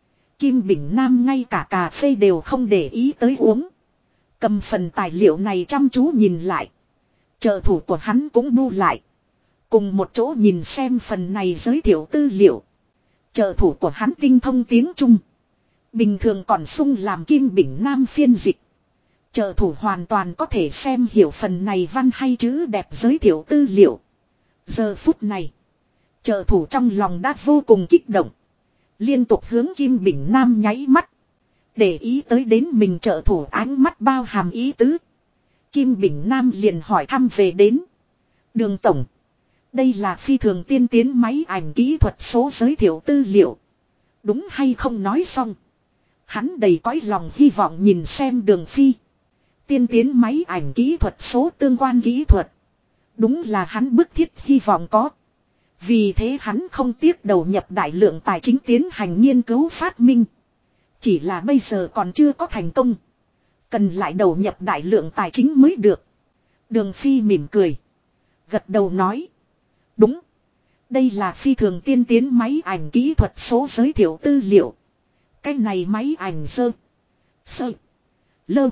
Kim Bình Nam ngay cả cà phê đều không để ý tới uống. Cầm phần tài liệu này chăm chú nhìn lại. Trợ thủ của hắn cũng bu lại. Cùng một chỗ nhìn xem phần này giới thiệu tư liệu. Trợ thủ của hắn tinh thông tiếng Trung. Bình thường còn sung làm Kim Bình Nam phiên dịch. Trợ thủ hoàn toàn có thể xem hiểu phần này văn hay chữ đẹp giới thiệu tư liệu. Giờ phút này. Trợ thủ trong lòng đã vô cùng kích động. Liên tục hướng Kim Bình Nam nháy mắt. Để ý tới đến mình trợ thủ ánh mắt bao hàm ý tứ. Kim Bình Nam liền hỏi thăm về đến. Đường tổng. Đây là phi thường tiên tiến máy ảnh kỹ thuật số giới thiệu tư liệu. Đúng hay không nói xong. Hắn đầy cõi lòng hy vọng nhìn xem Đường Phi. Tiên tiến máy ảnh kỹ thuật số tương quan kỹ thuật. Đúng là hắn bức thiết hy vọng có. Vì thế hắn không tiếc đầu nhập đại lượng tài chính tiến hành nghiên cứu phát minh. Chỉ là bây giờ còn chưa có thành công. Cần lại đầu nhập đại lượng tài chính mới được. Đường Phi mỉm cười. Gật đầu nói. Đúng. Đây là phi thường tiên tiến máy ảnh kỹ thuật số giới thiệu tư liệu. Cái này máy ảnh sơ. Lơ.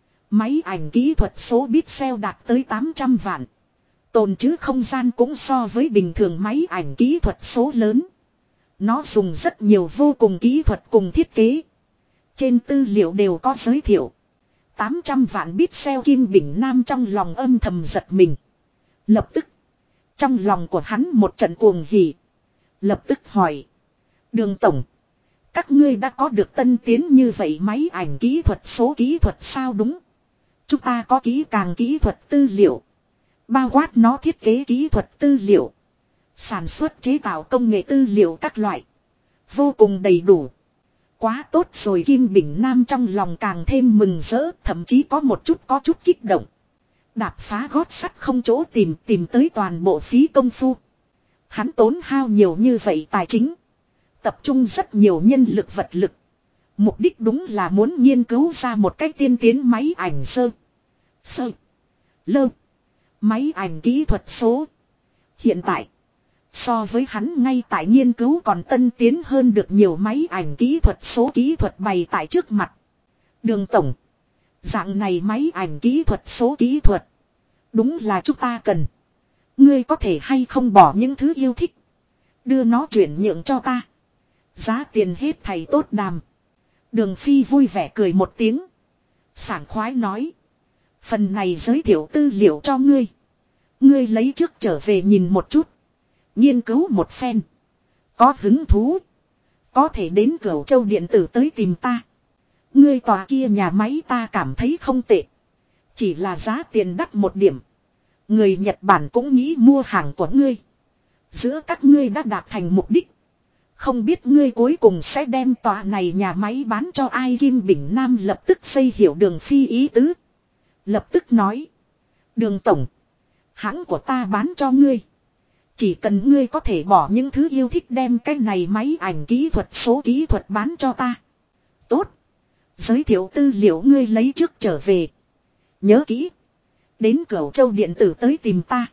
Máy ảnh kỹ thuật số pixel đạt tới 800 vạn. Tồn trữ không gian cũng so với bình thường máy ảnh kỹ thuật số lớn. Nó dùng rất nhiều vô cùng kỹ thuật cùng thiết kế. Trên tư liệu đều có giới thiệu. 800 vạn pixel Kim Bình Nam trong lòng âm thầm giật mình. Lập tức. Trong lòng của hắn một trận cuồng hỉ. Lập tức hỏi. Đường tổng. Các ngươi đã có được tân tiến như vậy máy ảnh kỹ thuật số kỹ thuật sao đúng. Chúng ta có kỹ càng kỹ thuật tư liệu. Bao quát nó thiết kế kỹ thuật tư liệu. Sản xuất chế tạo công nghệ tư liệu các loại. Vô cùng đầy đủ. Quá tốt rồi Kim Bình Nam trong lòng càng thêm mừng rỡ. Thậm chí có chút kích động. Đạp phá gót sắt không chỗ tìm tới toàn bộ phí công phu. Hắn tốn hao nhiều như vậy tài chính. Tập trung rất nhiều nhân lực vật lực. Mục đích đúng là muốn nghiên cứu ra một cách tiên tiến máy ảnh máy ảnh kỹ thuật số. Hiện tại, so với hắn ngay tại nghiên cứu còn tân tiến hơn được nhiều máy ảnh kỹ thuật số kỹ thuật bày tại trước mặt. Đường tổng, dạng này máy ảnh kỹ thuật số kỹ thuật. Đúng là chúng ta cần. Ngươi có thể hay không bỏ những thứ yêu thích. Đưa nó chuyển nhượng cho ta. Giá tiền hết thầy tốt đàm. Đường Phi vui vẻ cười một tiếng. Sảng khoái nói. Phần này giới thiệu tư liệu cho ngươi. Ngươi lấy trước trở về nhìn một chút. Nghiên cứu một phen. Có hứng thú. Có thể đến Cửu Châu điện tử tới tìm ta. Ngươi tòa kia nhà máy ta cảm thấy không tệ. Chỉ là giá tiền đắt một điểm. Người Nhật Bản cũng nghĩ mua hàng của ngươi. Giữa các ngươi đã đạt thành mục đích. Không biết ngươi cuối cùng sẽ đem tòa này nhà máy bán cho ai. Kim Bình Nam lập tức xây hiểu Đường Phi ý tứ. Lập tức nói. Đường tổng. Hãng của ta bán cho ngươi. Chỉ cần ngươi có thể bỏ những thứ yêu thích đem cái này máy ảnh kỹ thuật số kỹ thuật bán cho ta. Tốt. Giới thiệu tư liệu ngươi lấy trước trở về. Nhớ kỹ. Đến Cửu Châu điện tử tới tìm ta.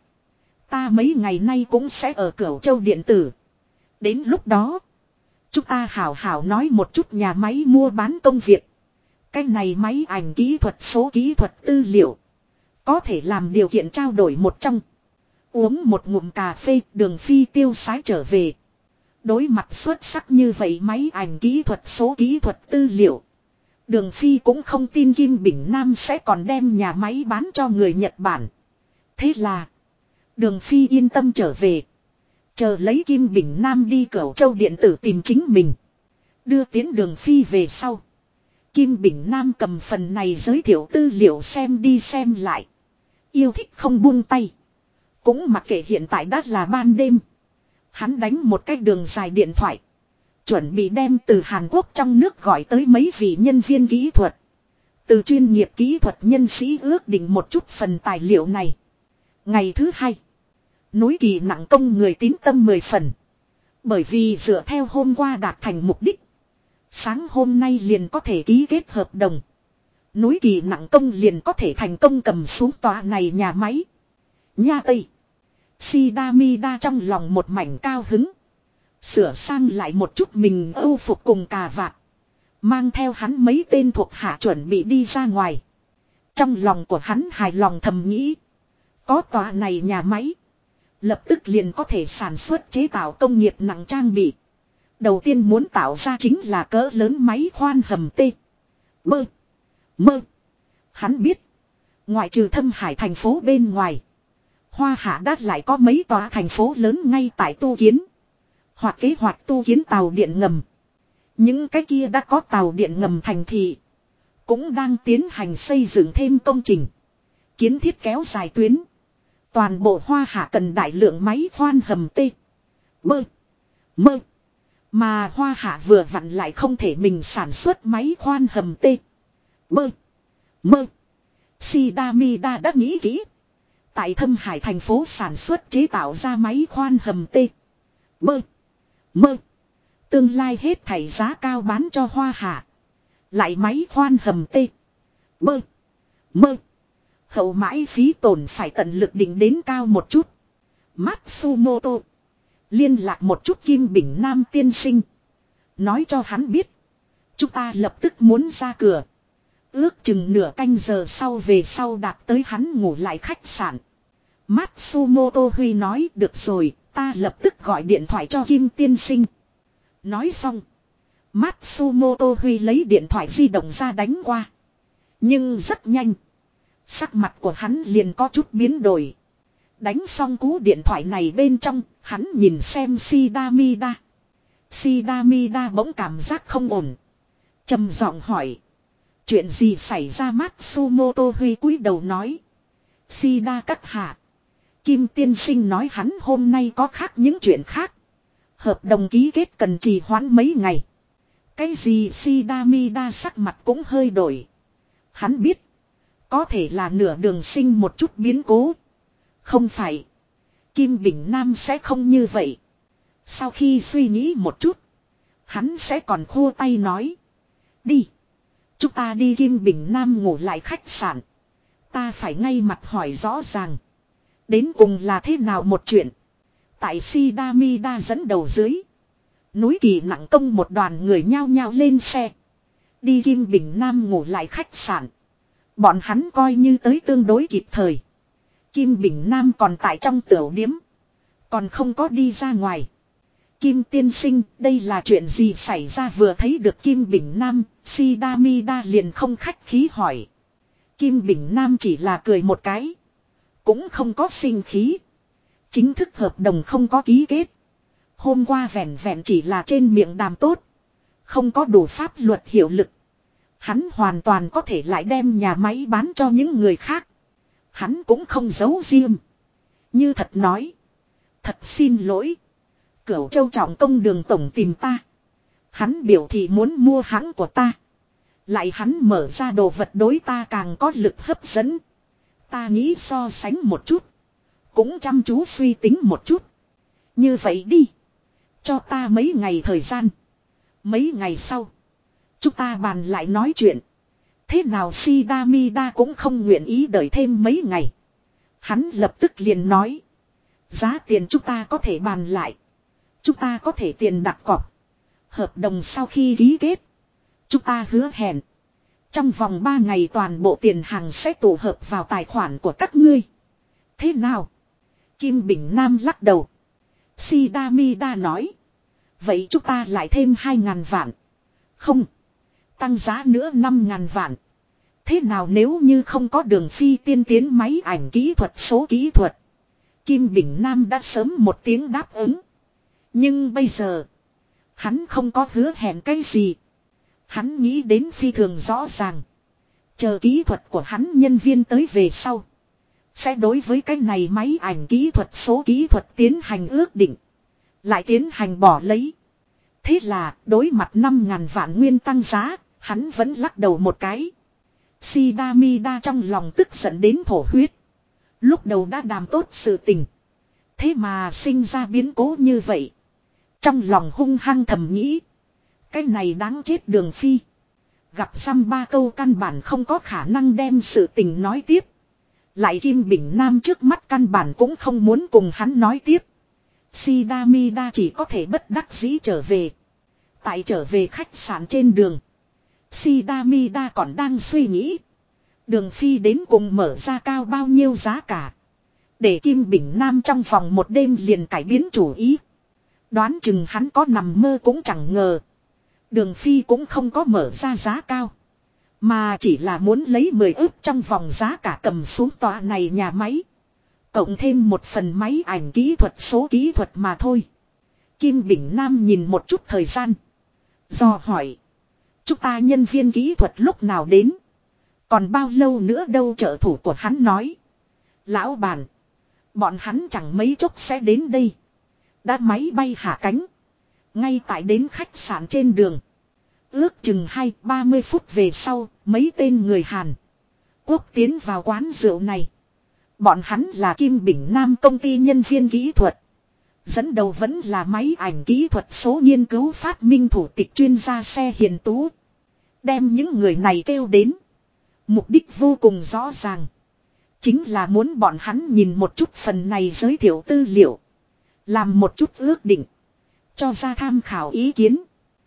Ta mấy ngày nay cũng sẽ ở Cửu Châu điện tử. Đến lúc đó. Chúng ta hảo hảo nói một chút nhà máy mua bán công việc. Cái này máy ảnh kỹ thuật số kỹ thuật tư liệu. Có thể làm điều kiện trao đổi một trong. Uống một ngụm cà phê Đường Phi tiêu sái trở về. Đối mặt xuất sắc như vậy máy ảnh kỹ thuật số kỹ thuật tư liệu. Đường Phi cũng không tin Kim Bình Nam sẽ còn đem nhà máy bán cho người Nhật Bản. Thế là. Đường Phi yên tâm trở về. Chờ lấy Kim Bình Nam đi Cửu Châu điện tử tìm chính mình. Đưa tiến Đường Phi về sau. Kim Bình Nam cầm phần này giới thiệu tư liệu xem đi xem lại. Yêu thích không buông tay. Cũng mặc kệ hiện tại đã là ban đêm. Hắn đánh một cái đường dài điện thoại. Chuẩn bị đem từ Hàn Quốc trong nước gọi tới mấy vị nhân viên kỹ thuật. Từ chuyên nghiệp kỹ thuật nhân sĩ ước định một chút phần tài liệu này. Ngày thứ hai. Núi Kỳ nặng công người tín tâm 10 phần. Bởi vì dựa theo hôm qua đạt thành mục đích. Sáng hôm nay liền có thể ký kết hợp đồng. Núi Kỳ nặng công liền có thể thành công cầm xuống tòa này nhà máy. Nha Tây. Shidamida trong lòng một mảnh cao hứng. Sửa sang lại một chút mình âu phục cùng cà vạt. Mang theo hắn mấy tên thuộc hạ chuẩn bị đi ra ngoài. Trong lòng của hắn hài lòng thầm nghĩ. Có tòa này nhà máy. Lập tức liền có thể sản xuất chế tạo công nghiệp nặng trang bị. Đầu tiên muốn tạo ra chính là cỡ lớn máy khoan hầm T. Mơ. Hắn biết. Ngoại trừ Thâm Hải thành phố bên ngoài. Hoa Hạ đã lại có mấy tòa thành phố lớn ngay tại tu kiến. Hoặc kế hoạch tu kiến tàu điện ngầm. Những cái kia đã có tàu điện ngầm thành thị. Cũng đang tiến hành xây dựng thêm công trình. Kiến thiết kéo dài tuyến. Toàn bộ Hoa Hạ cần đại lượng máy khoan hầm T. Mơ. Mà Hoa Hạ vừa vặn lại không thể mình sản xuất máy khoan hầm T. Mơ. Shidamida đã nghĩ kỹ. Tại Thâm Hải thành phố sản xuất chế tạo ra máy khoan hầm T. Mơ. Tương lai hết thảy giá cao bán cho Hoa Hạ. Lại máy khoan hầm T. Mơ. Hậu mãi phí tổn phải tận lực định đến cao một chút. Matsumoto. Liên lạc một chút Kim Bình Nam tiên sinh. Nói cho hắn biết. Chúng ta lập tức muốn ra cửa. Ước chừng nửa canh giờ sau về sau đạt tới hắn ngủ lại khách sạn. Matsumoto Huy nói được rồi, ta lập tức gọi điện thoại cho Kim tiên sinh. Nói xong. Matsumoto Huy lấy điện thoại di động ra đánh qua. Nhưng rất nhanh. Sắc mặt của hắn liền có chút biến đổi. Đánh xong cú điện thoại này bên trong, hắn nhìn xem Shidamida. Shidamida bỗng cảm giác không ổn. Trầm giọng hỏi. Chuyện gì xảy ra? Matsumoto Huy cúi đầu nói. Shida các hạ. Kim tiên sinh nói hắn hôm nay có khác những chuyện khác. Hợp đồng ký kết cần trì hoãn mấy ngày. Cái gì? Shidamida sắc mặt cũng hơi đổi. Hắn biết. Có thể là nửa đường sinh một chút biến cố. Không phải. Kim Bình Nam sẽ không như vậy. Sau khi suy nghĩ một chút. Hắn sẽ còn khô tay nói. Đi. Chúng ta đi Kim Bình Nam ngủ lại khách sạn. Ta phải ngay mặt hỏi rõ ràng. Đến cùng là thế nào một chuyện. Tại Shidamida dẫn đầu dưới. Núi Kỳ nặng công một đoàn người nhao nhao lên xe. Đi Kim Bình Nam ngủ lại khách sạn. Bọn hắn coi như tới tương đối kịp thời. Kim Bình Nam còn tại trong tửu điếm. Còn không có đi ra ngoài. Kim tiên sinh, đây là chuyện gì xảy ra? Vừa thấy được Kim Bình Nam, Shidamida liền không khách khí hỏi. Kim Bình Nam chỉ là cười một cái. Cũng không có sinh khí. Chính thức hợp đồng không có ký kết. Hôm qua vẹn vẹn chỉ là trên miệng đàm tốt. Không có đủ pháp luật hiệu lực. Hắn hoàn toàn có thể lại đem nhà máy bán cho những người khác. Hắn cũng không giấu riêng. Như thật nói. Thật xin lỗi. Cửu Châu Trọng Công đường tổng tìm ta. Hắn biểu thị muốn mua hãng của ta. Lại hắn mở ra đồ vật đối ta càng có lực hấp dẫn. Ta nghĩ so sánh một chút. Cũng chăm chú suy tính một chút. Như vậy đi. Cho ta mấy ngày thời gian. Mấy ngày sau. Chúng ta bàn lại nói chuyện. Thế nào? Shidamida cũng không nguyện ý đợi thêm mấy ngày. Hắn lập tức liền nói. Giá tiền chúng ta có thể bàn lại. Chúng ta có thể tiền đặt cọc. Hợp đồng sau khi ký kết. Chúng ta hứa hẹn. Trong vòng 3 ngày toàn bộ tiền hàng sẽ tụ hợp vào tài khoản của các ngươi. Thế nào? Kim Bình Nam lắc đầu. Shidamida nói. Vậy chúng ta lại thêm 2.000 vạn. Không. Tăng giá nữa 5.000 vạn. Thế nào nếu như không có Đường Phi tiên tiến máy ảnh kỹ thuật số kỹ thuật? Kim Bình Nam đã sớm một tiếng đáp ứng. Nhưng bây giờ. Hắn không có hứa hẹn cái gì. Hắn nghĩ đến phi thường rõ ràng. Chờ kỹ thuật của hắn nhân viên tới về sau. Sẽ đối với cái này máy ảnh kỹ thuật số kỹ thuật tiến hành ước định. Lại tiến hành bỏ lấy. Thế là đối mặt 5.000 vạn nguyên tăng giá. Hắn vẫn lắc đầu một cái. Shidamida trong lòng tức giận đến thổ huyết. Lúc đầu đã đàm tốt sự tình. Thế mà sinh ra biến cố như vậy. Trong lòng hung hăng thầm nghĩ. Cái này đáng chết Đường Phi. Gặp xăm 3 câu căn bản không có khả năng đem sự tình nói tiếp. Lại Kim Bình Nam trước mắt căn bản cũng không muốn cùng hắn nói tiếp. Shidamida chỉ có thể bất đắc dĩ trở về. Tại trở về khách sạn trên đường. Shidamida còn đang suy nghĩ. Đường Phi đến cùng mở ra cao bao nhiêu giá cả. Để Kim Bình Nam trong vòng một đêm liền cải biến chủ ý. Đoán chừng hắn có nằm mơ cũng chẳng ngờ. Đường Phi cũng không có mở ra giá cao. Mà chỉ là muốn lấy 10 ức trong vòng giá cả cầm xuống tòa này nhà máy. Cộng thêm một phần máy ảnh kỹ thuật số kỹ thuật mà thôi. Kim Bình Nam nhìn một chút thời gian. Do hỏi. Chúng ta nhân viên kỹ thuật lúc nào đến? Còn bao lâu nữa đâu? Trợ thủ của hắn nói. Lão bản. Bọn hắn chẳng mấy chốc sẽ đến đây. Đã máy bay hạ cánh. Ngay tại đến khách sạn trên đường. Ước chừng 20-30 phút về sau, mấy tên người Hàn Quốc tiến vào quán rượu này. Bọn hắn là Kim Bình Nam công ty nhân viên kỹ thuật. Dẫn đầu vẫn là máy ảnh kỹ thuật số nghiên cứu phát minh thủ tịch chuyên gia Xe Hiền Tú. Đem những người này kêu đến. Mục đích vô cùng rõ ràng. Chính là muốn bọn hắn nhìn một chút phần này giới thiệu tư liệu. Làm một chút ước định. Cho ra tham khảo ý kiến.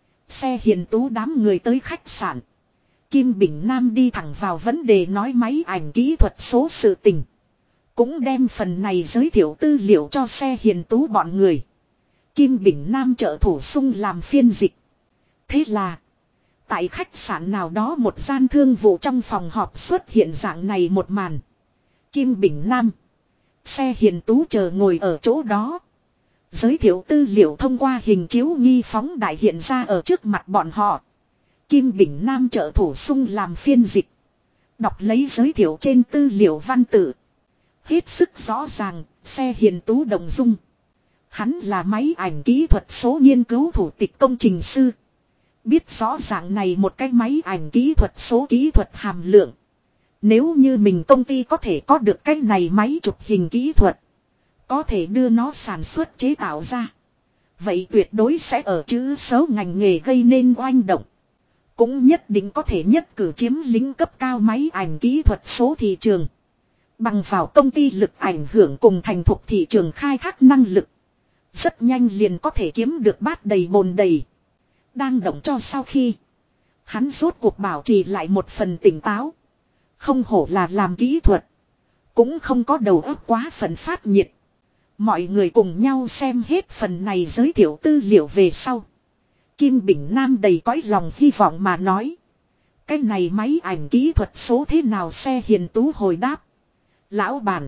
Xe Hiền Tú đám người tới khách sạn. Kim Bình Nam đi thẳng vào vấn đề nói máy ảnh kỹ thuật số sự tình. Cũng đem phần này giới thiệu tư liệu cho Xe Hiền Tú bọn người. Kim Bình Nam trợ thủ sung làm phiên dịch. Thế là. Tại khách sạn nào đó một gian thương vụ trong phòng họp xuất hiện dạng này một màn. Kim Bình Nam. Xe hiền tú chờ ngồi ở chỗ đó. Giới thiệu tư liệu thông qua hình chiếu nghi phóng đại hiện ra ở trước mặt bọn họ. Kim Bình Nam trợ thủ sung làm phiên dịch. Đọc lấy giới thiệu trên tư liệu văn tự. Hết sức rõ ràng, xe hiền tú đồng dung. Hắn là máy ảnh kỹ thuật số nghiên cứu thủ tịch công trình sư. Biết rõ ràng này một cái máy ảnh kỹ thuật số kỹ thuật hàm lượng. Nếu như mình công ty có thể có được cái này máy chụp hình kỹ thuật. Có thể đưa nó sản xuất chế tạo ra. Vậy tuyệt đối sẽ ở chữ số ngành nghề gây nên oanh động. Cũng nhất định có thể nhất cử chiếm lĩnh cấp cao máy ảnh kỹ thuật số thị trường. Bằng vào công ty lực ảnh hưởng cùng thành thục thị trường khai thác năng lực. Rất nhanh liền có thể kiếm được bát đầy bồn đầy. Đang động cho sau khi. Hắn rốt cuộc bảo trì lại một phần tỉnh táo. Không hổ là làm kỹ thuật. Cũng không có đầu óc quá phần phát nhiệt. Mọi người cùng nhau xem hết phần này giới thiệu tư liệu về sau. Kim Bình Nam đầy cõi lòng hy vọng mà nói. Cái này máy ảnh kỹ thuật số thế nào xe hiền tú hồi đáp. Lão bản.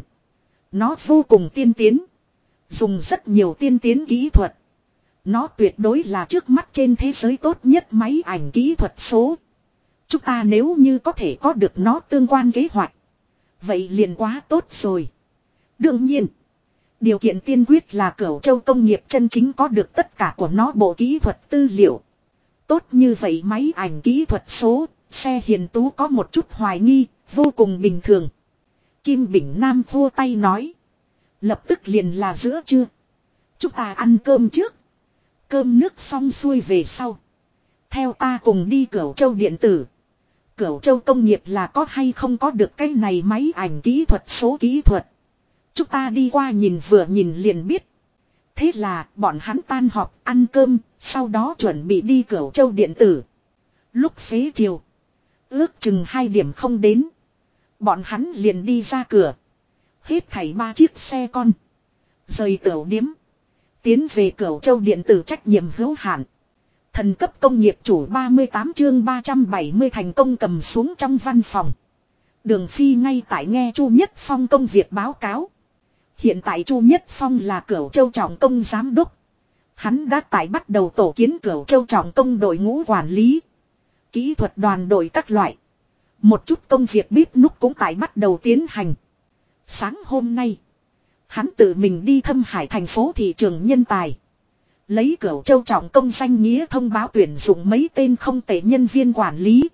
Nó vô cùng tiên tiến. Dùng rất nhiều tiên tiến kỹ thuật. Nó tuyệt đối là trước mắt trên thế giới tốt nhất máy ảnh kỹ thuật số. Chúng ta nếu như có thể có được nó tương quan kế hoạch. Vậy liền quá tốt rồi. Đương nhiên. Điều kiện tiên quyết là Cửu Châu công nghiệp chân chính có được tất cả của nó bộ kỹ thuật tư liệu. Tốt như vậy máy ảnh kỹ thuật số, xe hiền tú có một chút hoài nghi, vô cùng bình thường. Kim Bình Nam vua tay nói. Lập tức liền là giữa trưa. Chúng ta ăn cơm trước. Cơm nước xong xuôi về sau. Theo ta cùng đi Cửu Châu điện tử. Cửu Châu công nghiệp là có hay không có được cái này máy ảnh kỹ thuật số kỹ thuật. Chúng ta đi qua nhìn vừa nhìn liền biết. Thế là bọn hắn tan họp ăn cơm, sau đó chuẩn bị đi Cửu Châu điện tử. Lúc xế chiều. Ước chừng 2 điểm không đến. Bọn hắn liền đi ra cửa. Hết thảy 3 chiếc xe con. Rời tửu điếm. Tiến về Cửu Châu điện tử trách nhiệm hữu hạn. Thần cấp công nghiệp chủ 38 chương 370 thành công cầm xuống trong văn phòng. Đường Phi ngay tại nghe Chu Nhất Phong công việc báo cáo. Hiện tại Chu Nhất Phong là Cửu Châu trọng công giám đốc. Hắn đã tại bắt đầu tổ kiến Cửu Châu trọng công đội ngũ quản lý. Kỹ thuật đoàn đội các loại. Một chút công việc bếp núc cũng tại bắt đầu tiến hành. Sáng hôm nay. Hắn tự mình đi thâm hải thành phố thị trường nhân tài. Lấy Cửu Châu trọng công danh nghĩa thông báo tuyển dụng mấy tên không tệ nhân viên quản lý.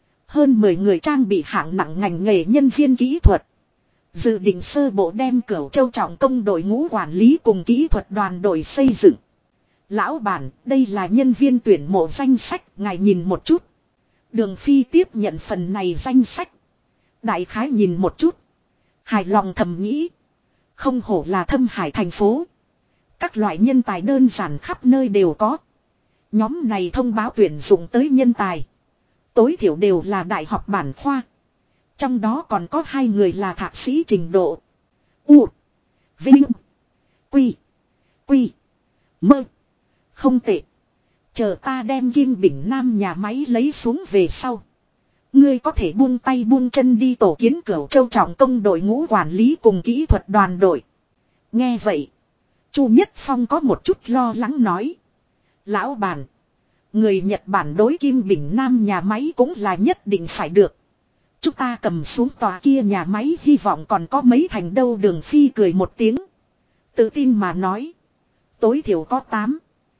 Hơn 10 người trang bị hạng nặng ngành nghề nhân viên kỹ thuật. Dự định sơ bộ đem Cửu Châu trọng công đội ngũ quản lý cùng kỹ thuật đoàn đội xây dựng. Lão bản, đây là nhân viên tuyển mộ danh sách, ngài nhìn một chút. Đường Phi tiếp nhận phần này danh sách. Đại khái nhìn một chút. Hài lòng thầm nghĩ. Không hổ là thâm hải thành phố. Các loại nhân tài đơn giản khắp nơi đều có. Nhóm này thông báo tuyển dụng tới nhân tài. Tối thiểu đều là đại học bản khoa. Trong đó còn có 2 người là thạc sĩ trình độ. U. Vinh. Quy. Quy. Mơ. Không tệ. Chờ ta đem Kim Bình Nam nhà máy lấy xuống về sau. Ngươi có thể buông tay buông chân đi tổ kiến Cửu Châu trọng công đội ngũ quản lý cùng kỹ thuật đoàn đội. Nghe vậy. Chu Nhất Phong có một chút lo lắng nói. Lão bản. Người Nhật Bản đối Kim Bình Nam nhà máy cũng là nhất định phải được. Chúng ta cầm xuống tòa kia nhà máy hy vọng còn có mấy thành đâu. Đường Phi cười một tiếng. Tự tin mà nói. Tối thiểu có 8,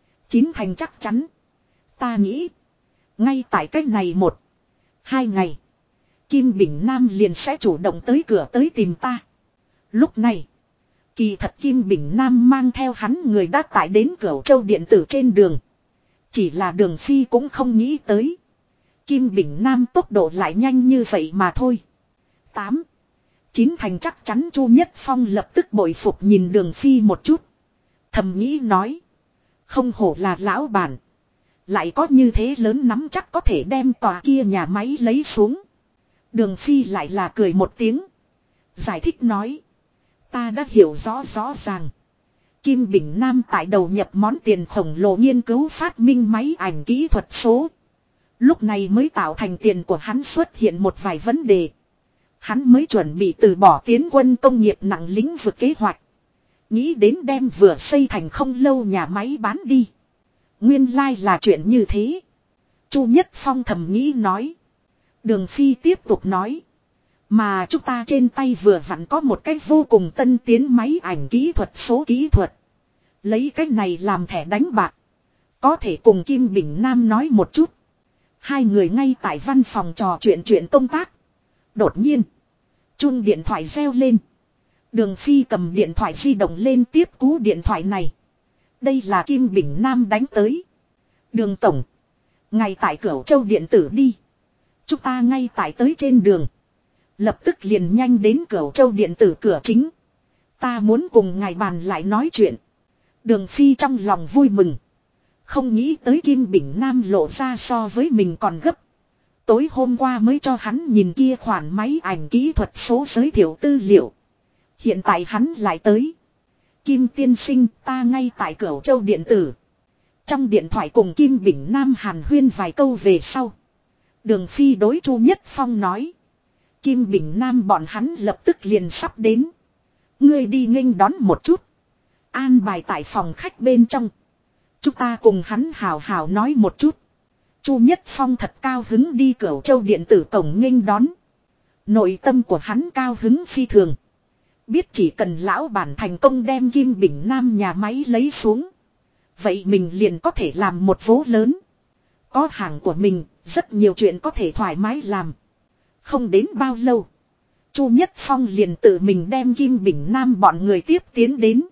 9 thành chắc chắn. Ta nghĩ. Ngay tại cách này 1, 2 ngày. Kim Bình Nam liền sẽ chủ động tới cửa tới tìm ta. Lúc này. Kỳ thật Kim Bình Nam mang theo hắn người đã tải đến Cửu Châu điện tử trên đường. Chỉ là Đường Phi cũng không nghĩ tới. Kim Bình Nam tốc độ lại nhanh như vậy mà thôi. 8, 9 thành chắc chắn. Chu Nhất Phong lập tức bội phục nhìn Đường Phi một chút. Thầm nghĩ nói. Không hổ là lão bản. Lại có như thế lớn nắm chắc có thể đem tòa kia nhà máy lấy xuống. Đường Phi lại là cười một tiếng. Giải thích nói. Ta đã hiểu rõ ràng. Kim Bình Nam tại đầu nhập món tiền khổng lồ nghiên cứu phát minh máy ảnh kỹ thuật số. Lúc này mới tạo thành tiền của hắn xuất hiện một vài vấn đề. Hắn mới chuẩn bị từ bỏ tiến quân công nghiệp nặng lĩnh vực kế hoạch. Nghĩ đến đem vừa xây thành không lâu nhà máy bán đi. Nguyên lai là chuyện như thế. Chu Nhất Phong thầm nghĩ nói. Đường Phi tiếp tục nói. Mà chúng ta trên tay vừa vặn có một cái vô cùng tân tiến máy ảnh kỹ thuật số kỹ thuật. Lấy cái này làm thẻ đánh bạc. Có thể cùng Kim Bình Nam nói một chút. Hai người ngay tại văn phòng trò chuyện công tác. Đột nhiên. Chuông điện thoại reo lên. Đường Phi cầm điện thoại di động lên tiếp cú điện thoại này. Đây là Kim Bình Nam đánh tới. Đường Tổng. Ngay tại Cửu Châu điện tử đi. Chúng ta ngay tại tới trên đường. Lập tức liền nhanh đến Cửu Châu điện tử cửa chính. Ta muốn cùng ngài bàn lại nói chuyện. Đường Phi trong lòng vui mừng. Không nghĩ tới Kim Bình Nam lộ ra so với mình còn gấp. Tối hôm qua mới cho hắn nhìn kia khoản máy ảnh kỹ thuật số giới thiệu tư liệu. Hiện tại hắn lại tới. Kim tiên sinh, ta ngay tại Cửu Châu điện tử. Trong điện thoại cùng Kim Bình Nam hàn huyên vài câu về sau. Đường Phi đối Chu Nhất Phong nói. Kim Bình Nam bọn hắn lập tức liền sắp đến. Ngươi đi nghênh đón một chút. An bài tại phòng khách bên trong. Chúng ta cùng hắn hào hào nói một chút. Chu Nhất Phong thật cao hứng đi Cửu Châu điện tử cổng nghênh đón. Nội tâm của hắn cao hứng phi thường. Biết chỉ cần lão bản thành công đem Kim Bình Nam nhà máy lấy xuống. Vậy mình liền có thể làm một vố lớn. Có hàng của mình, rất nhiều chuyện có thể thoải mái làm. Không đến bao lâu. Chu Nhất Phong liền tự mình đem Kim Bình Nam bọn người tiếp tiến đến.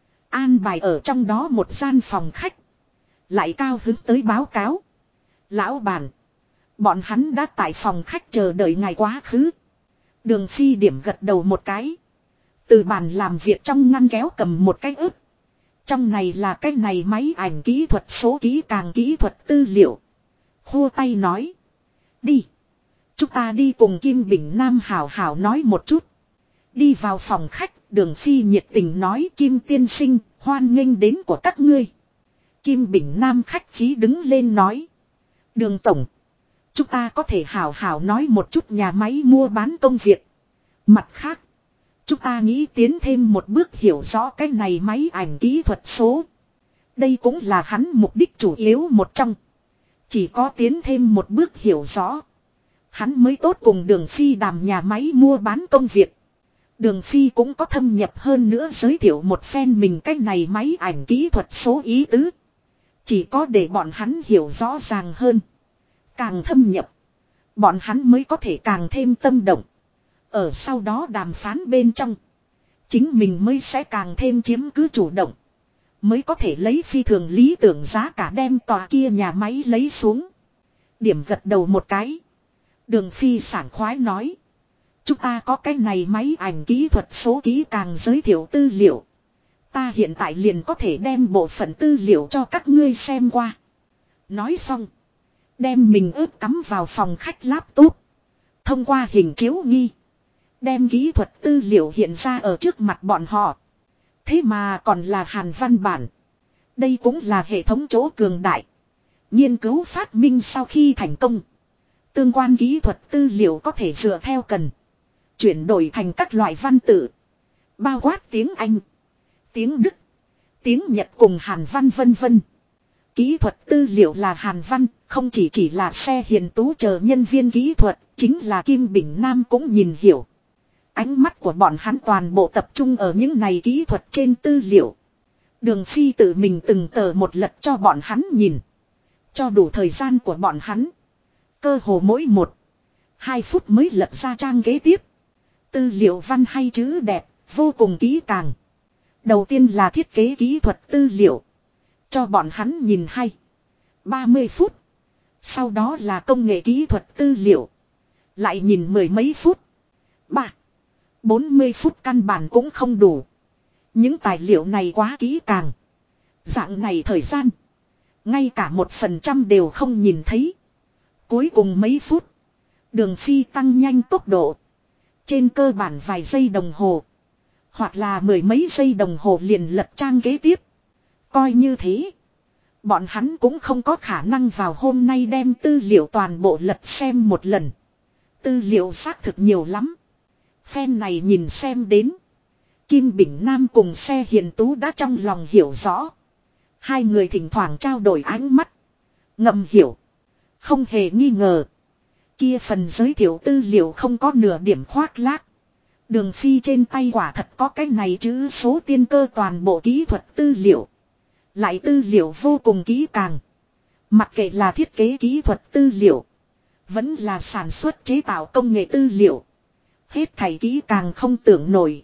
An bài ở trong đó một gian phòng khách. Lại cao hứng tới báo cáo. Lão bản. Bọn hắn đã tại phòng khách chờ đợi ngày quá khứ. Đường Phi điểm gật đầu một cái. Từ bàn làm việc trong ngăn kéo cầm một cái ức. Trong này là cái này máy ảnh kỹ thuật số kỹ càng kỹ thuật tư liệu. Khua tay nói. Đi. Chúng ta đi cùng Kim Bình Nam hảo hảo nói một chút. Đi vào phòng khách, Đường Phi nhiệt tình nói Kim tiên sinh, hoan nghênh đến của các ngươi. Kim Bình Nam khách khí đứng lên nói. Đường Tổng. Chúng ta có thể hảo hảo nói một chút nhà máy mua bán công việc. Mặt khác. Chúng ta nghĩ tiến thêm một bước hiểu rõ cái này máy ảnh kỹ thuật số. Đây cũng là hắn mục đích chủ yếu một trong. Chỉ có tiến thêm một bước hiểu rõ. Hắn mới tốt cùng Đường Phi đàm nhà máy mua bán công việc. Đường Phi cũng có thâm nhập hơn nữa giới thiệu một phen mình cái này máy ảnh kỹ thuật số ý tứ. Chỉ có để bọn hắn hiểu rõ ràng hơn. Càng thâm nhập. Bọn hắn mới có thể càng thêm tâm động. Ở sau đó đàm phán bên trong. Chính mình mới sẽ càng thêm chiếm cứ chủ động. Mới có thể lấy phi thường lý tưởng giá cả đem tòa kia nhà máy lấy xuống. Điểm gật đầu một cái. Đường Phi sảng khoái nói. Chúng ta có cái này máy ảnh kỹ thuật số kỹ càng giới thiệu tư liệu. Ta hiện tại liền có thể đem bộ phận tư liệu cho các ngươi xem qua. Nói xong. Đem mình ướp cắm vào phòng khách laptop. Thông qua hình chiếu nghi. Đem kỹ thuật tư liệu hiện ra ở trước mặt bọn họ. Thế mà còn là hàn văn bản. Đây cũng là hệ thống chỗ cường đại. Nghiên cứu phát minh sau khi thành công. Tương quan kỹ thuật tư liệu có thể dựa theo cần. Chuyển đổi thành các loại văn tự. Bao quát tiếng Anh. Tiếng Đức. Tiếng Nhật cùng hàn văn vân vân. Kỹ thuật tư liệu là hàn văn. Không chỉ là xe hiền tú chờ nhân viên kỹ thuật. Chính là Kim Bình Nam cũng nhìn hiểu. Ánh mắt của bọn hắn toàn bộ tập trung ở những này kỹ thuật trên tư liệu. Đường Phi tự mình từng tờ một lật cho bọn hắn nhìn. Cho đủ thời gian của bọn hắn. Cơ hồ mỗi 1-2 phút mới lật ra trang kế tiếp. Tư liệu văn hay chữ đẹp, vô cùng kỹ càng. Đầu tiên là thiết kế kỹ thuật tư liệu. Cho bọn hắn nhìn hay. 30 phút. Sau đó là công nghệ kỹ thuật tư liệu. Lại nhìn 10 mấy phút. 40 phút căn bản cũng không đủ. Những tài liệu này quá kỹ càng. Dạng này thời gian. Ngay cả 1% đều không nhìn thấy. Cuối cùng mấy phút. Đường Phi tăng nhanh tốc độ. Trên cơ bản vài giây đồng hồ. Hoặc là 10 mấy giây đồng hồ liền lật trang kế tiếp. Coi như thế. Bọn hắn cũng không có khả năng vào hôm nay đem tư liệu toàn bộ lật xem một lần. Tư liệu xác thực nhiều lắm. Phen này nhìn xem đến. Kim Bình Nam cùng Xe Hiền Tú đã trong lòng hiểu rõ. Hai người thỉnh thoảng trao đổi ánh mắt. Ngầm hiểu. Không hề nghi ngờ. Kia phần giới thiệu tư liệu không có nửa điểm khoác lác. Đường Phi trên tay quả thật có cái này chữ số tiên cơ toàn bộ kỹ thuật tư liệu. Lại tư liệu vô cùng kỹ càng. Mặc kệ là thiết kế kỹ thuật tư liệu. Vẫn là sản xuất chế tạo công nghệ tư liệu. Hết thảy kỹ càng không tưởng nổi.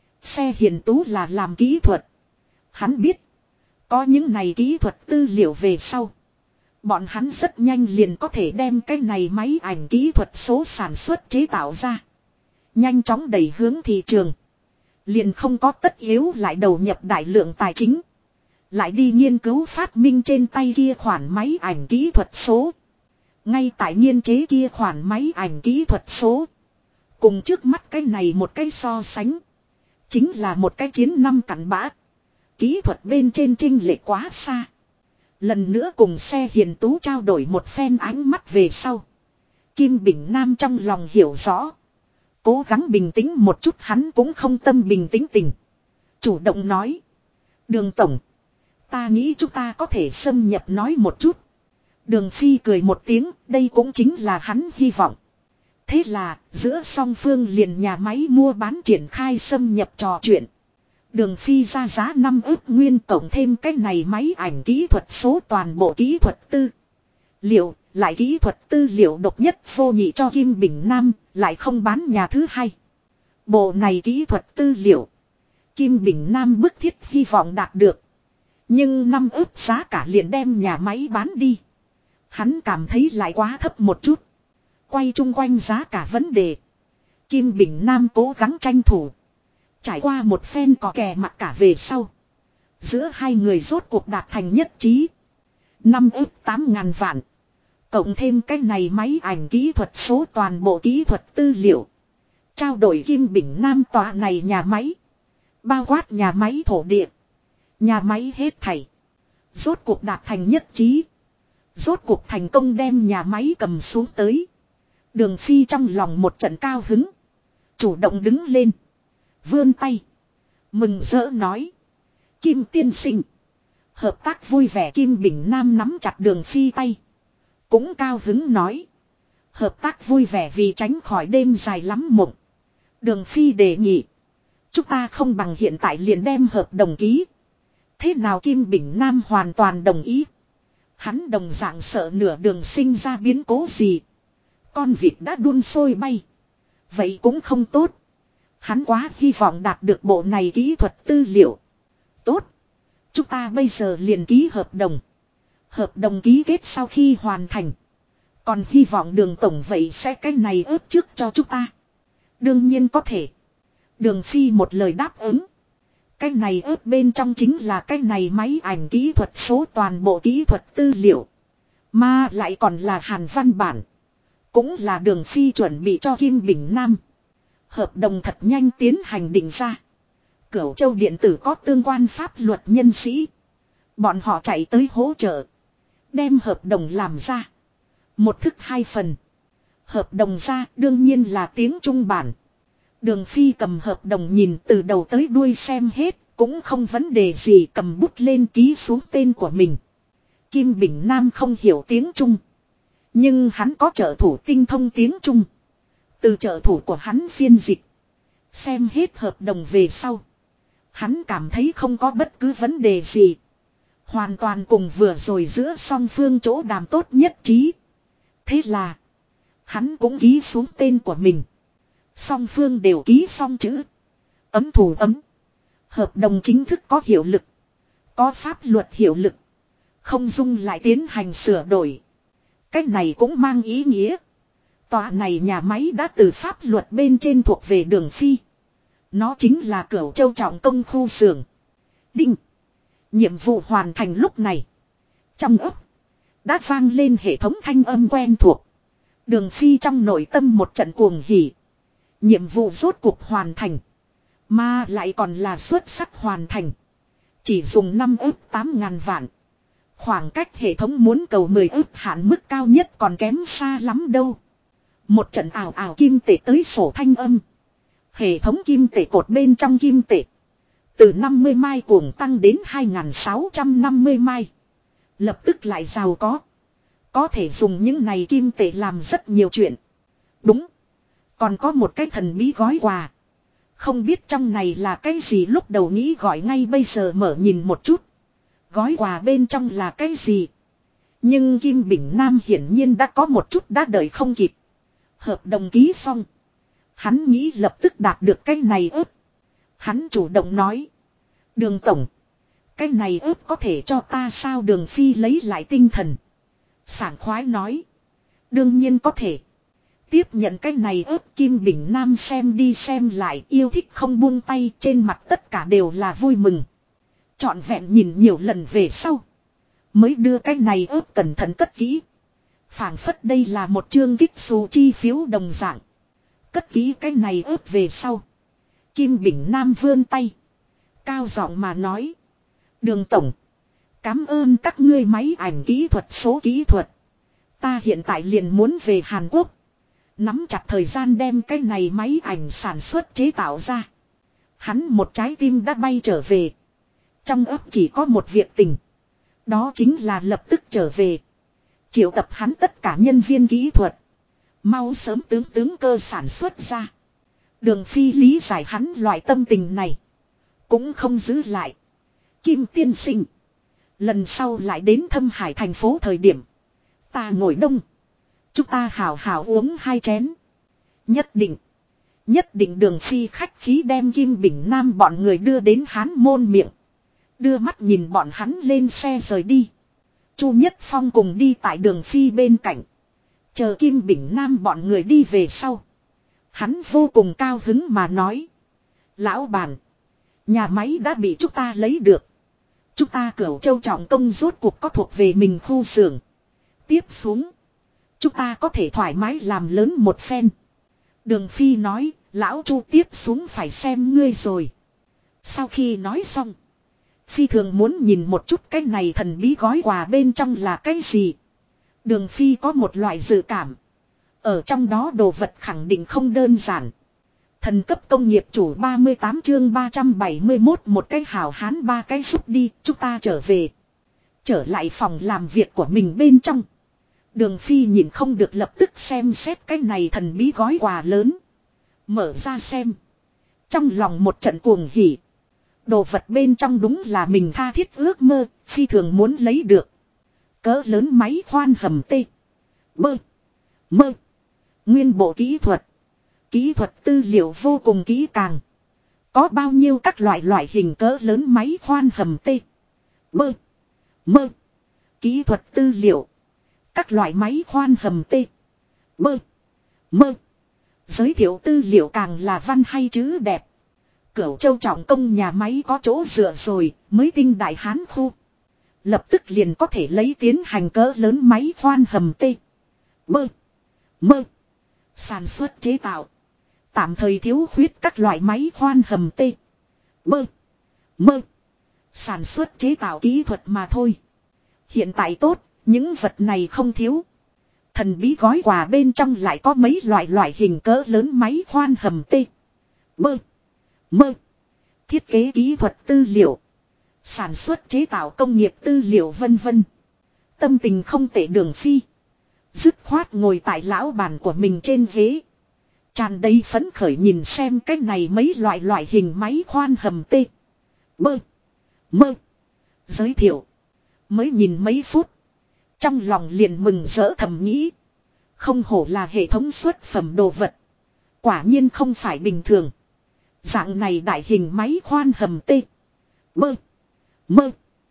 Xe Hiền Tú là làm kỹ thuật. Hắn biết. Có những này kỹ thuật tư liệu về sau. Bọn hắn rất nhanh liền có thể đem cái này máy ảnh kỹ thuật số sản xuất chế tạo ra. Nhanh chóng đẩy hướng thị trường. Liền không có tất yếu lại đầu nhập đại lượng tài chính. Lại đi nghiên cứu phát minh trên tay kia khoản máy ảnh kỹ thuật số. Ngay tại nghiên chế kia khoản máy ảnh kỹ thuật số. Cùng trước mắt cái này một cái so sánh. Chính là một cái chiến năm cặn bã. Kỹ thuật bên trên chênh lệch quá xa. Lần nữa cùng Xe Hiền Tú trao đổi một phen ánh mắt về sau. Kim Bình Nam trong lòng hiểu rõ. Cố gắng bình tĩnh một chút hắn cũng không tâm bình tĩnh tình. Chủ động nói. Đường tổng. Ta nghĩ chúng ta có thể xâm nhập nói một chút. Đường Phi cười một tiếng. Đây cũng chính là hắn hy vọng. Thế là giữa song phương liền nhà máy mua bán triển khai xâm nhập trò chuyện. Đường Phi ra giá 5 ức nguyên tổng thêm cái này máy ảnh kỹ thuật số toàn bộ kỹ thuật tư liệu, lại kỹ thuật tư liệu độc nhất vô nhị cho Kim Bình Nam, lại không bán nhà thứ hai. Bộ này kỹ thuật tư liệu, Kim Bình Nam bức thiết hy vọng đạt được. Nhưng 5 ức giá cả liền đem nhà máy bán đi. Hắn cảm thấy lại quá thấp một chút. Quay chung quanh giá cả vấn đề. Kim Bình Nam cố gắng tranh thủ. Trải qua một phen cò kè mặt cả về sau. Giữa hai người rốt cuộc đạt thành nhất trí. 5 ức 8.000 vạn. Cộng thêm cái này máy ảnh kỹ thuật số toàn bộ kỹ thuật tư liệu. Trao đổi Kim Bình Nam tòa này nhà máy. Bao quát nhà máy thổ địa. Nhà máy hết thảy. Rốt cuộc đạt thành nhất trí. Rốt cuộc thành công đem nhà máy cầm xuống tới. Đường Phi trong lòng một trận cao hứng. Chủ động đứng lên. Vươn tay. Mừng rỡ nói. Kim tiên sinh. Hợp tác vui vẻ Kim Bình Nam nắm chặt Đường Phi tay. Cũng cao hứng nói. Hợp tác vui vẻ vì tránh khỏi đêm dài lắm mộng. Đường Phi đề nghị. Chúng ta không bằng hiện tại liền đem hợp đồng ký. Thế nào Kim Bình Nam hoàn toàn đồng ý. Hắn đồng dạng sợ nửa đường sinh ra biến cố gì. Con vịt đã đun sôi bay. Vậy cũng không tốt. Hắn quá hy vọng đạt được bộ này kỹ thuật tư liệu. Tốt. Chúng ta bây giờ liền ký hợp đồng. Hợp đồng ký kết sau khi hoàn thành. Còn hy vọng Đường tổng vậy sẽ cái này ướp trước cho chúng ta. Đương nhiên có thể. Đường Phi một lời đáp ứng. Cái này ướp bên trong chính là cái này máy ảnh kỹ thuật số toàn bộ kỹ thuật tư liệu. Mà lại còn là hàn văn bản. Cũng là Đường Phi chuẩn bị cho Kim Bình Nam. Hợp đồng thật nhanh tiến hành định ra. Cửu Châu điện tử có tương quan pháp luật nhân sĩ. Bọn họ chạy tới hỗ trợ. Đem hợp đồng làm ra. Một thức hai phần. Hợp đồng ra đương nhiên là tiếng Trung bản. Đường Phi cầm hợp đồng nhìn từ đầu tới đuôi xem hết. Cũng không vấn đề gì cầm bút lên ký xuống tên của mình. Kim Bình Nam không hiểu tiếng Trung. Nhưng hắn có trợ thủ tinh thông tiếng Trung. Từ trợ thủ của hắn phiên dịch. Xem hết hợp đồng về sau. Hắn cảm thấy không có bất cứ vấn đề gì. Hoàn toàn cùng vừa rồi giữa song phương chỗ đàm tốt nhất trí. Thế là. Hắn cũng ký xuống tên của mình. Song phương đều ký xong chữ. Ấm thủ ấm. Hợp đồng chính thức có hiệu lực. Có pháp luật hiệu lực. Không dung lại tiến hành sửa đổi. Cách này cũng mang ý nghĩa. Tòa này nhà máy đã từ pháp luật bên trên thuộc về Đường Phi. Nó chính là Cửu Châu trọng công khu xưởng. Đinh. Nhiệm vụ hoàn thành lúc này. Trong ấp. Đã vang lên hệ thống thanh âm quen thuộc. Đường Phi trong nội tâm một trận cuồng hỉ. Nhiệm vụ rốt cuộc hoàn thành. Mà lại còn là xuất sắc hoàn thành. Chỉ dùng 5 ức 8.000 vạn. Khoảng cách hệ thống muốn cầu 10 ức hạn mức cao nhất còn kém xa lắm đâu. Một trận ảo ảo kim tệ tới sổ thanh âm. Hệ thống kim tệ cột bên trong kim tệ. Từ 50 mai cuồng tăng đến 2.650 mai. Lập tức lại giàu có. Có thể dùng những này kim tệ làm rất nhiều chuyện. Đúng. Còn có một cái thần bí gói quà. Không biết trong này là cái gì, lúc đầu nghĩ gọi ngay bây giờ mở nhìn một chút. Gói quà bên trong là cái gì? Nhưng Kim Bình Nam hiển nhiên đã có một chút đã đợi không kịp. Hợp đồng ký xong. Hắn nghĩ lập tức đạt được cái này ớt. Hắn chủ động nói. Đường tổng. Cái này ớt có thể cho ta sao? Đường Phi lấy lại tinh thần. Sảng khoái nói. Đương nhiên có thể. Tiếp nhận cái này ớt, Kim Bình Nam xem đi xem lại, yêu thích không buông tay, trên mặt tất cả đều là vui mừng. Trọn vẹn nhìn nhiều lần về sau. Mới đưa cái này ớt cẩn thận cất kỹ. Phảng phất đây là một chương kích xù chi phiếu đồng dạng. Cất kỹ cái này ớt về sau. Kim Bình Nam vươn tay. Cao giọng mà nói. Đường tổng. Cảm ơn các ngươi máy ảnh kỹ thuật số kỹ thuật. Ta hiện tại liền muốn về Hàn Quốc. Nắm chặt thời gian đem cái này máy ảnh sản xuất chế tạo ra. Hắn một trái tim đã bay trở về. Trong ấp chỉ có một việc tình. Đó chính là lập tức trở về. Triệu tập hắn tất cả nhân viên kỹ thuật. Mau sớm tướng cơ sản xuất ra. Đường Phi lý giải hắn loại tâm tình này. Cũng không giữ lại. Kim tiên sinh. Lần sau lại đến Thâm Hải thành phố thời điểm. Ta ngồi đông. Chúng ta hào hào uống 2 chén. Nhất định. Nhất định. Đường Phi khách khí đem Kim Bình Nam bọn người đưa đến Hán Môn miệng. Đưa mắt nhìn bọn hắn lên xe rời đi. Chu Nhất Phong cùng đi tại Đường Phi bên cạnh. Chờ Kim Bình Nam bọn người đi về sau. Hắn vô cùng cao hứng mà nói. Lão bản. Nhà máy đã bị chúng ta lấy được. Chúng ta Cửu Châu Trọng Công rốt cuộc có thuộc về mình khu xưởng. Tiếp xuống. Chúng ta có thể thoải mái làm lớn một phen. Đường Phi nói. Lão Chu tiếp xuống phải xem ngươi rồi. Sau khi nói xong. Phi thường muốn nhìn một chút cái này thần bí gói quà bên trong là cái gì. Đường Phi có một loại dự cảm. Ở trong đó đồ vật khẳng định không đơn giản. Thần cấp công nghiệp chủ 38 chương 371 một cái hảo hán 3 cái rút đi, chúng ta trở về. Trở lại phòng làm việc của mình bên trong. Đường Phi nhìn không được lập tức xem xét cái này thần bí gói quà lớn. Mở ra xem. Trong lòng một trận cuồng hỉ. Đồ vật bên trong đúng là mình tha thiết ước mơ, Phi thường muốn lấy được. Cỡ lớn máy khoan hầm tê. Bơ. Mơ. Nguyên bộ kỹ thuật. Kỹ thuật tư liệu vô cùng kỹ càng. Có bao nhiêu các loại hình cỡ lớn máy khoan hầm tê. Bơ. Mơ. Kỹ thuật tư liệu. Các loại máy khoan hầm tê. Bơ. Mơ. Giới thiệu tư liệu càng là văn hay chữ đẹp. Cửu Châu Trọng Công nhà máy có chỗ dựa rồi, mới tinh đại hán khu. Lập tức liền có thể lấy tiến hành cỡ lớn máy khoan hầm tê. Bơ. Mơ. Sản xuất chế tạo. Tạm thời thiếu khuyết các loại máy khoan hầm tê. Bơ. Mơ. Sản xuất chế tạo kỹ thuật mà thôi. Hiện tại tốt, những vật này không thiếu. Thần bí gói quà bên trong lại có mấy loại hình cỡ lớn máy khoan hầm tê. Bơ. Mơ. Thiết kế kỹ thuật tư liệu. Sản xuất chế tạo công nghiệp tư liệu vân vân. Tâm tình không tệ Đường Phi. Dứt khoát ngồi tại lão bàn của mình trên ghế. Tràn đầy phấn khởi nhìn xem cái này mấy loại hình máy khoan hầm tê. Bơ. Mơ. Giới thiệu. Mới nhìn mấy phút. Trong lòng liền mừng rỡ thầm nghĩ. Không hổ là hệ thống xuất phẩm đồ vật. Quả nhiên không phải bình thường. Dạng này đại hình máy khoan hầm tê. Bơ. Mơ.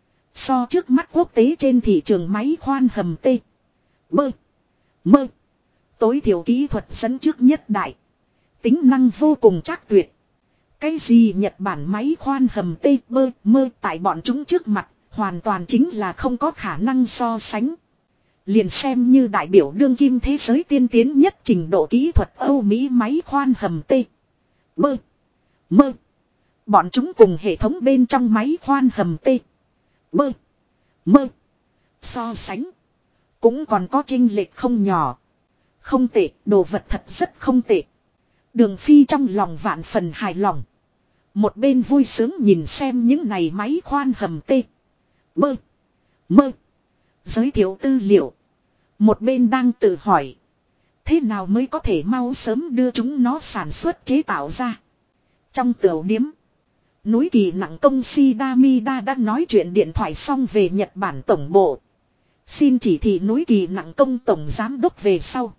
So trước mắt quốc tế trên thị trường máy khoan hầm tê. Bơ. Mơ. Tối thiểu kỹ thuật dẫn trước nhất đại. Tính năng vô cùng chắc tuyệt. Cái gì Nhật Bản máy khoan hầm tê bơ mơ tại bọn chúng trước mặt. Hoàn toàn chính là không có khả năng so sánh. Liền xem như đại biểu đương kim thế giới tiên tiến nhất trình độ kỹ thuật Âu Mỹ máy khoan hầm tê. Bơ. Mơ. Bọn chúng cùng hệ thống bên trong máy khoan hầm tê. Bơ. Mơ. So sánh. Cũng còn có chênh lệch không nhỏ. Không tệ, đồ vật thật rất không tệ. Đường Phi trong lòng vạn phần hài lòng. Một bên vui sướng nhìn xem những này máy khoan hầm tê. Bơ. Mơ. Giới thiệu tư liệu. Một bên đang tự hỏi. Thế nào mới có thể mau sớm đưa chúng nó sản xuất chế tạo ra. Trong tiểu điếm. Núi Kỳ Nặng Công Shidamida đã nói chuyện điện thoại xong về Nhật Bản tổng bộ. Xin chỉ thị Núi Kỳ Nặng Công tổng giám đốc về sau.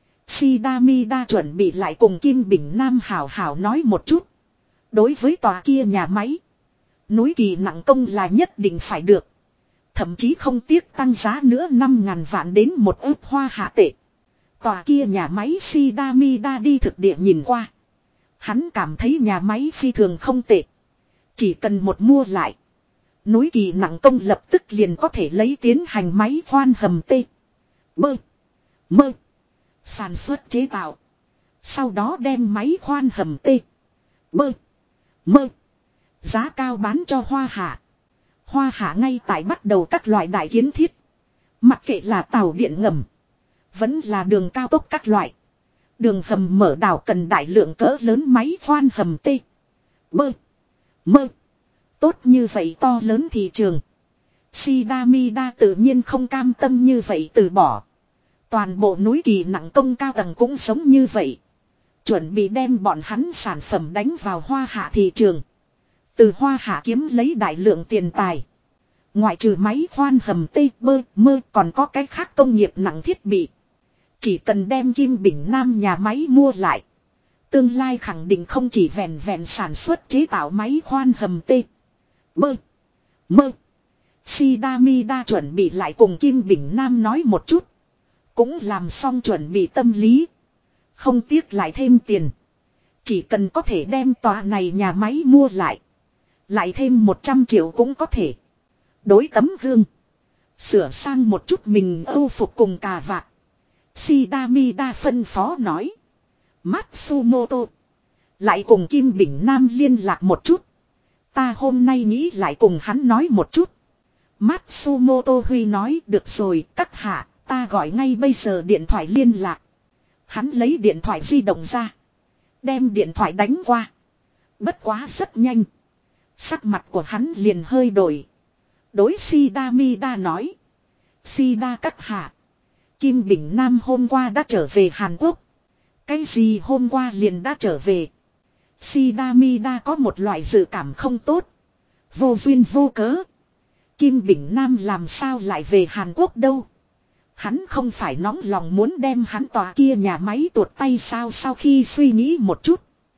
Shidamida chuẩn bị lại cùng Kim Bình Nam hảo hảo nói một chút. Đối với tòa kia nhà máy. Núi Kỳ Nặng Công là nhất định phải được. Thậm chí không tiếc tăng giá nữa 5.000 vạn đến một ức hoa hạ tệ. Tòa kia nhà máy Shidamida đi thực địa nhìn qua. Hắn cảm thấy nhà máy phi thường không tệ. Chỉ cần một mua lại. Núi Kỳ Nặng Công lập tức liền có thể lấy tiến hành máy khoan hầm tê. Bơ. Mơ. Sản xuất chế tạo. Sau đó đem máy khoan hầm tê. Bơ. Mơ. Giá cao bán cho Hoa Hạ. Hoa Hạ ngay tại bắt đầu các loại đại kiến thiết. Mặc kệ là tàu điện ngầm. Vẫn là đường cao tốc các loại. Đường hầm mở đảo cần đại lượng cỡ lớn máy khoan hầm tê. Bơ. Mơ. Tốt như vậy to lớn thị trường. Shidamida tự nhiên không cam tâm như vậy từ bỏ. Toàn bộ Núi Kỳ Nặng Công cao tầng cũng giống như vậy. Chuẩn bị đem bọn hắn sản phẩm đánh vào Hoa Hạ thị trường. Từ Hoa Hạ kiếm lấy đại lượng tiền tài. Ngoại trừ máy khoan hầm tê bơ mơ còn có cái khác công nghiệp nặng thiết bị. Chỉ cần đem Kim Bình Nam nhà máy mua lại. Tương lai khẳng định không chỉ vẹn vẹn sản xuất chế tạo máy khoan hầm tê. Bơ. Mơ. Shidamida chuẩn bị lại cùng Kim Bình Nam nói một chút. Cũng làm xong chuẩn bị tâm lý. Không tiếc lại thêm tiền. Chỉ cần có thể đem tòa này nhà máy mua lại. Lại thêm 100 triệu cũng có thể. Đối tấm gương. Sửa sang một chút mình âu phục cùng cà vạt. Shidamida phân phó nói. Matsumoto. Lại cùng Kim Bình Nam liên lạc một chút. Ta hôm nay nghĩ lại cùng hắn nói một chút. Matsumoto Huy nói được rồi các hạ. Ta gọi ngay bây giờ điện thoại liên lạc. Hắn lấy điện thoại di động ra. Đem điện thoại đánh qua. Bất quá rất nhanh. Sắc mặt của hắn liền hơi đổi. Đối Shidamida nói. Shida các hạ. Kim Bình Nam hôm qua đã trở về Hàn Quốc. Cái gì hôm qua liền đã trở về. Shidamida có một loại dự cảm không tốt. Vô duyên vô cớ. Kim Bình Nam làm sao lại về Hàn Quốc đâu. Hắn không phải nóng lòng muốn đem hắn tòa kia nhà máy tuột tay sao sau khi suy nghĩ một chút.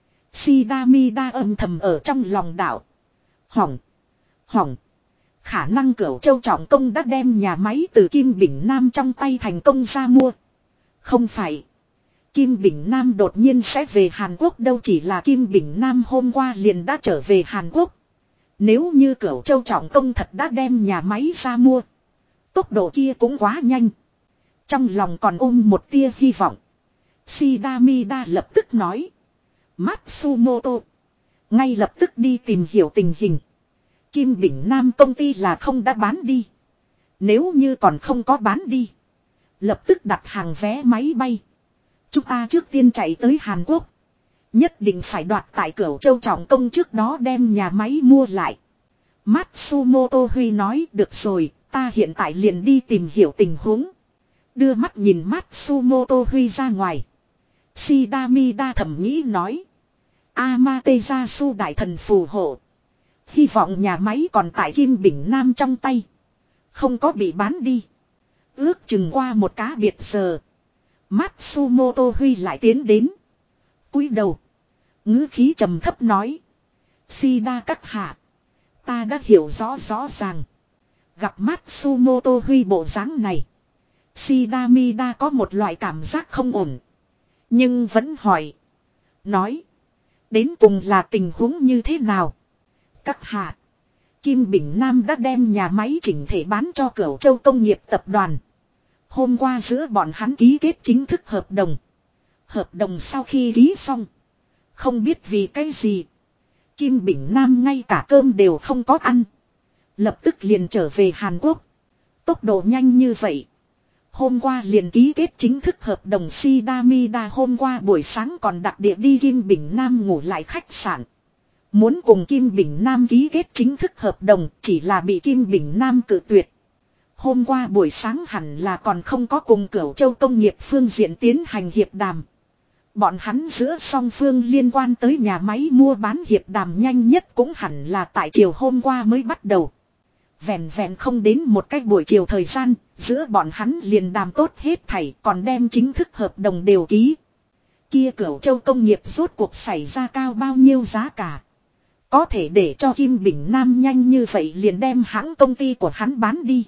Shidamida âm thầm ở trong lòng đảo. Hỏng. Hỏng. Khả năng Cửu Châu Trọng Công đã đem nhà máy từ Kim Bình Nam trong tay thành công ra mua. Không phải. Kim Bình Nam đột nhiên sẽ về Hàn Quốc đâu chỉ là Kim Bình Nam hôm qua liền đã trở về Hàn Quốc. Nếu như Cửu Châu Trọng Công thật đã đem nhà máy ra mua. Tốc độ kia cũng quá nhanh. Trong lòng còn ôm một tia hy vọng. Shidamida lập tức nói. Matsumoto. Ngay lập tức đi tìm hiểu tình hình. Kim Bình Nam công ty là không đã bán đi. Nếu như còn không có bán đi. Lập tức đặt hàng vé máy bay. Chúng ta trước tiên chạy tới Hàn Quốc. Nhất định phải đoạt tại Cửu Châu Trọng Công trước đó đem nhà máy mua lại. Matsumoto Huy nói được rồi. Ta hiện tại liền đi tìm hiểu tình huống. Đưa mắt nhìn Matsumoto Huy ra ngoài. Shidamida thầm nghĩ nói. Amaterasu đại thần phù hộ. Hy vọng nhà máy còn tại Kim Bình Nam trong tay. Không có bị bán đi. Ước chừng qua một cá biệt giờ. Matsumoto Huy lại tiến đến. Cúi đầu. Ngữ khí trầm thấp nói. Shida các hạ. Ta đã hiểu rõ ràng. Gặp Matsumoto Huy bộ dáng này. Shidamida có một loại cảm giác không ổn. Nhưng vẫn hỏi. Nói. Đến cùng là tình huống như thế nào? Các hạ. Kim Bình Nam đã đem nhà máy chỉnh thể bán cho Cửu Châu Công nghiệp tập đoàn. Hôm qua giữa bọn hắn ký kết chính thức hợp đồng. Hợp đồng sau khi ký xong. Không biết vì cái gì. Kim Bình Nam ngay cả cơm đều không có ăn. Lập tức liền trở về Hàn Quốc. Tốc độ nhanh như vậy. Hôm qua liền ký kết chính thức hợp đồng Sidamida, hôm qua buổi sáng còn đặc địa đi Kim Bình Nam ngủ lại khách sạn. Muốn cùng Kim Bình Nam ký kết chính thức hợp đồng, chỉ là bị Kim Bình Nam cự tuyệt. Hôm qua buổi sáng hẳn là còn không có cùng Cửu Châu công nghiệp phương diện tiến hành hiệp đàm. Bọn hắn giữa song phương liên quan tới nhà máy mua bán hiệp đàm nhanh nhất cũng hẳn là tại chiều hôm qua mới bắt đầu. Vẹn vẹn không đến một cái buổi chiều thời gian, giữa bọn hắn liền đàm tốt hết thảy, còn đem chính thức hợp đồng đều ký. Kia Cửu Châu công nghiệp rốt cuộc xảy ra cao bao nhiêu giá cả. Có thể để cho Kim Bình Nam nhanh như vậy liền đem hãng công ty của hắn bán đi.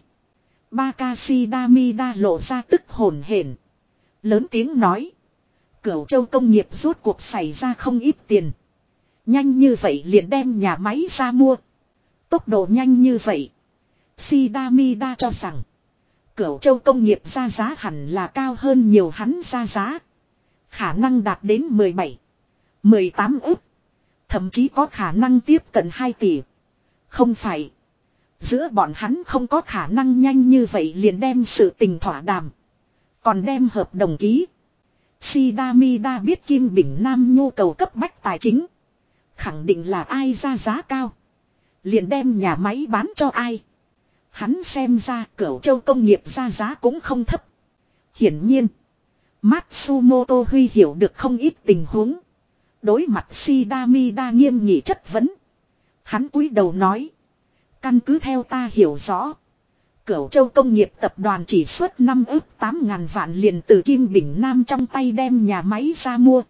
Bakashidamida lộ ra tức hổn hển, lớn tiếng nói. Cửu Châu công nghiệp rốt cuộc xảy ra không ít tiền. Nhanh như vậy liền đem nhà máy ra mua. Tốc độ nhanh như vậy. Shidamida cho rằng Cửu Châu công nghiệp ra giá hẳn là cao hơn nhiều hắn ra giá. Khả năng đạt đến 17, 18 ức. Thậm chí có khả năng tiếp cận 2 tỷ. Không phải. Giữa bọn hắn không có khả năng nhanh như vậy liền đem sự tình thỏa đàm. Còn đem hợp đồng ký. Shidamida biết Kim Bình Nam nhu cầu cấp bách tài chính. Khẳng định là ai ra giá cao. Liền đem nhà máy bán cho ai. Hắn xem ra Cửu Châu công nghiệp ra giá cũng không thấp. Hiển nhiên. Matsumoto Huy hiểu được không ít tình huống. Đối mặt Shidamida nghiêm nghị chất vấn. Hắn cúi đầu nói. Căn cứ theo ta hiểu rõ. Cửu Châu công nghiệp tập đoàn chỉ xuất 5 ức 8.000 vạn liền từ Kim Bình Nam trong tay đem nhà máy ra mua.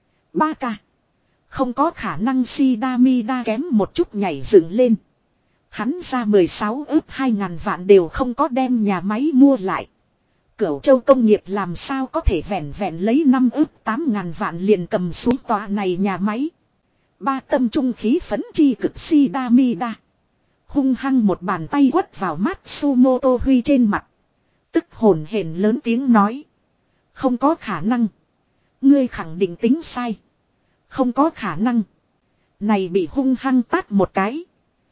3K. Không có khả năng. Shidamida kém một chút nhảy dựng lên. Hắn ra 16 ức 2.000 vạn đều không có đem nhà máy mua lại. Cửu Châu công nghiệp làm sao có thể vẹn vẹn lấy 5 ức 8.000 vạn liền cầm xuống tòa này nhà máy. Ba tâm trung khí phấn chi cực Shidamida. Hung hăng một bàn tay quất vào Matsumoto Huy trên mặt. Tức hồn hển lớn tiếng nói. Không có khả năng. Ngươi khẳng định tính sai. Không có khả năng. Này bị hung hăng tát một cái.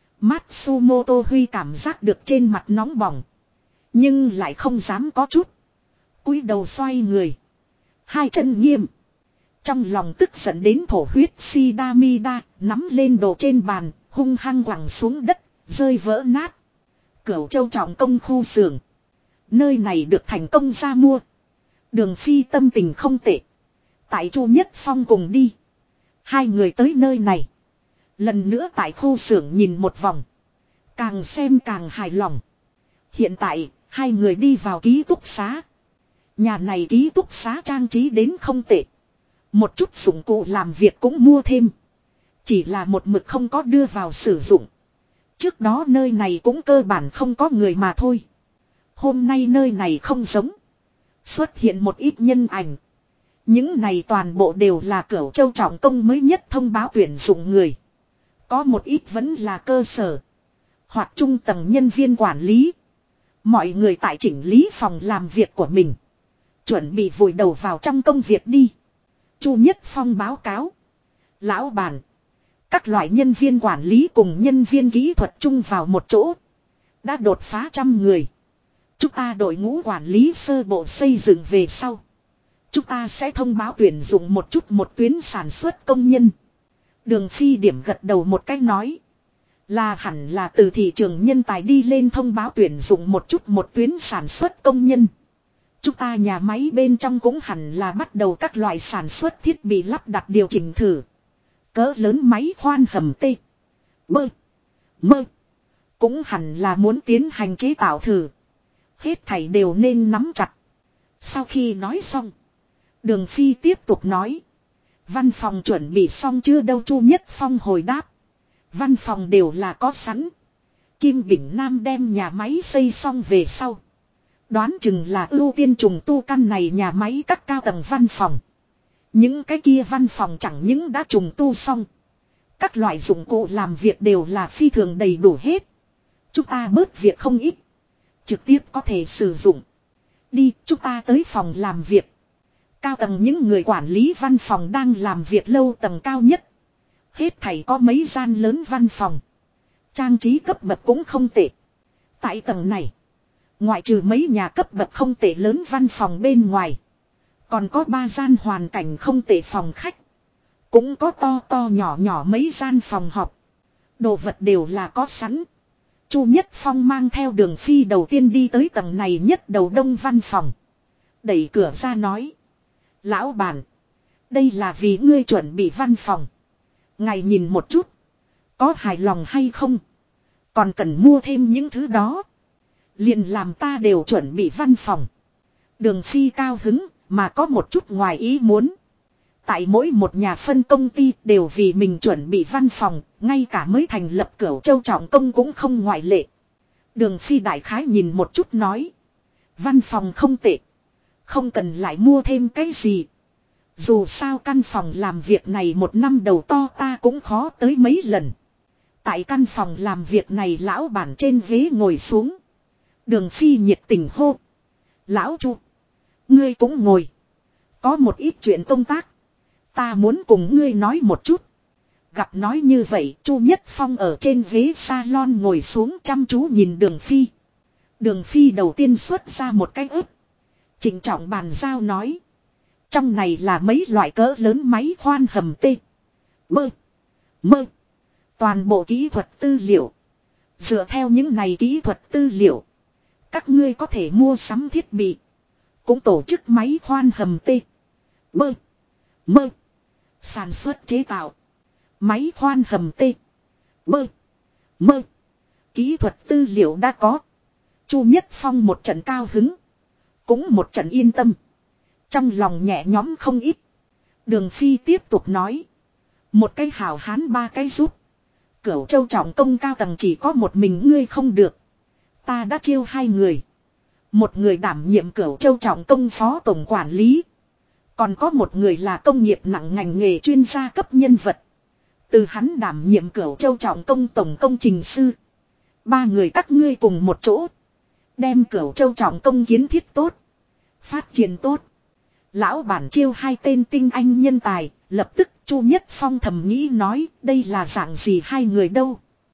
Matsumoto Huy cảm giác được trên mặt nóng bỏng. Nhưng lại không dám có chút. Cúi đầu xoay người. Hai chân nghiêm. Trong lòng tức giận đến thổ huyết. Shidamida nắm lên đồ trên bàn. Hung hăng quẳng xuống đất. Rơi vỡ nát. Cửu Châu trọng công khu xưởng. Nơi này được thành công ra mua. Đường Phi tâm tình không tệ. Tại Chu Nhất Phong cùng đi. Hai người tới nơi này. Lần nữa tại khu xưởng nhìn một vòng. Càng xem càng hài lòng. Hiện tại, hai người đi vào ký túc xá. Nhà này ký túc xá trang trí đến không tệ. Một chút dụng cụ làm việc cũng mua thêm. Chỉ là một mực không có đưa vào sử dụng. Trước đó nơi này cũng cơ bản không có người mà thôi. Hôm nay nơi này không giống. Xuất hiện một ít nhân ảnh. Những này toàn bộ đều là Cửu Châu trọng công mới nhất thông báo tuyển dụng người. Có một ít vẫn là cơ sở. Hoặc trung tầng nhân viên quản lý. Mọi người tại chỉnh lý phòng làm việc của mình. Chuẩn bị vùi đầu vào trong công việc đi. Chu Nhất Phong báo cáo. Lão bản. Các loại nhân viên quản lý cùng nhân viên kỹ thuật chung vào một chỗ. Đã đột phá 100 người. Chúng ta đội ngũ quản lý sơ bộ xây dựng về sau. Chúng ta sẽ thông báo tuyển dụng một tuyến sản xuất công nhân. Đường Phi điểm gật đầu một cách nói. Là hẳn là từ thị trường nhân tài đi lên thông báo tuyển dụng một tuyến sản xuất công nhân. Chúng ta nhà máy bên trong cũng hẳn là bắt đầu các loại sản xuất thiết bị lắp đặt điều chỉnh thử. Cỡ lớn máy khoan hầm tê. Bơ. Mơ. Cũng hẳn là muốn tiến hành chế tạo thử. Hết thảy đều nên nắm chặt. Sau khi nói xong. Đường Phi tiếp tục nói. Văn phòng chuẩn bị xong chưa đâu? Chu Nhất Phong hồi đáp. Văn phòng đều là có sẵn. Kim Bình Nam đem nhà máy xây xong về sau. Đoán chừng là ưu tiên trùng tu căn này nhà máy các cao tầng văn phòng. Những cái kia văn phòng chẳng những đã trùng tu xong. Các loại dụng cụ làm việc đều là phi thường đầy đủ hết. Chúng ta bớt việc không ít. Trực tiếp có thể sử dụng. Đi, chúng ta tới phòng làm việc. Cao tầng những người quản lý văn phòng đang làm việc lâu tầng cao nhất. Hết thảy có mấy gian lớn văn phòng. Trang trí cấp bậc cũng không tệ. Tại tầng này. Ngoại trừ mấy nhà cấp bậc không tệ lớn văn phòng bên ngoài. Còn có 3 gian hoàn cảnh không tệ phòng khách. Cũng có to to nhỏ nhỏ mấy gian phòng họp. Đồ vật đều là có sẵn. Chu Nhất Phong mang theo Đường Phi đầu tiên đi tới tầng này nhất đầu đông văn phòng. Đẩy cửa ra nói. Lão bản. Đây là vì ngươi chuẩn bị văn phòng. Ngài nhìn một chút. Có hài lòng hay không? Còn cần mua thêm những thứ đó. Liền làm ta đều chuẩn bị văn phòng. Đường Phi cao hứng mà có một chút ngoài ý muốn. Tại mỗi một nhà phân công ty đều vì mình chuẩn bị văn phòng. Ngay cả mới thành lập Cửu Châu Trọng Công cũng không ngoại lệ. Đường Phi đại khái nhìn một chút nói. Văn phòng không tệ. Không cần lại mua thêm cái gì. Dù sao căn phòng làm việc này một năm đầu to ta cũng khó tới mấy lần. Tại căn phòng làm việc này lão bản trên ghế ngồi xuống. Đường Phi nhiệt tình hô. Lão Chu. Ngươi cũng ngồi. Có một ít chuyện công tác. Ta muốn cùng ngươi nói một chút. Gặp nói như vậy Chu Nhất Phong ở trên ghế salon ngồi xuống chăm chú nhìn Đường Phi. Đường Phi đầu tiên xuất ra một cái ức. Trịnh trọng bàn giao nói. Trong này là mấy loại cỡ lớn máy khoan hầm tê. Mơ. Mơ. Toàn bộ kỹ thuật tư liệu. Dựa theo những này kỹ thuật tư liệu. Các ngươi có thể mua sắm thiết bị. Cũng tổ chức máy khoan hầm tê. Mơ. Mơ. Sản xuất chế tạo. Máy khoan hầm tê. Mơ. Mơ. Kỹ thuật tư liệu đã có. Chu Nhất Phong một trận cao hứng. Cũng một trận yên tâm. Trong lòng nhẹ nhõm không ít. Đường Phi tiếp tục nói. Một cái hảo hán 3 cái giúp. Cửu Châu Trọng Công cao tầng chỉ có một mình ngươi không được. Ta đã chiêu 2 người. Một người đảm nhiệm Cửu Châu Trọng Công phó tổng quản lý. Còn có một người là công nghiệp nặng ngành nghề chuyên gia cấp nhân vật. Từ hắn đảm nhiệm Cửu Châu Trọng Công tổng công trình sư. 3 người các ngươi cùng một chỗ. Đem Cửu Châu Trọng Công kiến thiết tốt. Phát triển tốt. Lão bản chiêu 2 tên tinh anh nhân tài. Lập tức Chu Nhất Phong thầm nghĩ nói đây là dạng gì 2 người đâu.